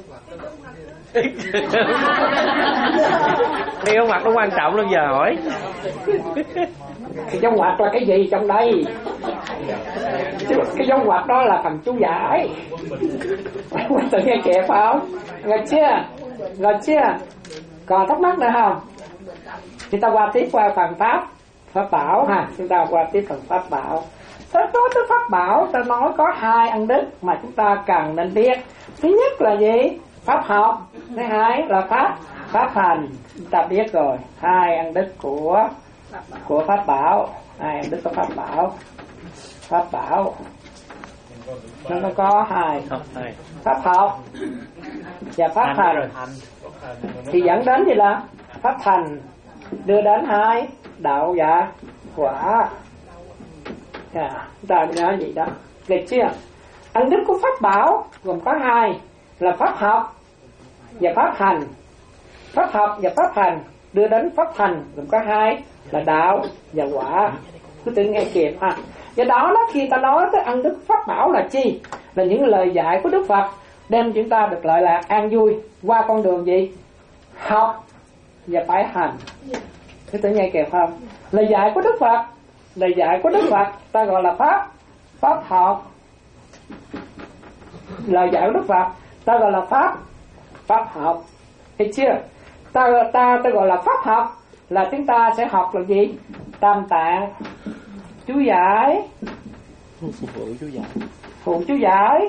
Cái dấu ngoặc nó quan trọng lắm giờ hỏi. Cái dấu ngoặc là cái gì trong đây? Cái dấu ngoặc đó là phần chú giải. Tự nghe kẹp phải không? Rồi chưa? Rồi chưa? Còn thắc mắc nữa không? Chúng ta qua tiếp qua phần pháp pháp bảo ha. Chúng ta qua tiếp phần pháp bảo. Tới nói tới pháp bảo, ta nói có hai ân đức mà chúng ta cần nên biết. Thứ nhất là gì? pháp học. Thứ hai là pháp pháp hành, chúng ta biết rồi, hai ăn đức của của pháp bảo, hai ăn đức của pháp bảo. Pháp bảo nó có hai, pháp học và pháp hành, thì dẫn đến gì là pháp thành, đưa đến hai đạo và quả. À, ta nhớ gì đó, được chưa? Ăn đức của pháp bảo gồm có hai là pháp học và pháp hành. Pháp học và pháp hành đưa đến pháp thành gồm có hai là đạo và quả. Cứ tự nghe kịp ha. Do đó đó, khi ta nói tới ăn đức pháp bảo là chi? Là những lời dạy của Đức Phật đem chúng ta được lợi lạc an vui qua con đường gì? Học và phải hành. Cứ tự nghe kịp không? Lời dạy của Đức Phật, lời dạy của Đức Phật ta gọi là pháp pháp học. Lời dạy của Đức Phật ta gọi là pháp pháp học. Thấy chưa? Ta ta ta gọi là pháp học là chúng ta sẽ học là gì? Tam tạng, chú giải, phụ chú giải, phụ chú giải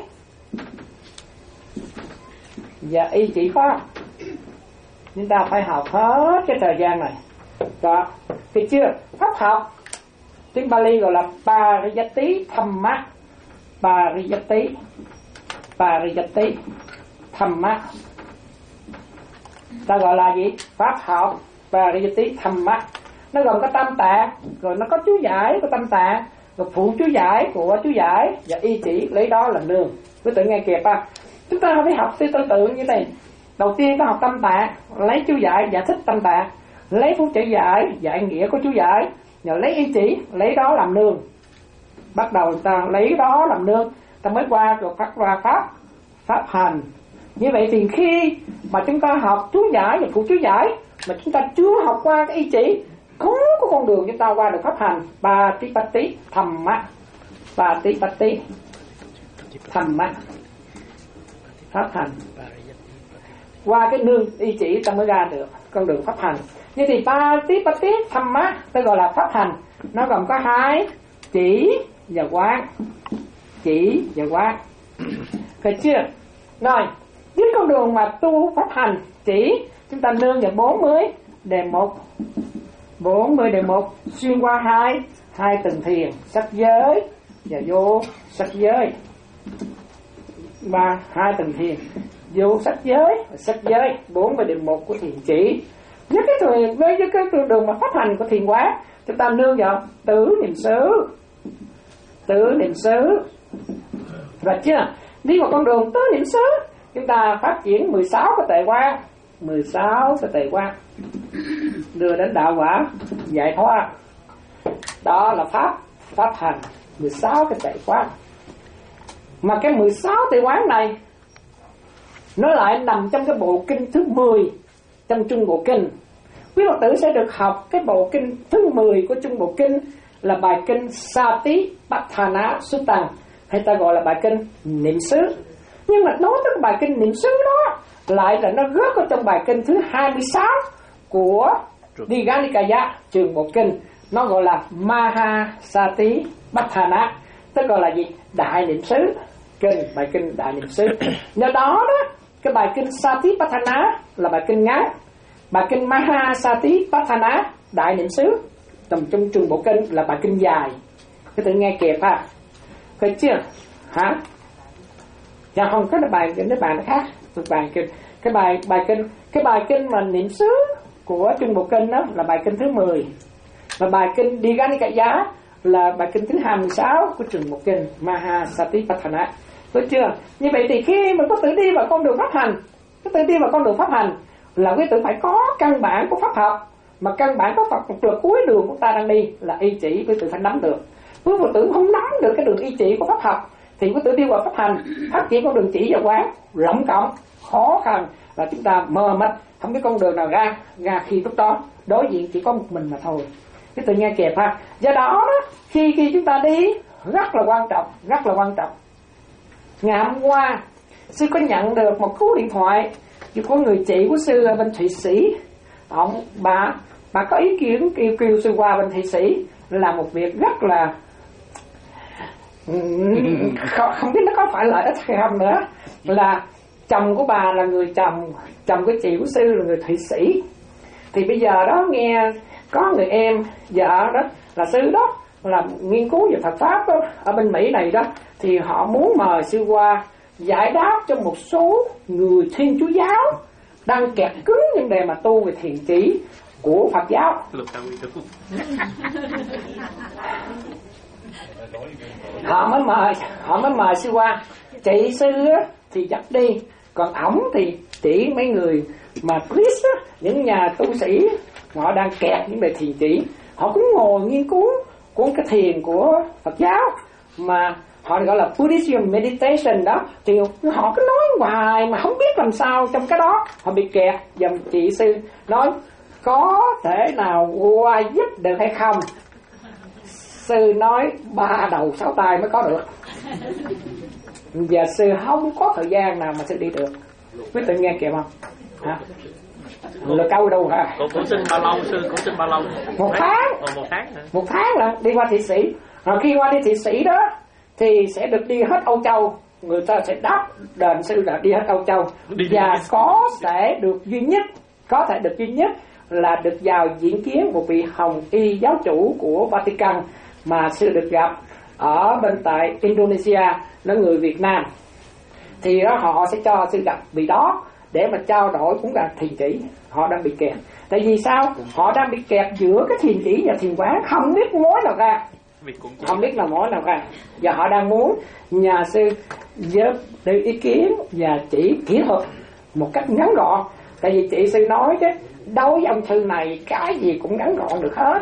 và y chỉ pháp. Chúng ta phải học hết cái thời gian này. Đó, thấy chưa? Pháp học tiếng Bali gọi là Pariyatti Dhamma. Pariyatti Pariyatti Dhamma. Ta gọi là gì? Pháp học Pariyatti Dhamma. Nó gồm có tam tạng, rồi nó có chú giải của tam tạng, rồi phụ chú giải của chú giải và y chỉ lấy đó là nương. Quý tự nghe kịp à? Chúng ta phải học tương tự như này. Đầu tiên ta học tam tạng, lấy chú giải giải thích tam tạng, lấy phụ chú giải giải nghĩa của chú giải, rồi lấy y chỉ lấy đó làm nương. Bắt đầu ta lấy đó làm nương, ta mới qua rồi phát ra pháp pháp hành. Như vậy thì khi mà chúng ta học chú giải và phụ chú giải mà chúng ta chưa học qua cái y chỉ, không có con đường chúng ta qua được pháp hành. Patipatti Dhamma, Patipatti Dhamma, pháp hành. Qua cái nương y chỉ ta mới ra được con đường pháp hành. Như thì Patipatti Dhamma ta gọi là pháp hành. Nó gồm có hai chỉ và quán. Chỉ và quán. Được chưa? Rồi, với con đường mà tu pháp hành chỉ, chúng ta nương vào bốn mươi đề mục. bốn mươi đề mục xuyên qua hai hai tầng thiền, sắc giới và vô sắc giới. Ba hai tầng thiền, vô sắc giới và sắc giới, bốn mươi đề mục của thiền chỉ. Với cái thời với cái con đường mà pháp hành của thiền quán, chúng ta nương vào tứ niệm xứ. Tứ niệm xứ. Rồi chưa? Đi vào con đường tứ niệm xứ, chúng ta phát triển mười sáu cái tệ quan, mười sáu cái tệ quan đưa đến đạo quả giải thoát. Đó là pháp pháp hành mười sáu cái tệ quán. Mà cái mười sáu tệ quán này nó lại nằm trong cái bộ kinh thứ mười trong Trung Bộ Kinh. Quý Phật tử sẽ được học cái bộ kinh thứ mười của Trung Bộ Kinh là bài kinh Satipatthana Sutta, hay ta gọi là bài kinh niệm xứ. Nhưng mà nói tới bài kinh niệm xứ đó lại là nó rớt ở trong bài kinh thứ hai mươi sáu của Digha Nikaya Trường Bộ Kinh. Nó gọi là Mahasatipatthana, tức gọi là gì? Đại niệm xứ. Kinh, bài kinh đại niệm xứ. Do đó đó, cái bài kinh Satipatthana là bài kinh ngắn, bài kinh Mahasatipatthana đại niệm xứ tầm trong Trường Bộ Kinh là bài kinh dài. Cái tự nghe kịp ha. Phải chưa? Hả? Dạ không, cái bài cái bài nó khác. Cái bài kinh, cái bài bài kinh, cái bài kinh mà niệm xứ của Trung Bộ Kinh đó là bài kinh thứ mười. Và bài kinh Digha Nikaya là bài kinh thứ hai mươi sáu của Trường Bộ Kinh Mahasatipatthana. Đúng chưa? Như vậy thì khi mà có tự đi vào con đường pháp hành, có tự đi vào con đường pháp hành là quý tử phải có căn bản của pháp học. Mà căn bản của Phật được cuối đường của ta đang đi là y chỉ, quý tử phải nắm được. Quý Phật tử không nắm được cái đường y chỉ của pháp học thì quý tử đi vào pháp hành, phát triển con đường chỉ và quán lộng cộng, khó khăn là chúng ta mờ mịt, không biết con đường nào ra, ra khi lúc đó đối diện chỉ có một mình mà thôi. Quý tử nghe kịp ha. Do đó, đó khi khi chúng ta đi rất là quan trọng, rất là quan trọng. Ngày hôm qua sư có nhận được một cú điện thoại của người chị của sư ở bên Thụy Sĩ. Ông bà bà có ý kiến kêu kêu sư qua bên Thụy Sĩ là một việc rất là không, không biết nó có phải lợi ích hay không nữa, là chồng của bà là người chồng, chồng của chị của sư là người Thụy Sĩ. Thì bây giờ đó nghe có người em vợ đó là sư đó, là nghiên cứu về Phật pháp đó, ở bên Mỹ này đó, thì họ muốn mời sư qua giải đáp cho một số người Thiên Chúa giáo đang kẹt cứng vấn đề mà tu về thiền chỉ của Phật giáo. Họ mới mời họ mới mời sư qua. Chị sư thì dắt đi, còn ổng thì chỉ mấy người mà Christ á, những nhà tu sĩ họ đang kẹt những đề thiền chỉ, họ cũng ngồi nghiên cứu cuốn cái thiền của Phật giáo mà họ gọi là Buddhism meditation đó, thì họ cứ nói hoài mà không biết làm sao trong cái đó, họ bị kẹt. Dòng chị sư nói có thể nào qua giúp được hay không? Sư nói ba đầu sáu tay mới có được. Giờ sư không có thời gian nào mà sư đi được. Quý tự nghe kịp không? Hả? Là câu đâu hả? Cô cũng xin bao lâu sư? Cũng xin bao lâu? Một tháng. Ồ, một tháng hả? Một tháng là đi qua Thụy Sĩ. Rồi khi qua đi Thụy Sĩ đó thì sẽ được đi hết Âu Châu. Người ta sẽ đáp đền sư là đi hết Âu Châu. Đi Và đi. Có sẽ được duy nhất, có thể được duy nhất là được vào diễn kiến một vị hồng y giáo chủ của Vatican mà sư được gặp ở bên tại Indonesia, là người Việt Nam. Thì đó họ sẽ cho sư gặp vị đó để mà trao đổi cũng là thiền chỉ. Họ đang bị kẹt. Tại vì sao? Họ đang bị kẹt giữa cái thiền chỉ và thiền quán, không biết mối nào ra, không biết là mối nào ra. Và họ đang muốn nhà sư giúp đưa ý kiến và chỉ kỹ thuật một cách ngắn gọn. Tại vì chị sư nói chứ đối với ông sư này cái gì cũng ngắn gọn được hết.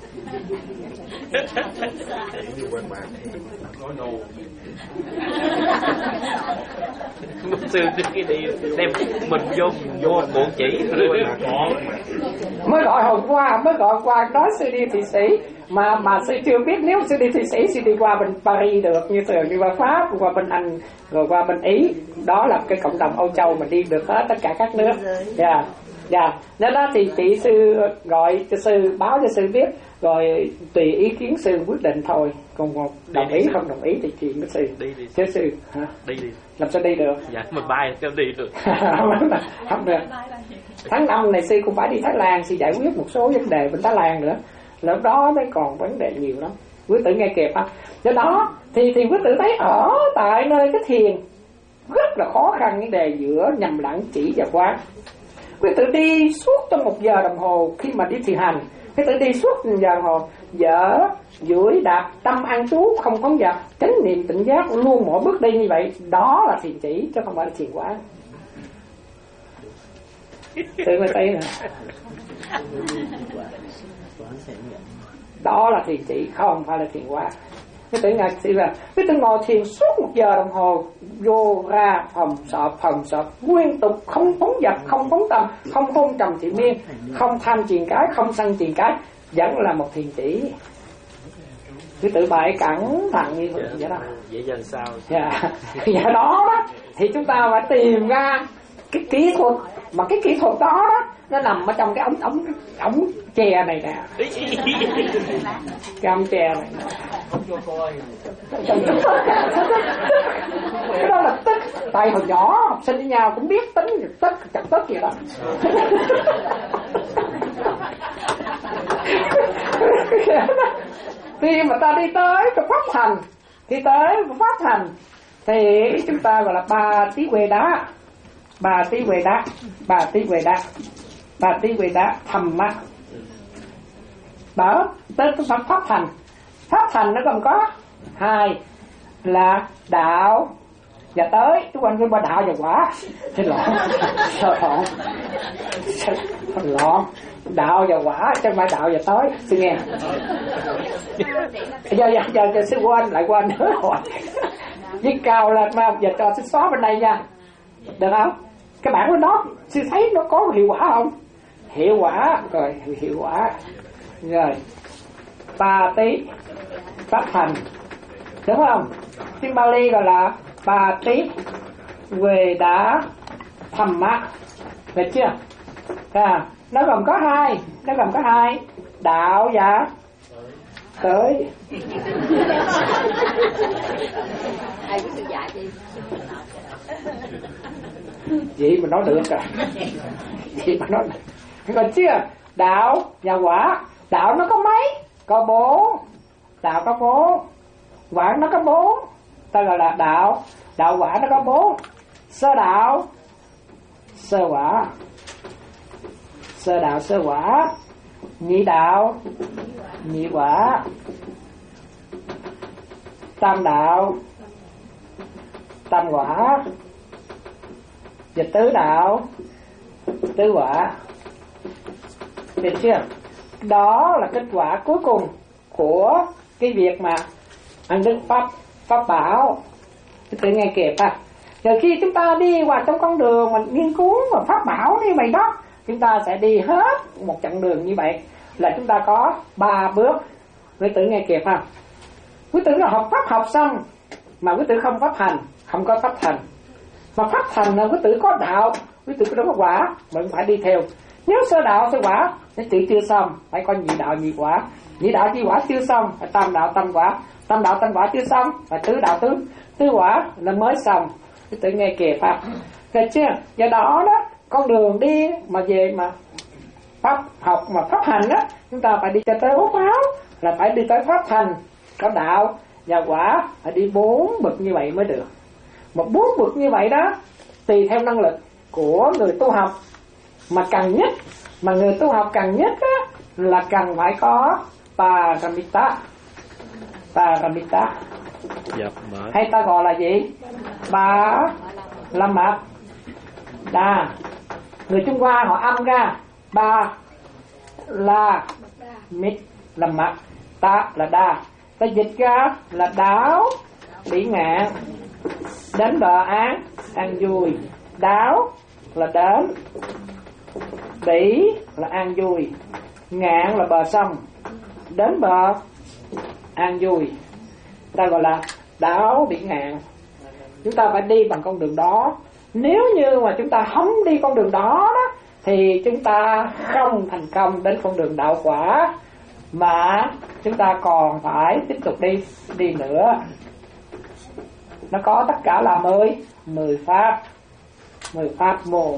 Sư đi đi đem mình vô vô cuộn chỉ mới gọi hôm qua mới gọi qua nói sư đi Thụy Sĩ mà mà sư chưa biết nếu sư đi Thụy Sĩ sư đi qua bên Paris được, như thường đi qua Pháp, qua bên Anh, rồi qua bên Ý. Đó là cái cộng đồng Âu Châu mà đi được hết tất cả các nước. Dạ dạ nên đó thì chị sư gọi cho sư, báo cho sư biết, rồi tùy ý kiến sư quyết định thôi. Còn đồng ý không đồng ý thì chuyện với sư. Đi đi. Chứ sư hả? Đi đi. Làm sao đi được? Dạ mình bay cho đi được. Không được. Tháng năm này sư cũng phải đi Thái Lan, sư giải quyết một số vấn đề bên Thái Lan nữa. Lúc đó mới còn vấn đề nhiều lắm. Quý tử nghe kịp không? Do đó thì thì quý tử thấy ở tại nơi cái thiền rất là khó khăn vấn đề giữa nhầm lẫn chỉ và quán. Quý tử đi suốt trong một giờ đồng hồ khi mà đi thiền hành. Quý tử đi suốt một giờ đồng hồ, dở, duỗi, đạp, tâm an trú, không phóng dật, chánh niệm tỉnh giác luôn mỗi bước đi như vậy. Đó là thiền chỉ chứ không phải là thiền quán. Tự mới thấy nè. Đó là thiền chỉ, không phải là thiền quán. Cái tự ngạc sĩ là cái tự ngồi thiền suốt một giờ đồng hồ, vô ra phòng sọp phòng sọp liên tục, không phóng dật, không phóng tâm, không hôn trầm thị miên, không tham truyền cái, không sân truyền cái, vẫn là một thiền chỉ. Cái tự bài cẩn thận như vậy. Vậy đó. Vậy giờ sao? Dạ. Dạ đó đó thì chúng ta phải tìm ra cái kỹ thuật, mà cái kỹ thuật đó đó nó nằm ở trong cái ống ống ống tre này nè. Cái ống tre này nè. Cái đó là tích. Tại hồi nhỏ học sinh với nhau cũng biết tính tích chặt tích vậy đó. Khi mà ta đi tới cái pháp thành, đi tới pháp thành thì chúng ta gọi là ba tí quê đá, ba tí quê đá, ba tí quê đá, ba tí quê đá thầm mắt. Đó, tới pháp pháp thành. Pháp thành nó còn có hai là đạo và tới. Chúng anh cứ qua đạo và quả. Xin lộn, sợ lộn, lộn. Đạo và quả chứ không phải đạo và tới. Xin nghe. Giờ giờ giờ, giờ sư quên lại quên nữa rồi. Viết cao lên mà giờ cho sư xóa bên đây nha. Được không? Cái bản của nó sư thấy nó có hiệu quả không? Hiệu quả rồi, hiệu quả rồi. Ba tí pháp thành, đúng không? Tiếng Bali gọi là ba tí quê đá thầm mắt, được chưa? À, nó còn có hai, nó còn có hai đạo và tới. Ai biết tự dạy đi. Vậy mà nói được à? Vậy mà nói được. Còn chưa? Đạo và quả. Đạo nó có mấy? Có bốn. Đạo có bốn. Quả nó có bốn. Ta gọi là đạo. Đạo quả nó có bốn. Sơ đạo, sơ quả. Sơ đạo, sơ quả. Nhị đạo, nhị quả. Tam đạo, tam quả. Và tứ đạo, tứ quả. Được chưa? Đó là kết quả cuối cùng của cái việc mà ăn đức pháp pháp bảo. Tự nghe kịp à. Rồi khi chúng ta đi qua trong con đường mà nghiên cứu và pháp bảo như vậy đó, chúng ta sẽ đi hết một chặng đường như vậy là chúng ta có ba bước. Quý tử nghe kịp không? Quý tử là học pháp học xong mà quý tử không pháp hành, không có pháp thành. Mà pháp thành là quý tử có đạo, quý tử có quả, mình phải đi theo. Nếu sơ đạo sơ quả thì tự chưa xong, phải có nhị đạo nhị quả. Nhị đạo nhị quả chưa xong, phải tam đạo tam quả. Tam đạo tam quả chưa xong, phải tứ đạo tứ tứ quả là mới xong. Quý tử nghe kịp pháp. Được chưa? Do đó đó, con đường đi mà về mà pháp học mà pháp hành đó, chúng ta phải đi cho tới bốn báo, là phải đi tới pháp thành, có đạo và quả, phải đi bốn bậc như vậy mới được. Một bốn bậc như vậy đó, tùy theo năng lực của người tu học, mà cần nhất, mà người tu học cần nhất á, là cần phải có Paramita. Paramita. Dạ, hay ta gọi là gì? Ba la mật đa. Người Trung Hoa họ âm ra ba la mít là mật, ta là đa, ta dịch ra là đáo bỉ ngạn, đến bờ án an vui. Đáo là đến, bỉ là an vui, ngạn là bờ sông, đến bờ an vui, ta gọi là đáo bỉ ngạn. Chúng ta phải đi bằng con đường đó. Nếu như mà chúng ta không đi con đường đó, đó thì chúng ta không thành công đến con đường đạo quả, mà chúng ta còn phải tiếp tục đi đi nữa. Nó có tất cả là mười mười pháp, mười pháp môn,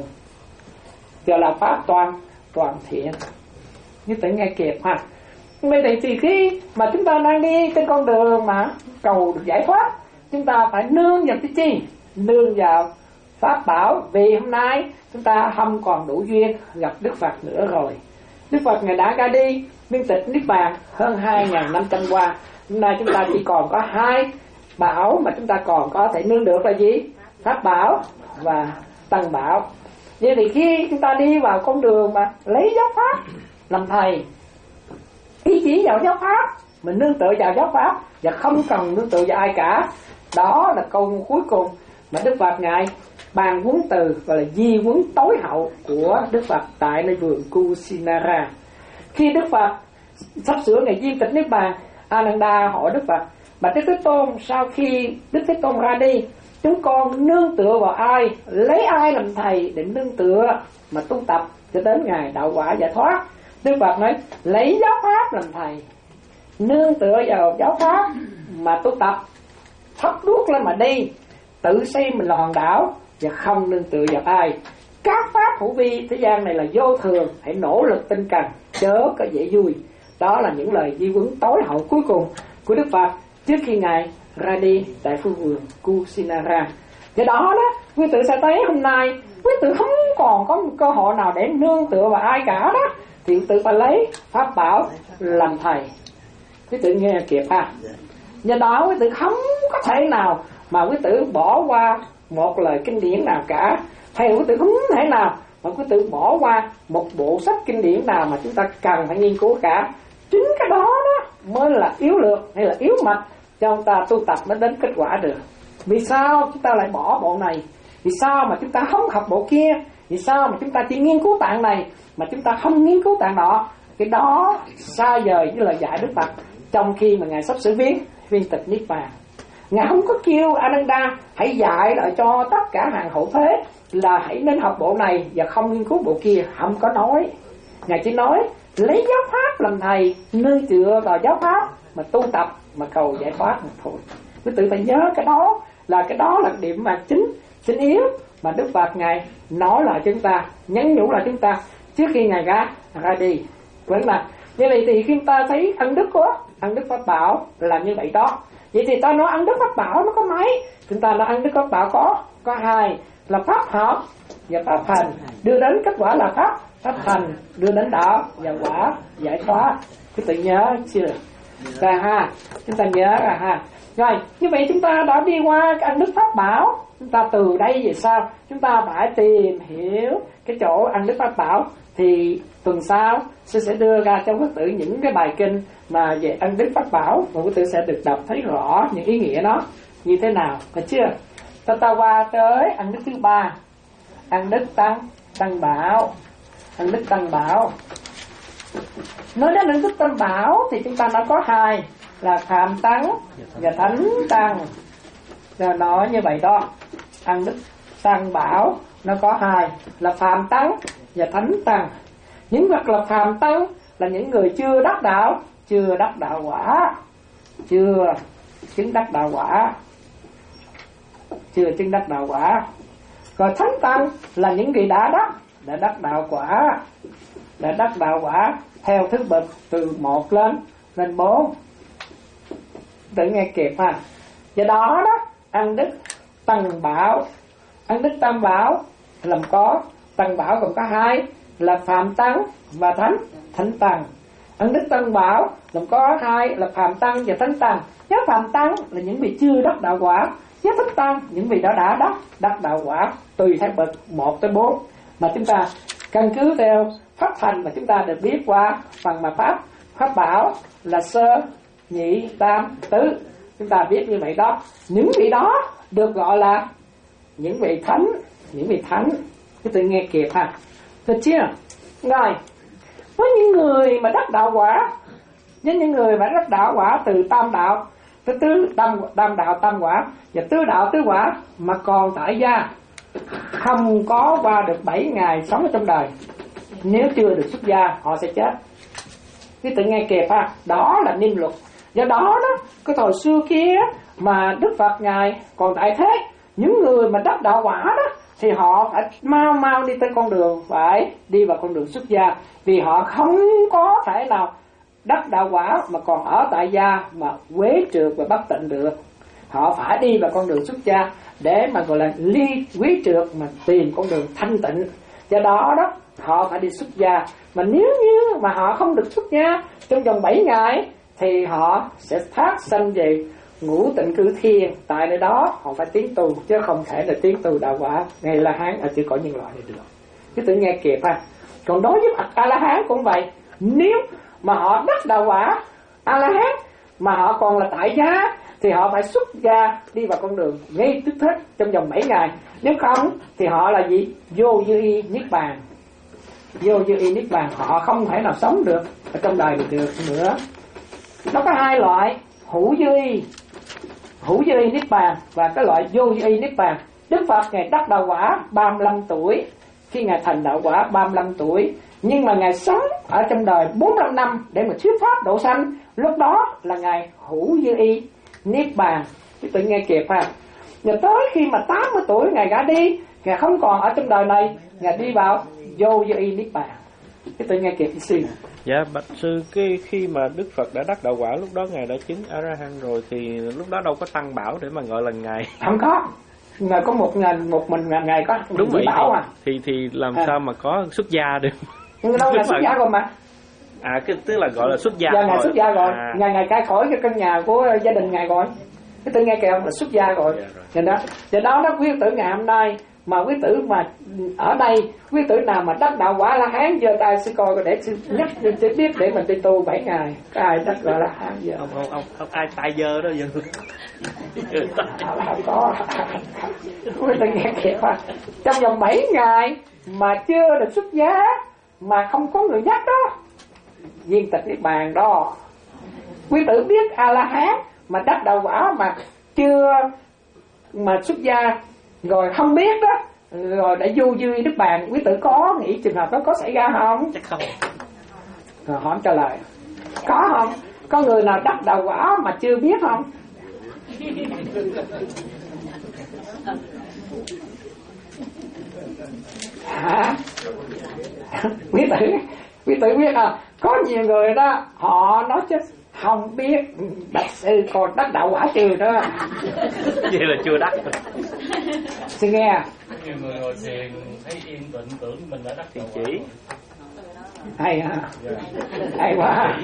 giờ là pháp toàn toàn thiện. Như tự nghe kịp ha. Vậy thì, thì khi mà chúng ta đang đi trên con đường mà cầu được giải thoát, chúng ta phải nương vào cái chi? Nương vào pháp bảo. Vì hôm nay chúng ta không còn đủ duyên gặp Đức Phật nữa rồi. Đức Phật Ngài đã ra đi viên tịch Niết Bàn hơn hai nghìn năm trăm qua. Hôm nay chúng ta chỉ còn có hai bảo mà chúng ta còn có thể nương được là gì? Pháp bảo và tăng bảo. Vậy thì khi chúng ta đi vào con đường mà lấy giáo pháp làm thầy, ý chỉ vào giáo pháp, mình nương tựa vào giáo pháp và không cần nương tựa vào ai cả. Đó là câu cuối cùng mà Đức Phật Ngài bàn huấn từ, gọi là di huấn tối hậu của Đức Phật tại nơi vườn Kusinara. Khi Đức Phật sắp sửa ngày viên tịch Niết Bàn, Ananda hỏi Đức Phật: Bạch Đức Thế Tôn, sau khi Đức Thế Tôn ra đi, chúng con nương tựa vào ai, lấy ai làm thầy để nương tựa mà tu tập cho đến ngày đạo quả giải thoát? Đức Phật nói: lấy giáo pháp làm thầy, nương tựa vào giáo pháp mà tu tập, thắp đuốc lên mà đi, tự xây mình là hòn đảo và không nương tựa vào ai. Các pháp hữu vi thế gian này là vô thường, hãy nỗ lực tinh cần, chớ có dễ vui. Đó là những lời di huấn tối hậu cuối cùng của Đức Phật trước khi Ngài ra đi tại khu vườn Kusinara. Do đó đó, quý tử sẽ thấy hôm nay quý tử không còn có một cơ hội nào để nương tựa vào ai cả đó, thì quý tử phải lấy pháp bảo làm thầy. Quý tử nghe kịp ha. Do đó quý tử không có thể nào mà quý tử bỏ qua một lời kinh điển nào cả, hay quý tử không thể nào mà quý tử bỏ qua một bộ sách kinh điển nào mà chúng ta cần phải nghiên cứu cả. Chính cái đó đó mới là yếu lược hay là yếu mạch cho chúng ta tu tập mới đến kết quả được. Vì sao chúng ta lại bỏ bộ này? Vì sao mà chúng ta không học bộ kia? Vì sao mà chúng ta chỉ nghiên cứu tạng này mà chúng ta không nghiên cứu tạng nọ? Cái đó xa vời với lời dạy Đức Phật trong khi mà Ngài sắp sửa viết viên tịch Niết Bàn. Ngài không có kêu Ananda hãy dạy lại cho tất cả hàng hậu thế là hãy nên học bộ này và không nghiên cứu bộ kia, không có nói. Ngài chỉ nói lấy giáo pháp làm thầy, nương tựa vào giáo pháp mà tu tập mà cầu giải thoát mà thôi. Quý tử phải nhớ cái đó, là cái đó là điểm mà chính chính yếu mà Đức Phật Ngài nói lại chúng ta, nhắn nhủ lại chúng ta trước khi Ngài ra ra đi. Vẫn là như vậy thì khi ta thấy ân đức của ân đức Pháp Bảo là như vậy đó. Vậy thì ta nói ân đức Pháp Bảo nó có mấy? Chúng ta nói ân đức Pháp Bảo có có hai là pháp học và pháp hành, đưa đến kết quả là pháp pháp hành, đưa đến đạo và quả giải thoát. Chúng ta nhớ chưa? Rồi ha, chúng ta nhớ rồi ha. Rồi như vậy chúng ta đã đi qua cái ân đức Pháp Bảo. Chúng ta từ đây về sau chúng ta phải tìm hiểu cái chỗ ân đức Pháp Bảo. Thì tuần sau sư sẽ đưa ra cho quý tử những cái bài kinh mà về ân đức Pháp Bảo, và quý tử sẽ được đọc thấy rõ những ý nghĩa nó như thế nào, phải chưa? Ta ta qua tới ân đức thứ ba, ân đức tăng tăng bảo. Ân đức tăng bảo, nói đến ân đức tăng bảo thì chúng ta nói có hai là phạm tăng và thánh tăng. Rồi nói như vậy đó, ân đức tăng bảo nó có hai là phạm tăng và thánh tăng. Những vật là phàm tăng là những người chưa đắc đạo, chưa đắc đạo quả, chưa chứng đắc đạo quả, chưa chứng đắc đạo quả. Còn thánh tăng là những người đã đắc, đã đắc đạo quả, đã đắc đạo quả theo thứ bậc từ một lên lên bốn. Tự nghe kịp ha. Do đó đó, ân đức tăng bảo, ân đức tam bảo làm có tăng bảo còn có hai là phạm tăng và thánh thánh tăng. Ân đức tăng bảo làm có hai là phạm tăng và thánh tăng. Nếu phạm tăng là những vị chưa đắc đạo quả, nếu thánh tăng những vị đã đã đắc đắc đạo quả, tùy theo bậc một tới bốn. Mà chúng ta căn cứ theo pháp hành mà chúng ta được biết qua phần mà pháp pháp bảo là sơ nhị tam tứ, chúng ta biết như vậy đó. Những vị đó được gọi là những vị thánh, những vị thánh. Cái tự nghe kịp ha, được chưa? Rồi với những người mà đắc đạo quả, với những người mà đắc đạo quả từ tam đạo tới tứ tam tam đạo tam quả và tứ đạo tứ quả mà còn tại gia không có qua được bảy ngày sống ở trong đời, nếu chưa được xuất gia họ sẽ chết. Cái tự nghe kịp ha, đó là niêm luật. Do đó đó, cái thời xưa kia mà Đức Phật Ngài còn tại thế, những người mà đắc đạo quả đó thì họ phải mau mau đi tới con đường, phải đi vào con đường xuất gia, vì họ không có thể nào đắc đạo quả mà còn ở tại gia mà quế trượt và bất tịnh được. Họ phải đi vào con đường xuất gia để mà gọi là ly quế trượt mà tìm con đường thanh tịnh. Do đó đó họ phải đi xuất gia. Mà nếu như mà họ không được xuất gia trong vòng bảy ngày thì họ sẽ thác sanh về ngũ tịnh cư thiên, tại nơi đó họ phải tiến tu, chứ không thể là tiến tu đạo quả ngày La Hán ở chỉ có nhân loại này được. Chứ tự nghe kịp ha. Còn đối với bậc A La Hán cũng vậy, nếu mà họ đắc đạo quả A La Hán mà họ còn là tại gia thì họ phải xuất gia đi vào con đường ngay tức thích trong vòng bảy ngày. Nếu không thì họ là gì? Vô dư y niết bàn. Vô dư y niết bàn, họ không thể nào sống được ở trong đời được nữa. Nó có hai loại, hữu dư y, hữu dư y niết bàn và cái loại vô dư y niết bàn. Đức Phật Ngài đắc đạo quả ba mươi lăm tuổi, khi Ngài thành đạo quả ba mươi lăm tuổi, nhưng mà Ngài sống ở trong đời bốn mươi lăm năm để mà thuyết pháp độ sanh, lúc đó là Ngài hữu dư y niết bàn. Chứ tự nghe kịp ha. Rồi tới khi mà tám mươi tuổi Ngài đã đi, Ngài không còn ở trong đời này, Ngài đi vào vô dư y niết bàn. Chứ tự nghe kịp thì xin. Dạ bạch sư, cái khi mà Đức Phật đã đắc đạo quả, lúc đó Ngài đã chứng A-la-hán rồi, thì lúc đó đâu có tăng bảo để mà gọi là Ngài. Không có. Ngài có một ngày một mình Ngài có đúng vậy bảo thì, à. Thì thì làm à. sao mà có xuất gia được? Nhưng đâu là xuất gia rồi mà. À cái tức là gọi là xuất gia. Dạ, Ngài xuất gia rồi. À. Ngài Ngài cai khỏi cái căn nhà của gia đình Ngài rồi. Cái tự nghe kìa là xuất gia rồi. Dạ, đó. Vậy đó đó quý tử ngày hôm nay mà quý tử mà ở đây quý tử nào mà đắc đạo quả La Hán giơ tay sư coi để sư nhắc để biết để mình đi tu bảy ngày. Cái ai đắc gọi La Hán giờ ông ông ông không ai tay dơ đó giờ. Không có. Quý tử nghe kìa mà trong vòng bảy ngày mà chưa được xuất gia mà không có người nhắc đó, viên tịch niết bàn đó. Quý tử biết A La Hán mà đắc đạo quả mà chưa mà xuất gia rồi không biết đó, rồi đã vô dư niết bàn, quý tử có nghĩ trường hợp đó có xảy ra không? Chắc không. Rồi hỏi trả lời. Có không? Có người nào đắc đạo quả mà chưa biết không? hả? Quý tử quý tử biết à, có nhiều người đó họ nói chứ không biết bạch sư còn đắc đạo quả chưa đó. Vậy là chưa đắc. Xin nghe. Nhiều người ngồi thiền thấy yên tĩnh tưởng mình đã đắc đạo chỉ. Hay ha, hay quá.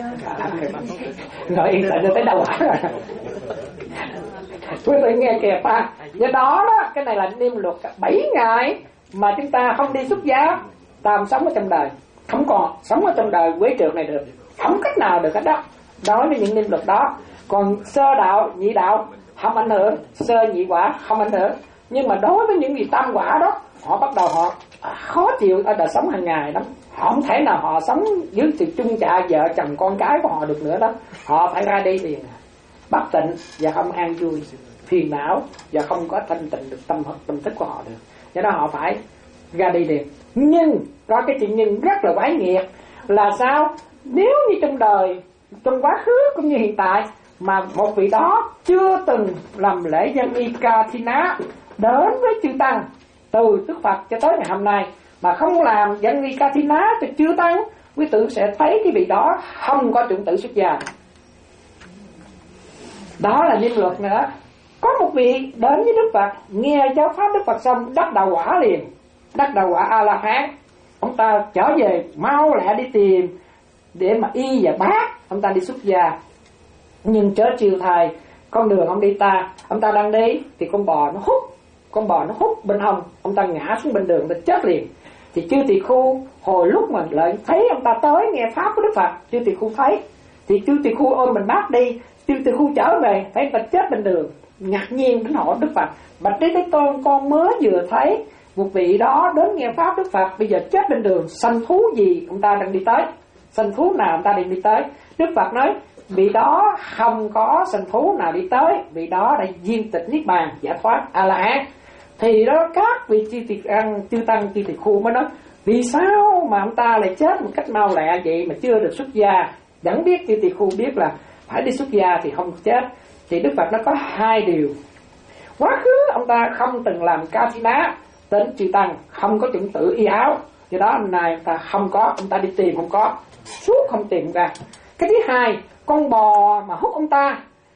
Ngồi yên tĩnh tới đâu quả rồi. Quý vị nghe kìa ta. Do đó đó, cái này là niệm luật bảy ngày mà chúng ta không đi xuất gia, ta không sống ở trong đời, không còn sống ở trong đời quế trượt này được, không cách nào được hết đó. Đối với những niệm luật đó. Còn sơ đạo, nhị đạo không ảnh hưởng, sơ nhị quả không ảnh hưởng. Nhưng mà đối với những gì tam quả đó, họ bắt đầu họ khó chịu ở đời sống hàng ngày lắm. Họ không thể nào họ sống dưới sự chung chạ vợ chồng con cái của họ được nữa đó. Họ phải ra đi liền, bất tịnh và không an vui, phiền não và không có thanh tịnh được tâm tâm thức của họ được. Do đó họ phải ra đi liền. Nhưng có cái chuyện nhưng rất là quái nghiệt là sao? Nếu như trong đời, trong quá khứ cũng như hiện tại mà một vị đó chưa từng làm lễ dân y ca thi ná đến với chư tăng từ Đức Phật cho tới ngày hôm nay mà không làm dân y ca thi ná cho chư tăng, quý tử sẽ thấy cái vị đó không có chủng tử xuất gia. Đó là niệm luật nữa. Có một vị đến với Đức Phật, nghe giáo pháp Đức Phật xong đắc đạo quả liền, đắc đạo quả A La Hán. Ông ta trở về mau lẹ đi tìm để mà y và bác, ông ta đi xuất gia. Nhưng chớ chiều thầy, con đường ông đi ta, ông ta đang đi thì con bò nó hút, con bò nó hút bên hông, ông ta ngã xuống bên đường, ta chết liền. Thì chư tỳ khu hồi lúc mà lại thấy ông ta tới nghe pháp của Đức Phật, chư tỳ khu thấy, thì chư tỳ khu ôm mình bác đi, chư tỳ khu trở về thấy ông ta chết bên đường, ngạc nhiên đến hỏi Đức Phật: bạch đế thế tôn, con mới vừa thấy một vị đó đến nghe pháp Đức Phật, bây giờ chết bên đường, sanh thú gì ông ta đang đi tới, sanh thú nào ông ta đang đi tới? Đức Phật nói vị đó không có sanh thú nào đi tới, vị đó đã viên tịch niết bàn giải thoát A La Hán. Thì đó các vị chư tỳ ăn chư tăng chư tỳ khu mới nói vì sao mà ông ta lại chết một cách mau lẹ vậy mà chưa được xuất gia? Chẳng biết chư tỳ khu biết là phải đi xuất gia thì không chết. Thì Đức Phật nó có hai điều. Quá khứ ông ta không từng làm ca thi ná đến chư tăng, không có chủng tử y áo, do đó này ta không có, ông ta đi tìm không có, suốt không tìm ra. Cái thứ hai, con bò mà hút ông ta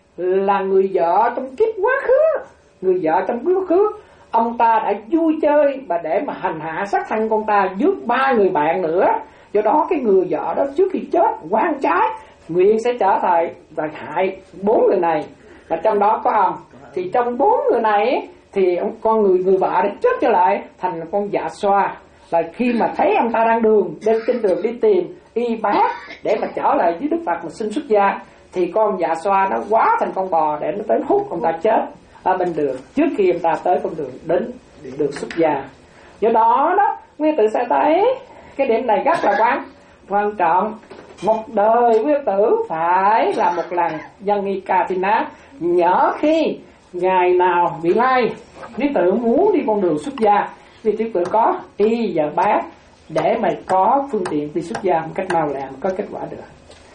là người vợ trong kiếp quá khứ, người vợ trong quá khứ ông ta đã vui chơi và để mà hành hạ sát thân con ta trước ba người bạn nữa. Do đó cái người vợ đó trước khi chết quan trái nguyện sẽ trở thành và hại bốn người này, và trong đó có ông. Thì trong bốn người này thì ông con người người vợ đã chết trở lại thành con dạ xoa. Và khi mà thấy ông ta đang đường trên trên đường đi tìm y bác để mà trở lại với Đức Phật mà xin xuất gia, thì con dạ xoa nó quá thành con bò để nó tới hút ông ta chết ở bên đường trước khi ông ta tới con đường đến được xuất gia. Do đó đó nguyên tử sẽ thấy cái điểm này rất là quan quan trọng. Một đời quý tử phải là một lần dân y ca thi ná. Nhỡ khi ngày nào vị lai quý tử muốn đi con đường xuất gia thì quý tử có y và bác để mà có phương tiện đi xuất gia một cách mau lẹ, có kết quả được.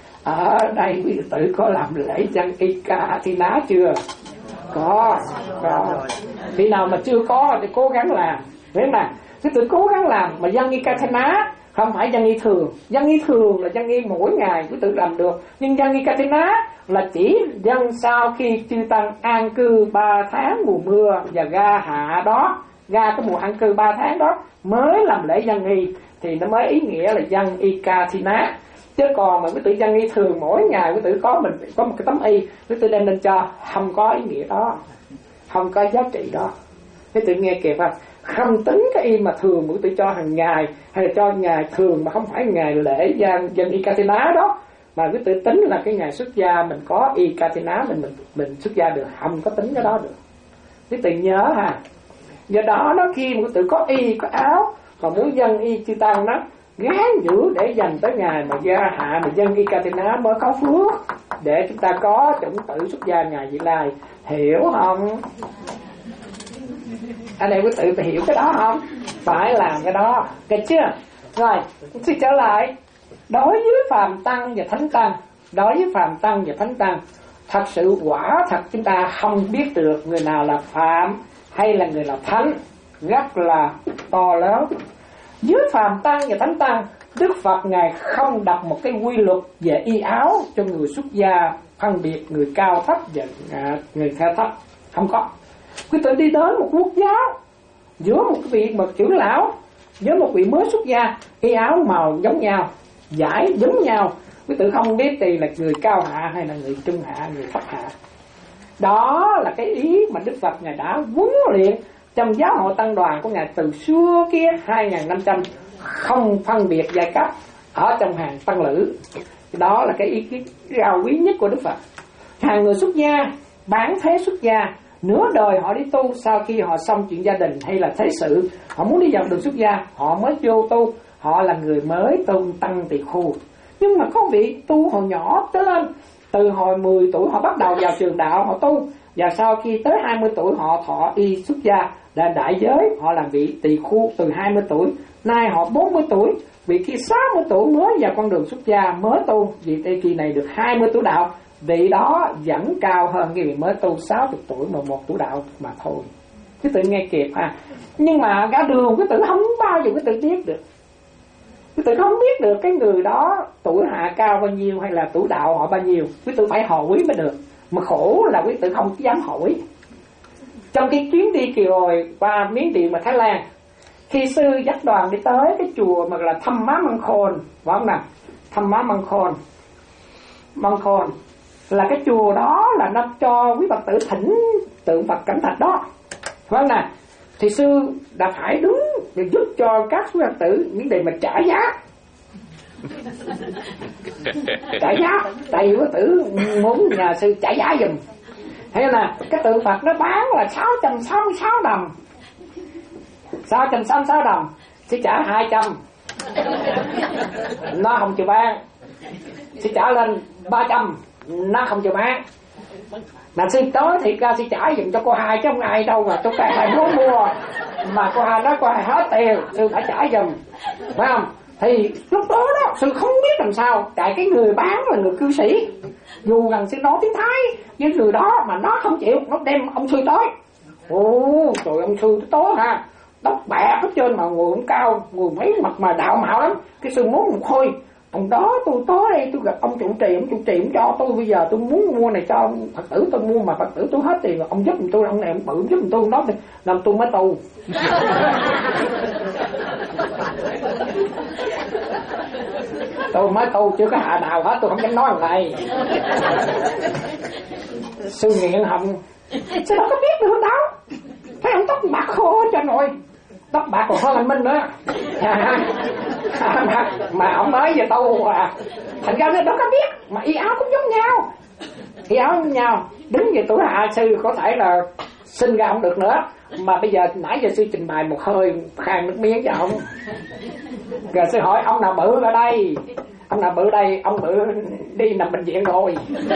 Ở đây quý tử có làm lễ dân y ca thi ná chưa? Có, có. Khi nào mà chưa có thì cố gắng làm. Thế mà quý tử cố gắng làm mà dân y ca thi ná không phải dân y thường. Dân y thường là dân y mỗi ngày quý tử làm được, nhưng dân y ca thi ná là chỉ dân sau khi chư tăng an cư ba tháng mùa mưa và ga hạ đó, ga cái mùa an cư ba tháng đó mới làm lễ dân y, thì nó mới ý nghĩa là dân y ca thi ná. Chứ còn mà quý tử dân y thường mỗi ngày quý tử có mình có một cái tấm y, quý tử đem lên cho, không có ý nghĩa đó, không có giá trị đó. Quý tử nghe kịp không? Không tính cái y mà thường quý tử cho hàng ngày, hay là cho ngày thường mà không phải ngày lễ dân dân y ca thi ná đó, mà quý tử tính là cái ngày xuất gia mình có y ca thi ná mình mình mình xuất gia được, không có tính cái đó được. Quý tử nhớ ha. Do đó nó khi mà quý tử có y có áo mà muốn dân y chư tăng đó gán giữ để dành tới ngày mà gia hạ mà dân y ca thi ná mới có phước để chúng ta có chủng tử xuất gia ngày vị lai. Hiểu không? Anh em quý tử phải hiểu cái đó không? Phải làm cái đó, được chưa? Rồi, xin trở lại. Đối với phàm tăng và thánh tăng, đối với phàm tăng và thánh tăng, thật sự quả thật chúng ta không biết được người nào là phàm hay là người là thánh. rất là to lớn. Dưới phàm tăng và thánh tăng, Đức Phật Ngài không đặt một cái quy luật về y áo cho người xuất gia, phân biệt người cao thấp và người cao thấp, không có. Quý tử đi đến một quốc giáo, giữa một cái vị bậc trưởng lão với một vị mới xuất gia, y áo màu giống nhau, giải giống nhau, quý tử không biết thì là người cao hạ hay là người trung hạ, người thấp hạ. Đó là cái ý mà Đức Phật Ngài đã huấn luyện trong giáo hội tăng đoàn của Ngài từ xưa kia hai nghìn năm trăm, không phân biệt giai cấp ở trong hàng tăng lữ. Đó là cái ý kiến cao quý nhất của Đức Phật. Hàng người xuất gia, bán thế xuất gia, nửa đời họ đi tu, sau khi họ xong chuyện gia đình hay là thế sự, họ muốn đi vào đường xuất gia, họ mới vô tu, họ là người mới tu tăng tỳ khu. Nhưng mà có vị tu hồi nhỏ tới lên, từ hồi mười tuổi họ bắt đầu vào trường đạo họ tu, và sau khi tới hai mươi tuổi họ thọ y xuất gia, là đại giới, họ làm vị tỳ khu từ hai mươi tuổi, nay họ bốn mươi tuổi, vị khi sáu mươi tuổi mới vào con đường xuất gia mới tu, vị tỳ kỳ này được hai mươi tuổi đạo, vị đó vẫn cao hơn cái vị mới tu sáu mươi tuổi mà một tuổi đạo mà thôi. Cái tự nghe kịp ha. Nhưng mà ra đường cái tự không bao giờ cái tự biết được. Cái tự không biết được cái người đó tuổi hạ cao bao nhiêu hay là tuổi đạo họ bao nhiêu. Cái tự phải hỏi mới được. Mà khổ là quý tự không dám hỏi. Trong cái chuyến đi kỳ rồi qua Miến Điện và Thái Lan, khi sư dắt đoàn đi tới cái chùa mà là Thăm Má Măng Khôn, phải không nào? Thăm Má Măng Khôn, Măng Khôn là cái chùa đó là nó cho quý Phật tử thỉnh tượng Phật Cảnh Thạch đó, phải không nào? Thì sư đã phải đứng để giúp cho các quý Phật tử những điều mà trả giá. Trả giá, tại vì quý Phật tử muốn nhà sư trả giá giùm. Hay là cái tượng Phật nó bán là sáu trăm sáu mươi sáu đồng, sáu trăm sáu mươi sáu đồng, sư trả hai trăm, nó không chịu bán. Sư trả lên ba trăm, nó không chịu bán. Mà sư tới thì ra sư trả dùm cho cô hai chứ không ai đâu mà tôi cái hai muốn mua, mà cô hai nói cô hai hết tiền, sư phải trả dùm, phải không? Thì lúc đó đó sư không biết làm sao, tại cái người bán là người cư sĩ, dù rằng sư nói tiếng Thái với người đó mà nó không chịu, nó đem ông sư tới. Ồ trời, ông sư tới ha, tóc bạc hết trên mà ngồi cũng cao, ngồi mấy mặt mà đạo mạo lắm. Cái sư muốn một khôi, ông đó tôi tới đây tôi gặp ông trụ trì, ông trụ trì ông cho tôi, bây giờ tôi muốn mua này cho ông Phật tử tôi mua, mà Phật tử tôi hết tiền rồi, ông giúp tôi, ông này ông bự giúp tôi, ông đó thì làm tôi mới tu. Tôi mới tu chưa có hạ nào hết, tôi không dám nói này. Sư nghiện hồng, sư đâu có biết được đâu. Thấy ông tóc bạc khô cho nội, tóc bạc còn hơn anh Minh nữa. mà, mà ông mới về tu à, thành ra nó đâu có biết, mà y áo cũng giống nhau, y áo giống nhau. Đứng về tuổi hạ sư có thể là sinh ra không được nữa, mà bây giờ nãy giờ sư trình bày một hơi khang nước miếng cho ông. Rồi sư hỏi ông nào bự ở đây, ông nào bự đây, ông bự đi nằm bệnh viện rồi.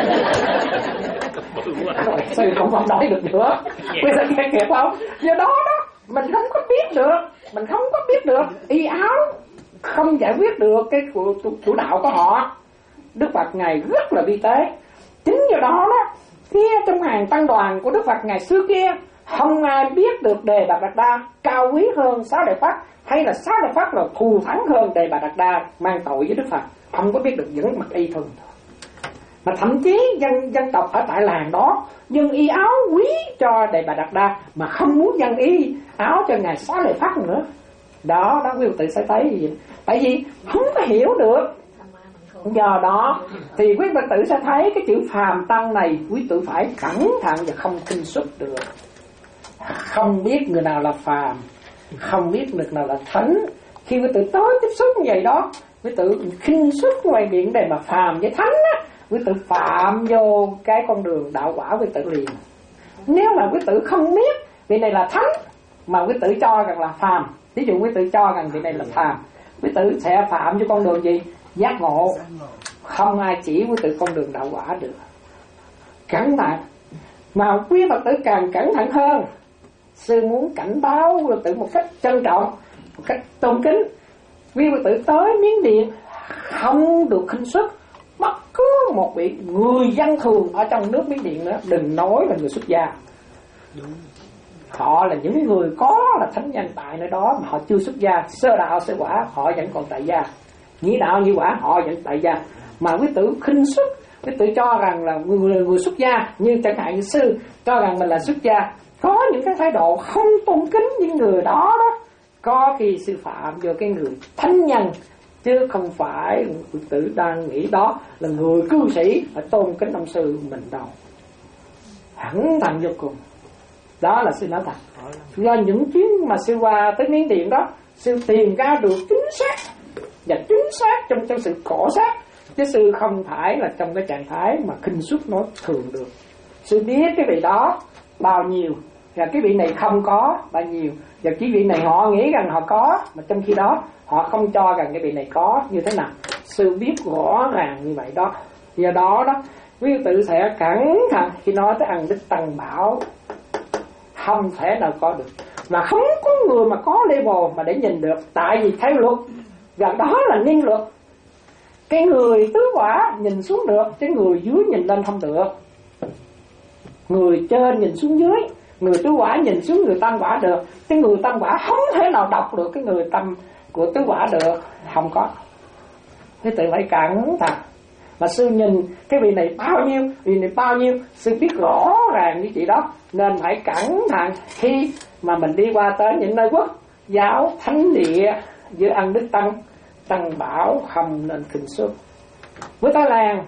Rồi sư cũng không nói được nữa, bây giờ nghe kịp không? Do đó đó mình không có biết được, mình không có biết được y áo không giải quyết được cái của chủ đạo của họ. Đức Phật Ngài rất là vi tế. Chính do đó đó, kia trong hàng tăng đoàn của Đức Phật Ngài xưa kia, không ai biết được Đề Bà Đạt Đa cao quý hơn Sáu Đại Pháp, hay là Sáu Đại Pháp là thù thắng hơn Đề Bà Đạt Đa mang tội với Đức Phật. Không có biết được những mặt y thường. Mà thậm chí dân dân tộc ở tại làng đó dân y áo quý cho Đề Bà Đạt Đa, mà không muốn dân y áo cho Ngài Sáu Đại Pháp nữa. Đó, đó quý vị tự sẽ thấy gì? Tại vì không có hiểu được. Do đó thì quý vị tự sẽ thấy cái chữ phàm tăng này quý tự phải cẩn thận và không khinh suất được. Không biết người nào là phàm, không biết người nào là thánh. Khi quý tự tới tiếp xúc như vậy đó, quý tự khinh suất ngoài điện để mà phàm với thánh á, quý tự phạm vô cái con đường đạo quả quý tự liền. Nếu mà quý tự không biết vị này là thánh mà quý tự cho rằng là phàm, ví dụ quý tự cho rằng vị này là phàm, quý tự sẽ phạm vô con đường gì? Giác ngộ. Không ai chỉ quý tự con đường đạo quả được. Cẩn thận. Mà quý Phật tử càng cẩn thận hơn, sư muốn cảnh báo quý Phật tử một cách trân trọng, một cách tôn kính. Quý Phật tử tới Miến Điện không được khinh suất bất cứ một vị người dân thường ở trong nước Miến Điện nữa, đừng nói là người xuất gia. họ là những người có là thánh nhân tại nơi đó mà họ chưa xuất gia. Sơ đạo sơ quả họ vẫn còn tại gia, nhĩ đạo nhĩ quả họ vẫn tại gia. Mà quý tử khinh suất, quý tử cho rằng là người, người xuất gia, như chẳng hạn như sư cho rằng mình là xuất gia, có những cái thái độ không tôn kính những người đó đó, có khi sư phạm vô cái người thánh nhân, chứ không phải quý tử đang nghĩ đó là người cư sĩ phải tôn kính ông sư mình đâu. Hẳn thành vô cùng. Đó là sư nói thật. Do những chuyến mà sư qua tới Miến Điện đó, sư tìm ra được chính xác và chính xác trong trong sự cọ sát, chứ sư không phải là trong cái trạng thái mà khinh suất nói thường được. Sư biết cái vị đó bao nhiêu và cái vị này không có bao nhiêu, và cái vị này họ nghĩ rằng họ có, mà trong khi đó họ không cho rằng cái vị này có như thế nào. Sư biết rõ ràng như vậy đó. Do đó đó quý tử sẽ cẩn thận khi nói tới ăn đức tăng bảo, không thể nào có được, mà không có người mà có level mà để nhìn được, tại vì theo luật và đó là nhân luật. Cái người tứ quả nhìn xuống được, cái người dưới nhìn lên không được. Người trên nhìn xuống dưới, người tứ quả nhìn xuống người tam quả được, cái người tam quả không thể nào đọc được cái người tam của tứ quả được, không có. Thế tự phải cẩn thận. Mà sư nhìn cái vị này bao nhiêu, vị này bao nhiêu, sư biết rõ ràng như chị đó, nên phải cẩn thận khi mà mình đi qua tới những nơi quốc giáo thánh địa giữa ăn đức tăng tăng bảo, không nên khinh suất. Với Thái Lan,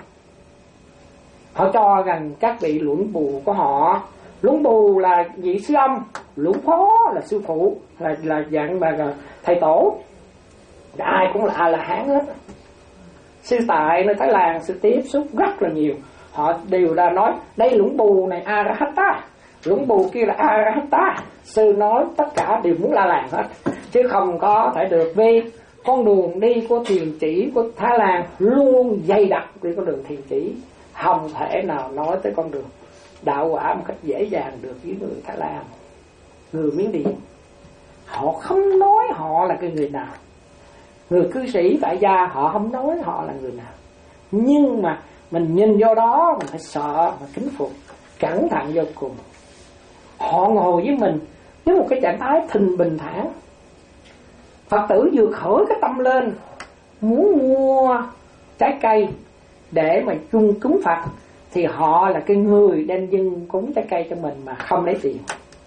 họ cho rằng các vị luận bù của họ, luận bù là vị sư âm, luận phó là sư phụ, là là dạng mà thầy tổ, ai cũng là A La Hán hết. Sư tại nơi Thái Lan sư tiếp xúc rất là nhiều, họ đều ra nói đây luận bù này Arahata, luận bù kia là Arahata. Sư nói tất cả đều muốn La Làng hết, chứ không có thể được, vì con đường đi của thiền chỉ của Thái Lan luôn dày đặc đi con đường thiền chỉ, không thể nào nói tới con đường đạo quả một cách dễ dàng được với người Thái Lan. Người Miến Điện họ không nói họ là cái người nào, người cư sĩ tại gia họ không nói họ là người nào, nhưng mà mình nhìn vô đó mình phải sợ và kính phục, cẩn thận vô cùng. Họ ngồi với mình với một cái trạng thái thình bình thản. Phật tử vừa khởi cái tâm lên muốn mua trái cây để mà chung cúng Phật, thì họ là cái người đem dâng cúng trái cây cho mình mà không lấy tiền.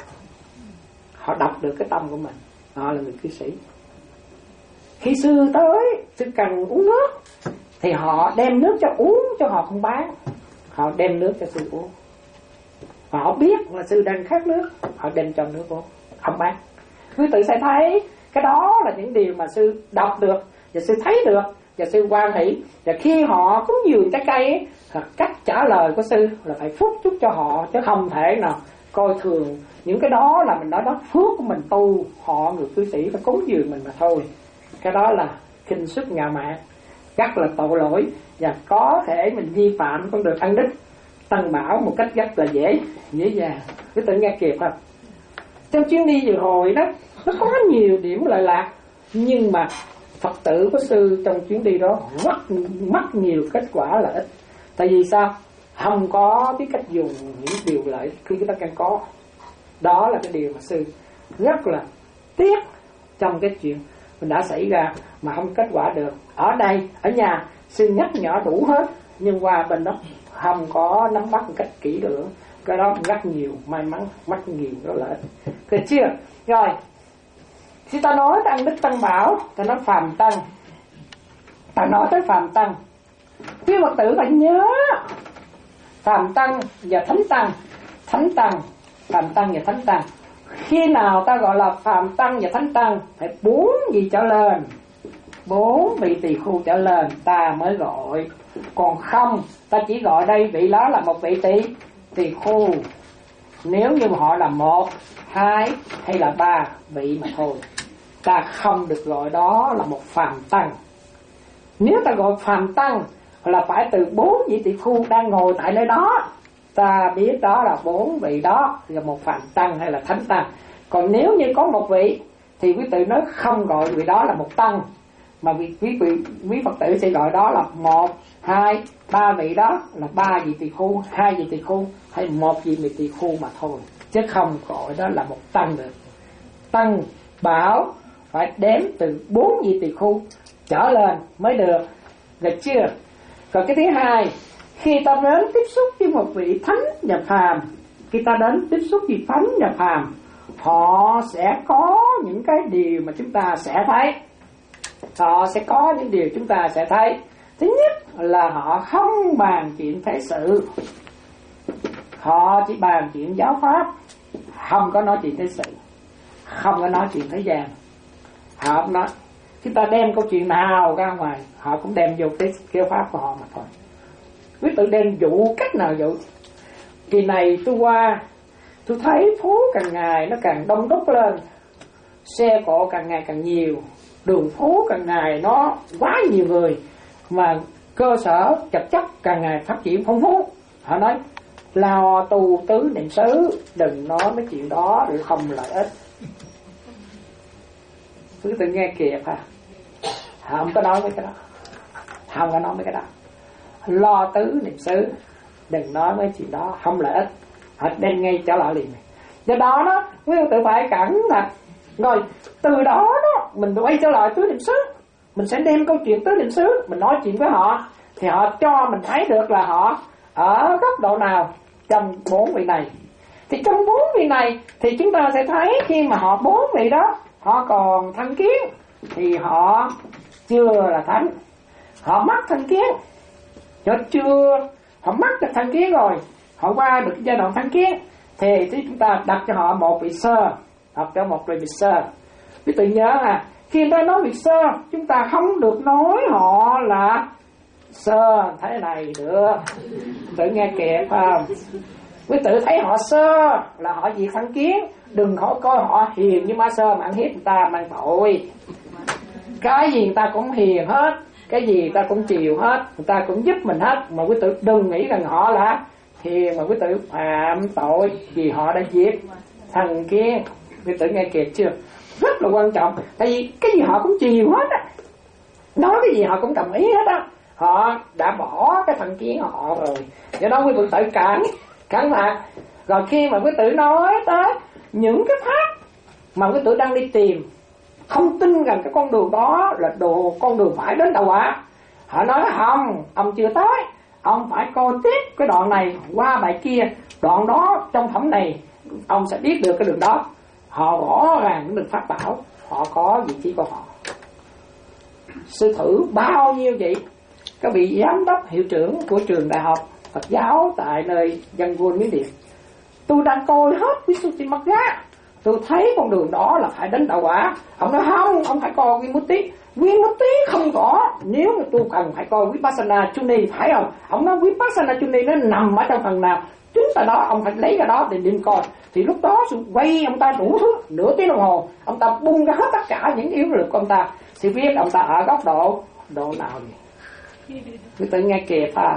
Họ đọc được cái tâm của mình, họ là người cư sĩ. Khi sư tới, sư cần uống nước thì họ đem nước cho uống, cho họ không bán. Họ đem nước cho sư uống. Họ biết là sư đang khát nước, họ đem cho nước uống, không bán. Quý tự sẽ thấy cái đó là những điều mà sư đọc được và sư thấy được và sư quan hỷ. Và khi họ cúng dường trái cây ấy, cách trả lời của sư là phải phúc chúc cho họ, chứ không thể nào coi thường những cái đó. Là mình nói đó phước của mình tu, họ người cư sĩ phải cúng dường mình mà thôi. Cái đó là khinh suất ngạo mạn, rất là tội lỗi, và có thể mình vi phạm con đường ăn đức tăng bảo một cách rất là dễ dễ dàng. Cứ tự nghe kịp không? Trong chuyến đi vừa hồi đó nó có nhiều điểm lợi lạc, nhưng mà Phật tử của sư trong chuyến đi đó mất mất nhiều kết quả lợi ích. Tại vì sao? Không có biết cách dùng những điều lợi khi chúng ta cần có. Đó là cái điều mà sư rất là tiếc trong cái chuyện mình đã xảy ra mà không kết quả được. Ở đây, ở nhà sư nhắc nhở đủ hết, nhưng qua bên đó không có nắm bắt một cách kỹ lưỡng. Cái đó rất nhiều may mắn, mất nhiều đó lợi ích. Được chưa? Rồi, khi ta nói tăng đức tăng bảo, ta nói phàm tăng, ta nói tới phàm tăng, quý Phật tử phải nhớ phàm tăng và thánh tăng. Thánh tăng, phàm tăng và thánh tăng. Khi nào ta gọi là phàm tăng và thánh tăng, phải bốn vị trở lên, bốn vị tỳ khu trở lên ta mới gọi. Còn không, ta chỉ gọi đây vị đó là một vị tỳ tỳ khu, nếu như họ là một, hai hay là ba vị mà thôi. Ta không được gọi đó là một phàm tăng. Nếu ta gọi phàm tăng là phải từ bốn vị tỳ khu đang ngồi tại nơi đó, ta biết đó là bốn vị đó là một phàm tăng hay là thánh tăng. Còn nếu như có một vị thì quý tử nói không gọi vị đó là một tăng, mà quý vị quý Phật tử sẽ gọi đó là một, hai, ba vị đó là ba vị tỳ khu, hai vị tỳ khu hay một vị tỳ khu mà thôi. chứ không gọi đó là một tăng được. Tăng bảo phải đếm từ bốn vị tỳ khu trở lên mới được, được chưa? Còn cái thứ hai, khi ta đến tiếp xúc với một vị thánh và phàm, khi ta đến tiếp xúc với thánh và phàm, họ sẽ có những cái điều mà chúng ta sẽ thấy. Họ sẽ có những điều chúng ta sẽ thấy. Thứ nhất là họ không bàn chuyện thế sự, họ chỉ bàn chuyện giáo pháp, không có nói chuyện thế sự, không có nói chuyện thế gian. Họ không nói. Chúng ta đem câu chuyện nào ra ngoài, họ cũng đem vô cái giáo pháp của họ mà thôi. Quý tự đem dụ cách nào dụ. Kỳ này tôi qua, tôi thấy phố càng ngày nó càng đông đúc lên, xe cộ càng ngày càng nhiều, đường phố càng ngày nó quá nhiều người, mà cơ sở vật chất càng ngày phát triển phong phú. Họ nói lao tu tứ niệm xứ, đừng nói mấy chuyện đó rồi không lợi ích. Cứ tự nghe kịp ha, không có nói mấy cái đó, không có nói mấy cái đó. Lo tứ niệm xứ, đừng nói mấy chuyện đó, không lợi ích. Họ đem ngay trở lại liền. Do đó đó, quý vị tự phải cẩn thận. Rồi từ đó đó mình quay trở lại tứ niệm xứ, mình sẽ đem câu chuyện tứ niệm xứ mình nói chuyện với họ, thì họ cho mình thấy được là họ ở góc độ nào trong bốn vị này. Thì trong bốn vị này thì chúng ta sẽ thấy khi mà họ bốn vị đó họ còn thân kiến thì họ chưa là thánh. Họ mắc thân kiến, cho chưa họ mắc được thân kiến rồi, họ qua được giai đoạn thân kiến thì chúng ta đặt cho họ một vị sơ, đặt cho một vị sơ. Quý tự nhớ à, khi người ta nói vị sơ, chúng ta không được nói họ là sơ thế này được. Tự nghe kịp không? Quý tự thấy họ sơ là họ diệt thân kiến, đừng có coi họ hiền như ma sơ mà ăn hiếp người ta mang tội. Cái gì người ta cũng hiền hết, cái gì người ta cũng chiều hết, người ta cũng giúp mình hết, mà quý tử đừng nghĩ rằng họ là hiền mà quý tử phạm tội vì họ đã giết thần kiến. Quý tử nghe kịp chưa? Rất là quan trọng, tại vì cái gì họ cũng chiều hết á, nói cái gì họ cũng đồng ý hết á, họ đã bỏ cái thần kiến họ rồi. Do đó quý tử tự cản cẩn thận. Rồi khi mà quý tử nói tới những cái pháp mà quý tử đang đi tìm, không tin rằng cái con đường đó là đồ con đường phải đến đạo quả, họ nói không, ông chưa tới, ông phải coi tiếp cái đoạn này qua bài kia, đoạn đó trong phẩm này ông sẽ biết được cái đường đó. Họ rõ ràng những đường pháp bảo, họ có vị trí của họ. Sư thử bao nhiêu vậy, các vị giám đốc hiệu trưởng của trường đại học Phật giáo tại nơi Yangon Miến Điện, tôi đang coi hết Visuddhimagga, tôi thấy con đường đó là phải đến đạo quả. Ông nói không, ông phải coi Vimutti. Vimutti không có, nếu mà tôi cần phải coi Vipassana Chuni, phải không? Ông nói Vipassana Chuni nó nằm ở trong phần nào, chính tại đó ông phải lấy cái đó để điểm coi. Thì lúc đó sự quay ông ta đủ thứ nửa tiếng đồng hồ, ông ta bung ra hết tất cả những yếu lực của ông ta, thì biết ông ta ở góc độ độ nào vậy. Cứ tự nghe kịp à.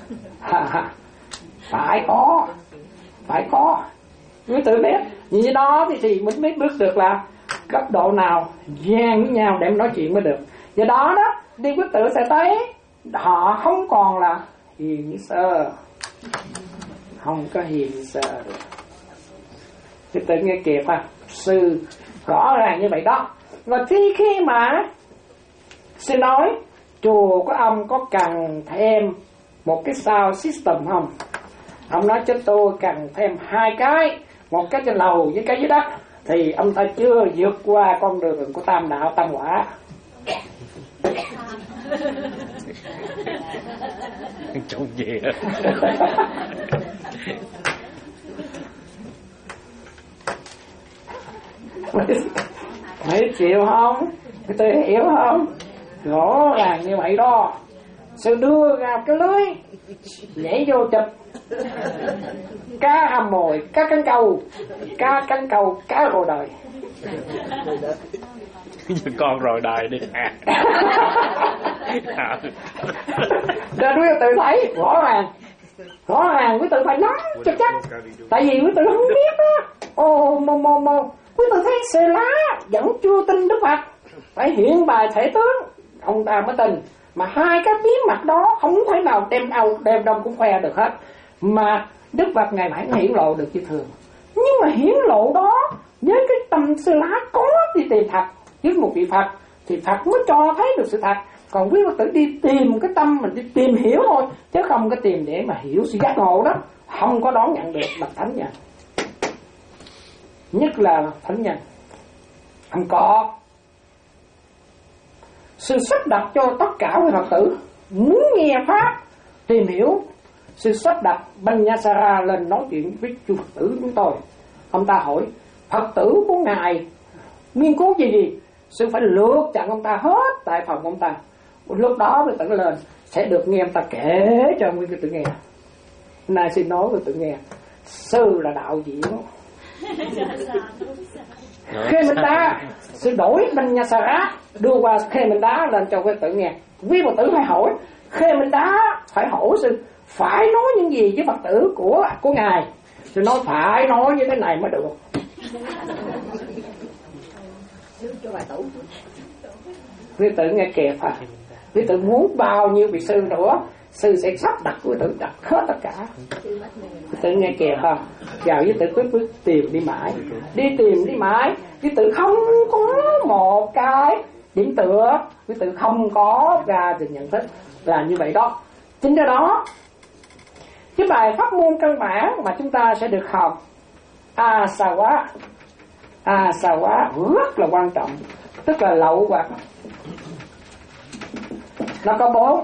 Phải có, phải có. Cứ tự biết như đó thì, thì mình mới biết được là cấp độ nào gian với nhau để nói chuyện mới được. Do đó đó, đi quyết tự sẽ thấy họ không còn là hiền như sơ, không có hiền như sơ được. Thì tự nghe kịp ha, sư rõ ràng như vậy đó. Và khi khi mà sư nói chùa của ông có cần thêm một cái sound system không, ông nói cho tôi cần thêm hai cái, một cái trên lầu với cái dưới đất, thì ông ta chưa vượt qua con đường của tam đạo tam quả. Chỗ gì Mấy chịu không? Tôi hiểu không? Rõ ràng như vậy đó. Sư đưa ra cái lưới, nhảy vô chụp cá hầm mồi, cá cắn câu, cá cắn câu, cá rồi đời. Con rồi đời đi à. Rồi quý tự thấy rõ ràng, rõ ràng quý tự phải nắm cho chắc, tại vì quý tự không biết á. Ô mô mô mô, quý tự thấy xê lá vẫn chưa tin Đức Phật, phải hiện bài thể tướng ông ta mới tin. Mà hai cái bí mật đó không thể nào đem ao đem đông cũng khoe được hết, mà Đức Phật ngày mãi hiển lộ được như thường. Nhưng mà hiển lộ đó với cái tâm Sư Lá có đi tìm Phật, với một vị Phật thì Phật mới cho thấy được sự thật. Còn quý Phật tử đi tìm cái tâm mình đi tìm hiểu thôi, chứ không có tìm để mà hiểu sự giác ngộ đó, không có đón nhận được bậc thánh nhân, nhất là thánh nhân. Không có sự sắp đặt cho tất cả quý Phật tử muốn nghe pháp tìm hiểu. Sự sắp đặt Banyasara lên nói chuyện với chư Phật tử chúng tôi. Ông ta hỏi Phật tử của ngài nghiên cứu gì gì, sư phải lượt chặn ông ta hết tại phòng ông ta. Lúc đó quý Phật tử lên sẽ được nghe ông ta kể cho quý Phật tử nghe. Nay xin nói quý Phật tử nghe, sư là đạo diễn. Khi mình ta sự đổi Banyasara đưa qua khi mình đá lên cho quý Phật tử nghe. Quý Phật tử phải hỏi, khi mình đá phải hỏi sư phải nói những gì với Phật tử của của ngài. Sư nói phải nói như thế này mới được. Quý tử nghe kịp à? Quý tử muốn bao nhiêu vị sư nữa, sư sẽ sắp đặt quý tử đặt hết tất cả. Quý tử nghe kịp không? Vào quý tử cứ bước tìm đi mãi, đi tìm đi mãi. Quý tử không có một cái điểm tựa, quý tử không có ra trình nhận thức là như vậy đó. Chính do đó cái bài pháp môn căn bản mà chúng ta sẽ được học Asawa, Asawa rất là quan trọng, tức là lậu hoặc. Nó có bốn.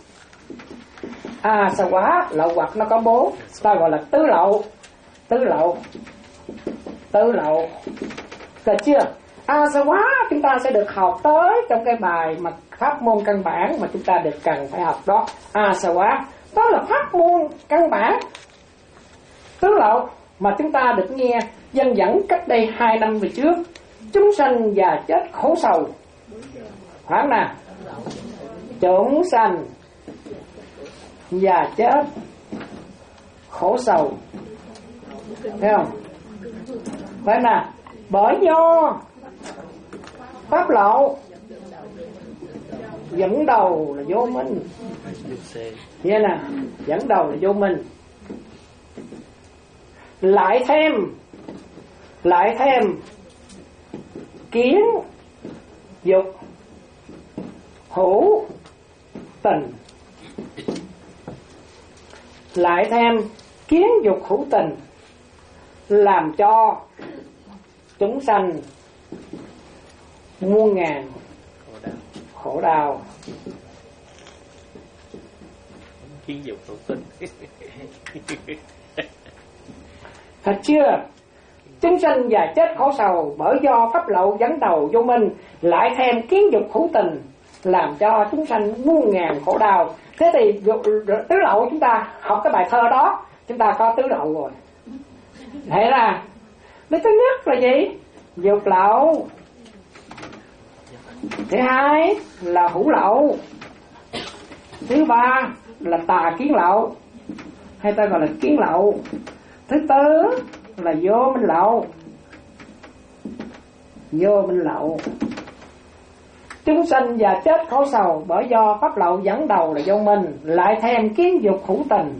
Asawa lậu hoặc nó có bốn, ta gọi là tứ lậu. Tứ lậu, tứ lậu, được chưa? Asawa chúng ta sẽ được học tới trong cái bài mà pháp môn căn bản mà chúng ta được cần phải học đó. Asawa đó là pháp môn căn bản tứ lậu mà chúng ta được nghe dân dẫn cách đây hai năm về trước. Chúng sanh già chết khổ sầu, khoảng nào chúng sanh già chết khổ sầu, thấy không? Phải nào? Bởi do pháp lậu dẫn đầu là vô minh. Nghe nè, dẫn đầu là vô minh. Lại thêm Lại thêm kiến dục hữu tình. Lại thêm kiến dục hữu tình làm cho chúng sanh muôn ngàn khổ đau. Kiến dục hữu tình. Thật chưa? Chúng sanh già chết khổ sầu bởi do pháp lậu dẫn đầu vô minh, lại thêm kiến dục hữu tình làm cho chúng sanh muôn ngàn khổ đau. Thế thì tứ lậu chúng ta học cái bài thơ đó, chúng ta có tứ lậu rồi. Thế là cái thứ nhất là gì? Dục lậu. Thứ hai là hữu lậu. Thứ ba là tà kiến lậu, hay ta gọi là kiến lậu. Thứ tư là vô minh lậu. Vô minh lậu. Chúng sanh già chết khổ sầu bởi do pháp lậu dẫn đầu là vô minh, lại thêm kiến dục hữu tình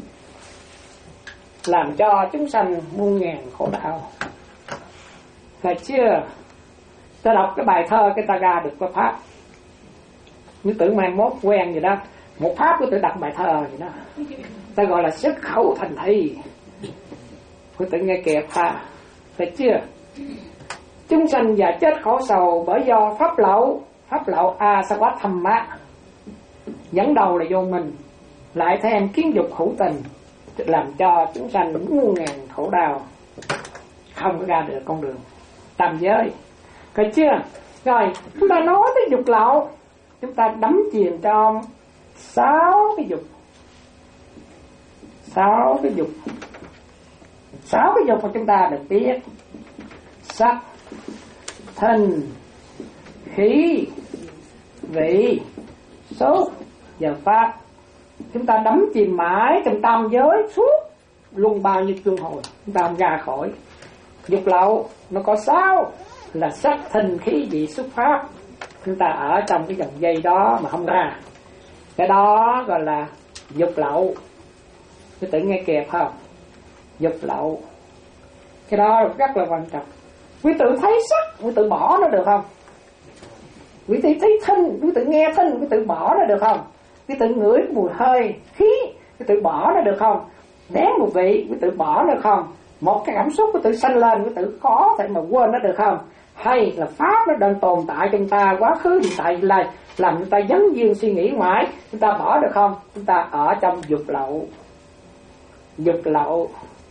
làm cho chúng sanh muôn ngàn khổ đau. Phải chưa? Ta đọc cái bài thơ cái ta ra được cái pháp. Như tưởng mai mốt quen vậy đó, một pháp của tự đặt bài thơ vậy đó, ta gọi là xuất khẩu thành thi. Của tự nghe kẹp ha. Phải chưa? Chúng sanh già chết khổ sầu bởi do pháp lậu. Pháp lậu Asawa Thamma dẫn đầu là vô minh, lại thêm kiến dục hữu tình làm cho chúng sanh muôn ngàn khổ đau, không có ra được con đường tam giới. Phải chưa? Rồi chúng ta nói tới dục lậu, chúng ta đắm chìm trong sáu cái dục. Sáu cái dục. Sáu cái dục mà chúng ta được biết: sắc, thân, khí, vị, xúc và pháp. Chúng ta đắm chìm mãi trong tam giới suốt luôn bao nhiêu luân hồi, chúng ta không ra khỏi. Dục lậu nó có sáu là sắc, thân, khí, vị, xúc, pháp. Chúng ta ở trong cái dòng dây đó mà không ra. Cái đó gọi là dục lậu. Cái tự nghe kịp không? Dục lậu. Cái đó rất là quan trọng. Quý tử thấy sắc, quý tử bỏ nó được không? Quý tử thấy thân, quý tử nghe thân, quý tử bỏ nó được không? Quý tử ngửi mùi hơi, khí, quý tử bỏ nó được không? Nếm mùi vị, quý tử bỏ nó được không? Một cái cảm xúc quý tử sanh lên, quý tử có thể mà quên nó được không? Hay là pháp nó đang tồn tại trong ta, quá khứ hiện tại là làm chúng ta dấn dương suy nghĩ mãi, chúng ta bỏ được không? Chúng ta ở trong dục lậu. Dục lậu.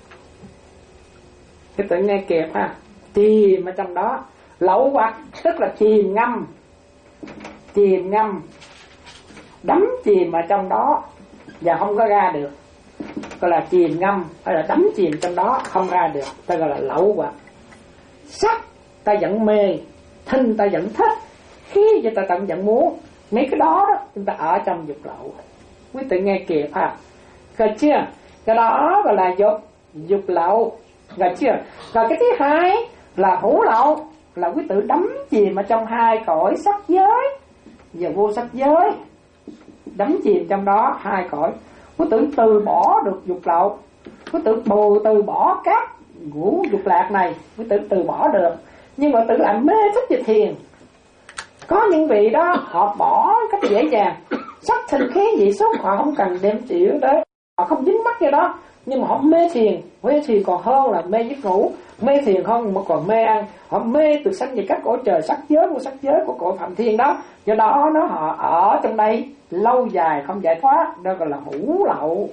Quý tử nghe kịp ha, chìm ở trong đó. Lậu hoặc tức là chìm ngâm, chìm ngâm, đắm chìm ở trong đó và không có ra được, gọi là chìm ngâm, hay là đắm chìm trong đó không ra được, ta gọi là lậu hoặc. Sắc ta vẫn mê, thân ta vẫn thích, khí cho ta ta vẫn muốn, mấy cái đó đó chúng ta ở trong dục lậu. Quý tử nghe kịp ha, rồi chưa? Cái đó gọi là dục, dục lậu, rồi chưa? Rồi cái thứ hai là hữu lậu, là quý tử đắm chìm ở trong hai cõi sắc giới và vô sắc giới, đắm chìm trong đó hai cõi. Quý tử từ bỏ được dục lậu, quý tử bù từ bỏ các ngũ dục lạc này, quý tử từ bỏ được, nhưng mà tự lại mê thích về thiền. Có những vị đó họ bỏ cách dễ dàng, sắc thân khí vị xúc họ không cần đem chịu tới, họ không dính mắc cái đó, nhưng mà họ mê thiền. Mê thiền còn hơn là mê giấc ngủ, mê thiền không mà còn mê ăn. Họ mê từ sanh về các cõi trời sắc giới, của sắc giới của cõi phạm thiên đó. Do đó nó họ ở trong đây lâu dài không giải thoát, đó gọi là hữu lậu.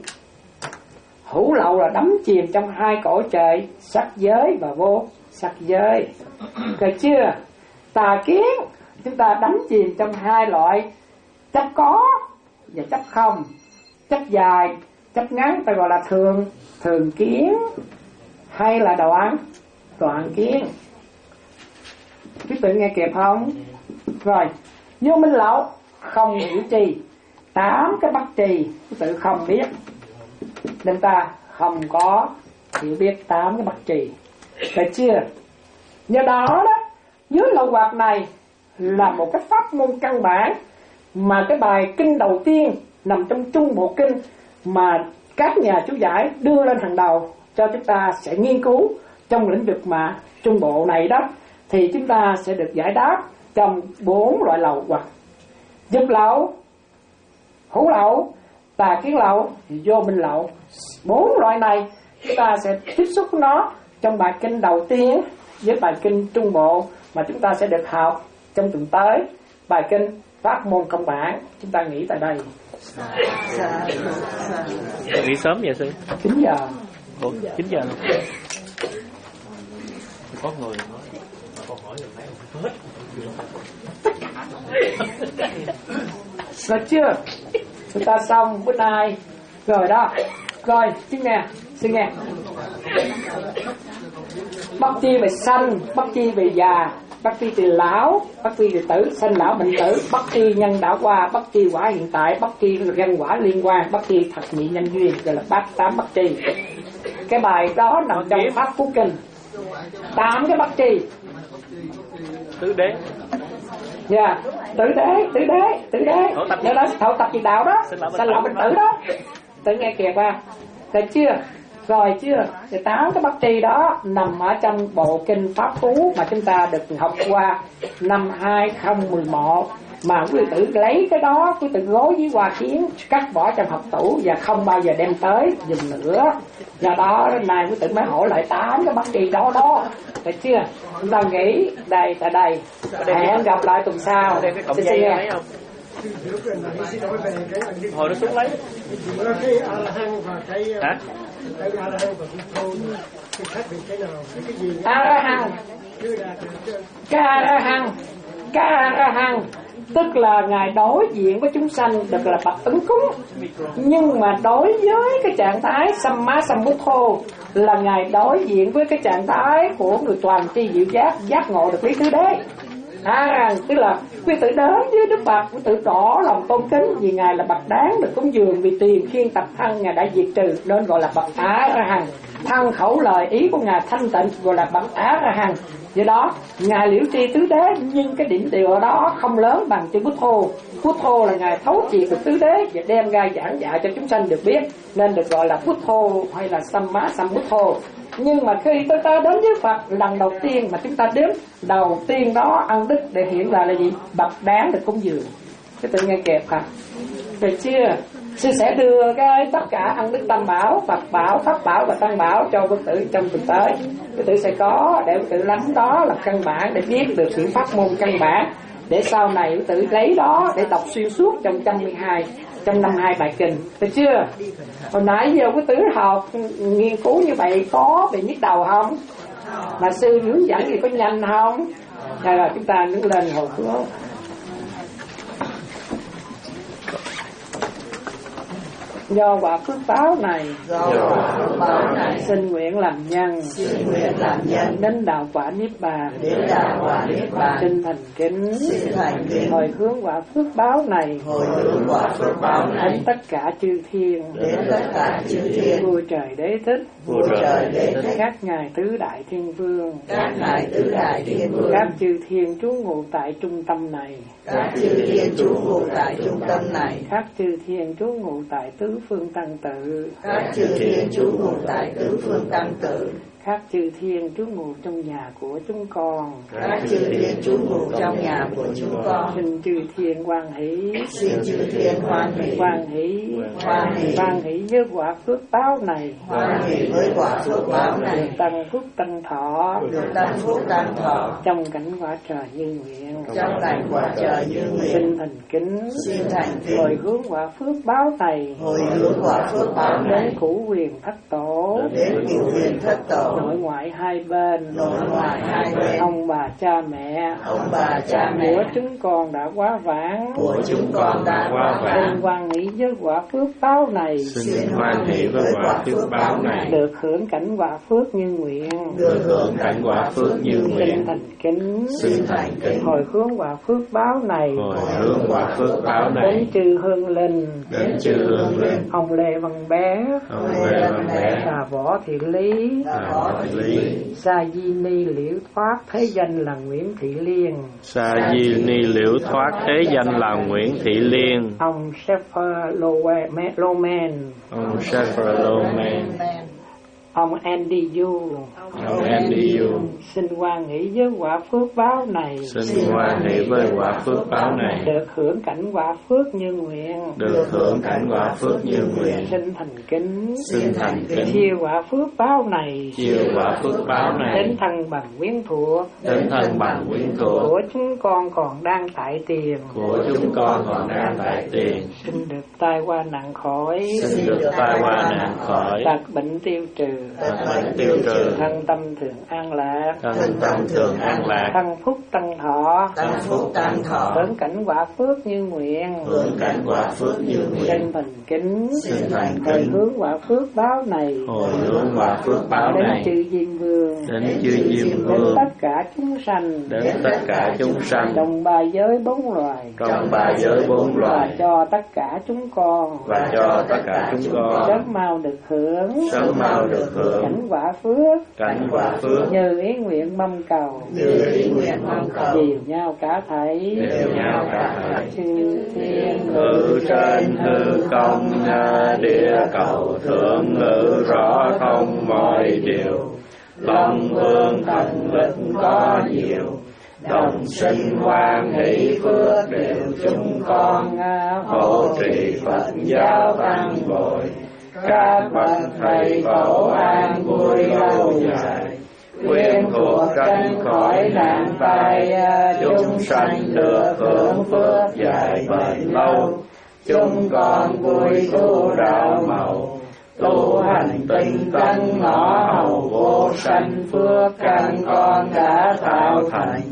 Hữu lậu là đắm chìm trong hai cõi trời sắc giới và vô sắc giới. Rồi chưa? Tà kiến, chúng ta đắm chìm trong hai loại chấp có và chấp không, chấp dài, chấp ngắn, ta gọi là thường thường kiến hay là đoạn đoạn kiến. Quý vị nghe kịp không? Rồi, vô minh lậu không hiểu trì, tám cái bất trì quý vị không biết, nên ta không có hiểu biết tám cái bất trì. Được chưa? Do đó đó, dưới lậu hoặc này là một cái pháp môn căn bản mà cái bài kinh đầu tiên nằm trong trung bộ kinh mà các nhà chú giải đưa lên hàng đầu cho chúng ta sẽ nghiên cứu trong lĩnh vực mà trung bộ này đó, thì chúng ta sẽ được giải đáp trong bốn loại lậu hoặc: dục lậu, hữu lậu, tà kiến lậu, vô minh lậu. Bốn loại này chúng ta sẽ tiếp xúc nó trong bài kinh đầu tiên với bài kinh trung bộ mà chúng ta sẽ được học trong tuần tới, bài kinh pháp môn căn bản. Chúng ta nghỉ tại đây. Nghỉ sớm vậy sư? chín giờ. Ủa, chín giờ luôn. Có người nói câu hỏi là mấy ông hết. Rồi chưa? Chúng ta xong bữa nay rồi đó. Rồi, xin nghe, xin nghe. Bất chi về sanh, bất chi về già, bất chi về lão, bất chi về tử, sanh lão bệnh tử, bất chi nhân đã qua, bất chi quả hiện tại, bất chi nhân quả liên quan, bất chi thật nhị nhân duyên, gọi là bát tám bất chi. Cái bài đó nằm trong pháp Phú Kinh. Tám cái bất chi. Tứ đế. Dạ, yeah. Tử đế, tử đế, tử đế. Đó đó, thổ tập diệt đạo đó, sanh lão bệnh tử đó. Tự nghe kìa ba. Được chưa? Rồi chưa? Thì tám cái bất tri đó nằm ở trong bộ kinh Pháp Phú mà chúng ta được học qua năm hai không một một, mà quý tử lấy cái đó, quý tử gối với hoa kiến, cắt bỏ trong học tủ và không bao giờ đem tới dùng nữa. Do đó đến nay quý tử mới hỏi lại tám cái bất tri đó đó. Được chưa? Chúng ta nghĩ đây tại đây. Hẹn gặp lại tuần sau. Xin xin nghe. Hồi nó xuống lấy. Cái A-la-hán và cái hả? Cái A-la-hán và cái thôn cái khác biệt cái nào? Cái cái gì? A-la-hán. Cái A-la-hán. Cái A-la-hán tức là ngài đối diện với chúng sanh được là bậc ứng cúng, nhưng mà đối với cái trạng thái Samma Sambuddho là ngài đối diện với cái trạng thái của người toàn tri diệu giác, giác ngộ được lý tứ đế. À, tức là quý tử đến với Đức Phật, quý tử tỏ lòng tôn kính vì ngài là bậc đáng được cúng dường, vì tiền khiên tập thân ngài đã diệt trừ nên gọi là bậc Á Ra Hằng. Thân khẩu lời ý của ngài thanh tịnh gọi là bậc Á Ra Hằng. Do đó ngài liễu tri tứ đế, nhưng cái điểm điều ở đó không lớn bằng chữ Bút Thô. Bút Thô là ngài thấu triệt được tứ đế và đem ra giảng dạy cho chúng sanh được biết, nên được gọi là Bút Thô hay là Samma Sambuddho. Nhưng mà khi chúng ta đến với Phật lần đầu tiên mà chúng ta đến đầu tiên đó ăn đức để hiện là là gì? Bậc đáng được cúng dường. Cái tự nghe kẹp hả? Được chưa? Sư sẽ đưa cái tất cả ăn đức tam bảo, Phật bảo, Pháp bảo và Tăng bảo cho quý tử trong tuần tới. Quý tử sẽ có để quý tử nắm đó là căn bản để biết được những pháp môn căn bản, để sau này quý tử lấy đó để đọc xuyên suốt trong một trăm mười hai, trong năm hai bài kinh. Được chưa? Hồi nãy giờ quý tử học nghiên cứu như vậy có bị nhức đầu không? Mà sư hướng dẫn thì có nhanh không? Rồi, rồi chúng ta đứng lên hồi hướng. Do quả phước báo này, do quả phước báo này, xin nguyện làm nhân, xin nguyện làm nhân, đến đạo quả niết bàn, đến đạo quả niết bàn, xin thành kính, xin thành kính, hồi hướng quả phước báo này, hồi hướng quả phước báo này, đến tất cả chư thiên, đến tất cả chư thiên, vua trời đế thích, vua trời đế thích, các ngài tứ đại thiên vương, các ngài tứ đại thiên vương, các chư thiên trú ngụ tại trung tâm này, các chư thiên trú ngụ tại trung tâm này, các chư thiên trú ngụ tại tứ phương tăng tự, các chư thiên trú ngụ tại tứ phương tăng tự, các chư thiên trú ngụ trong nhà của chúng con, các chư thiên trú ngụ trong nhà của chúng con, xin chư thiên hoan hỷ, xin chư thiên hoan hỷ, hoan hỷ, hoan hỷ, hoan hỷ với quả phước báo này, hoan hỷ với quả phước báo được này, tăng phúc tăng thọ, được tăng phúc tăng thọ, trong cảnh quả trời như nguyện, trong cảnh quả trời như nguyện, xin thành kính, xin thành kính, hồi hướng quả phước báo này, hồi hướng quả phước báo này, đến cửu quyền thất tổ, đến cửu huyền thất tổ, nội ngoại hai bên, nội ngoại hai bên, ông bà cha mẹ, ông bà cha mẹ của chúng con đã quá vãng, của chúng con đã quá xin vãng, hoan hỷ với quả phước báo này, xin hoan hỷ với quả phước báo này, được hưởng cảnh quả phước như nguyện, được hưởng cảnh quả phước như xin nguyện, thành kính, xin thành kính, hồi hướng quả phước báo này, hồi hướng quả phước báo đến này, chư hương linh, đến chư hương linh, ông Lê Văn Bé, ông Lê Văn Bé, bà Võ Thị Lý, đã bà có Thị Lý, Sa Di Ni Liễu Thoát thế danh là Nguyễn Thị Liên, Sa Di Ni Liễu Thoát thế danh là Nguyễn Thị Liên, ông Shepherd Loman, ông Shepherd Loman, ông Andy Du, ông Andy Du, xin hoan hỷ với quả phước báo này, xin hoan hỷ với quả phước báo này, được hưởng cảnh quả phước như nguyện, được hưởng cảnh quả phước như nguyện, xin thành kính, xin thành kính, chia quả phước báo này, chiêu quả phước báo này, đến thân bằng quyến thuộc, đến thân bằng quyến thuộc của chúng con còn đang tại tiền, của chúng con còn đang tại tiền, xin được tai qua nạn khỏi, xin được tai qua nạn khỏi, tật bệnh tiêu trừ, tật bệnh tiêu trừ, thân tâm thường an lạc, thân tâm thường an lạc, thân phúc tăng thọ, tăng phúc tăng thọ, hưởng cảnh quả phước như nguyện, hưởng cảnh quả phước như nguyện, xin thành kính, xin thành hồi kính, hướng quả phước báo này, hồi hướng quả phước báo đến này, chư Diêm Vương, đến chư Diêm đến Vương, tất cả chúng sanh, đến tất cả chúng sanh, trong ba giới bốn loài, trong ba giới bốn và loài, cho tất cả chúng con, và cho tất cả chúng con sớm mau được hưởng, sớm mau được hưởng cảnh quả phước, cảnh quả phước, như ý nguyện mong cầu, như ý nguyện mong cầu, đều nhau cả thảy, đều nhau cả thảy, chư thiên ngự trên hư không địa cầu thượng ngự rõ không mọi điều, long vương thần linh có nhiều, đồng sinh hoan hỷ phước đều chúng con, hộ trì Phật giáo tăng bồi, các bậc thầy tổ an vui lâu dài, quyến thuộc tránh khỏi nạn tai, chúng sanh được hưởng phước dài bền lâu, chúng con vui tu đạo màu, tu hành tinh tấn ngõ hầu vô sanh phước căn con đã tạo thành,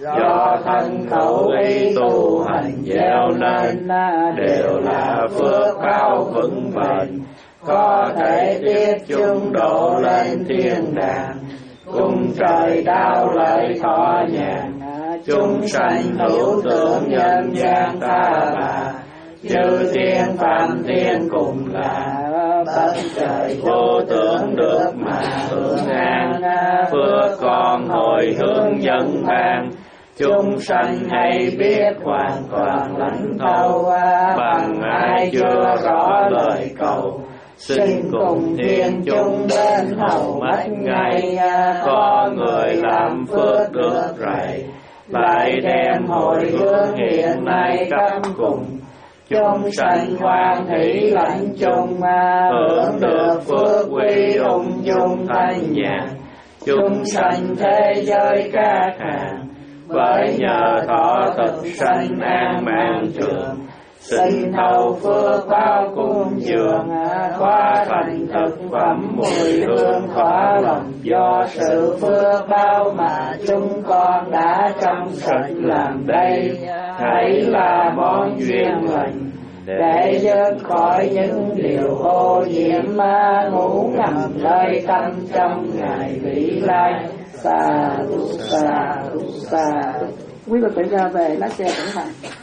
do thân khẩu ý tu hành gieo nên đều là phước báo vững bền, có thể tiếp chúng độ lên thiên đàng, cung trời đau lợi thọ nhàn, chúng sanh hữu tưởng nhân gian ta bà, như tiên phạm tiên cùng là bậc trời vô tưởng được mà hưởng an, phước con hồi hướng dẫn ban, chúng sanh hay biết hoàn toàn lãnh thấu, bằng ai chưa rõ lời cầu, xin cùng thiên chúng bên hầu mất ngay, có người làm phước được rày, lại đem hồi hướng hiện nay cấp cùng. Chúng sanh hoan hỷ lãnh chung, hưởng được phước quy ung dung thanh nhàn. Chúng sanh thế giới các hàng, bởi nhờ thọ thực sanh an mạng trường. Xin thâu phước bao cung dường, hóa thành thực phẩm mùi hương thỏa lòng. Do sự phước bao mà chúng con đã trong sạch làm đây, thấy là món duyên lành, để dứt khỏi những điều ô nhiễm ma ngủ nằm nơi tâm trong ngày vĩ lai. Sa tu sa tu sa. Quý vị tự ra về lái xe cẩn thận.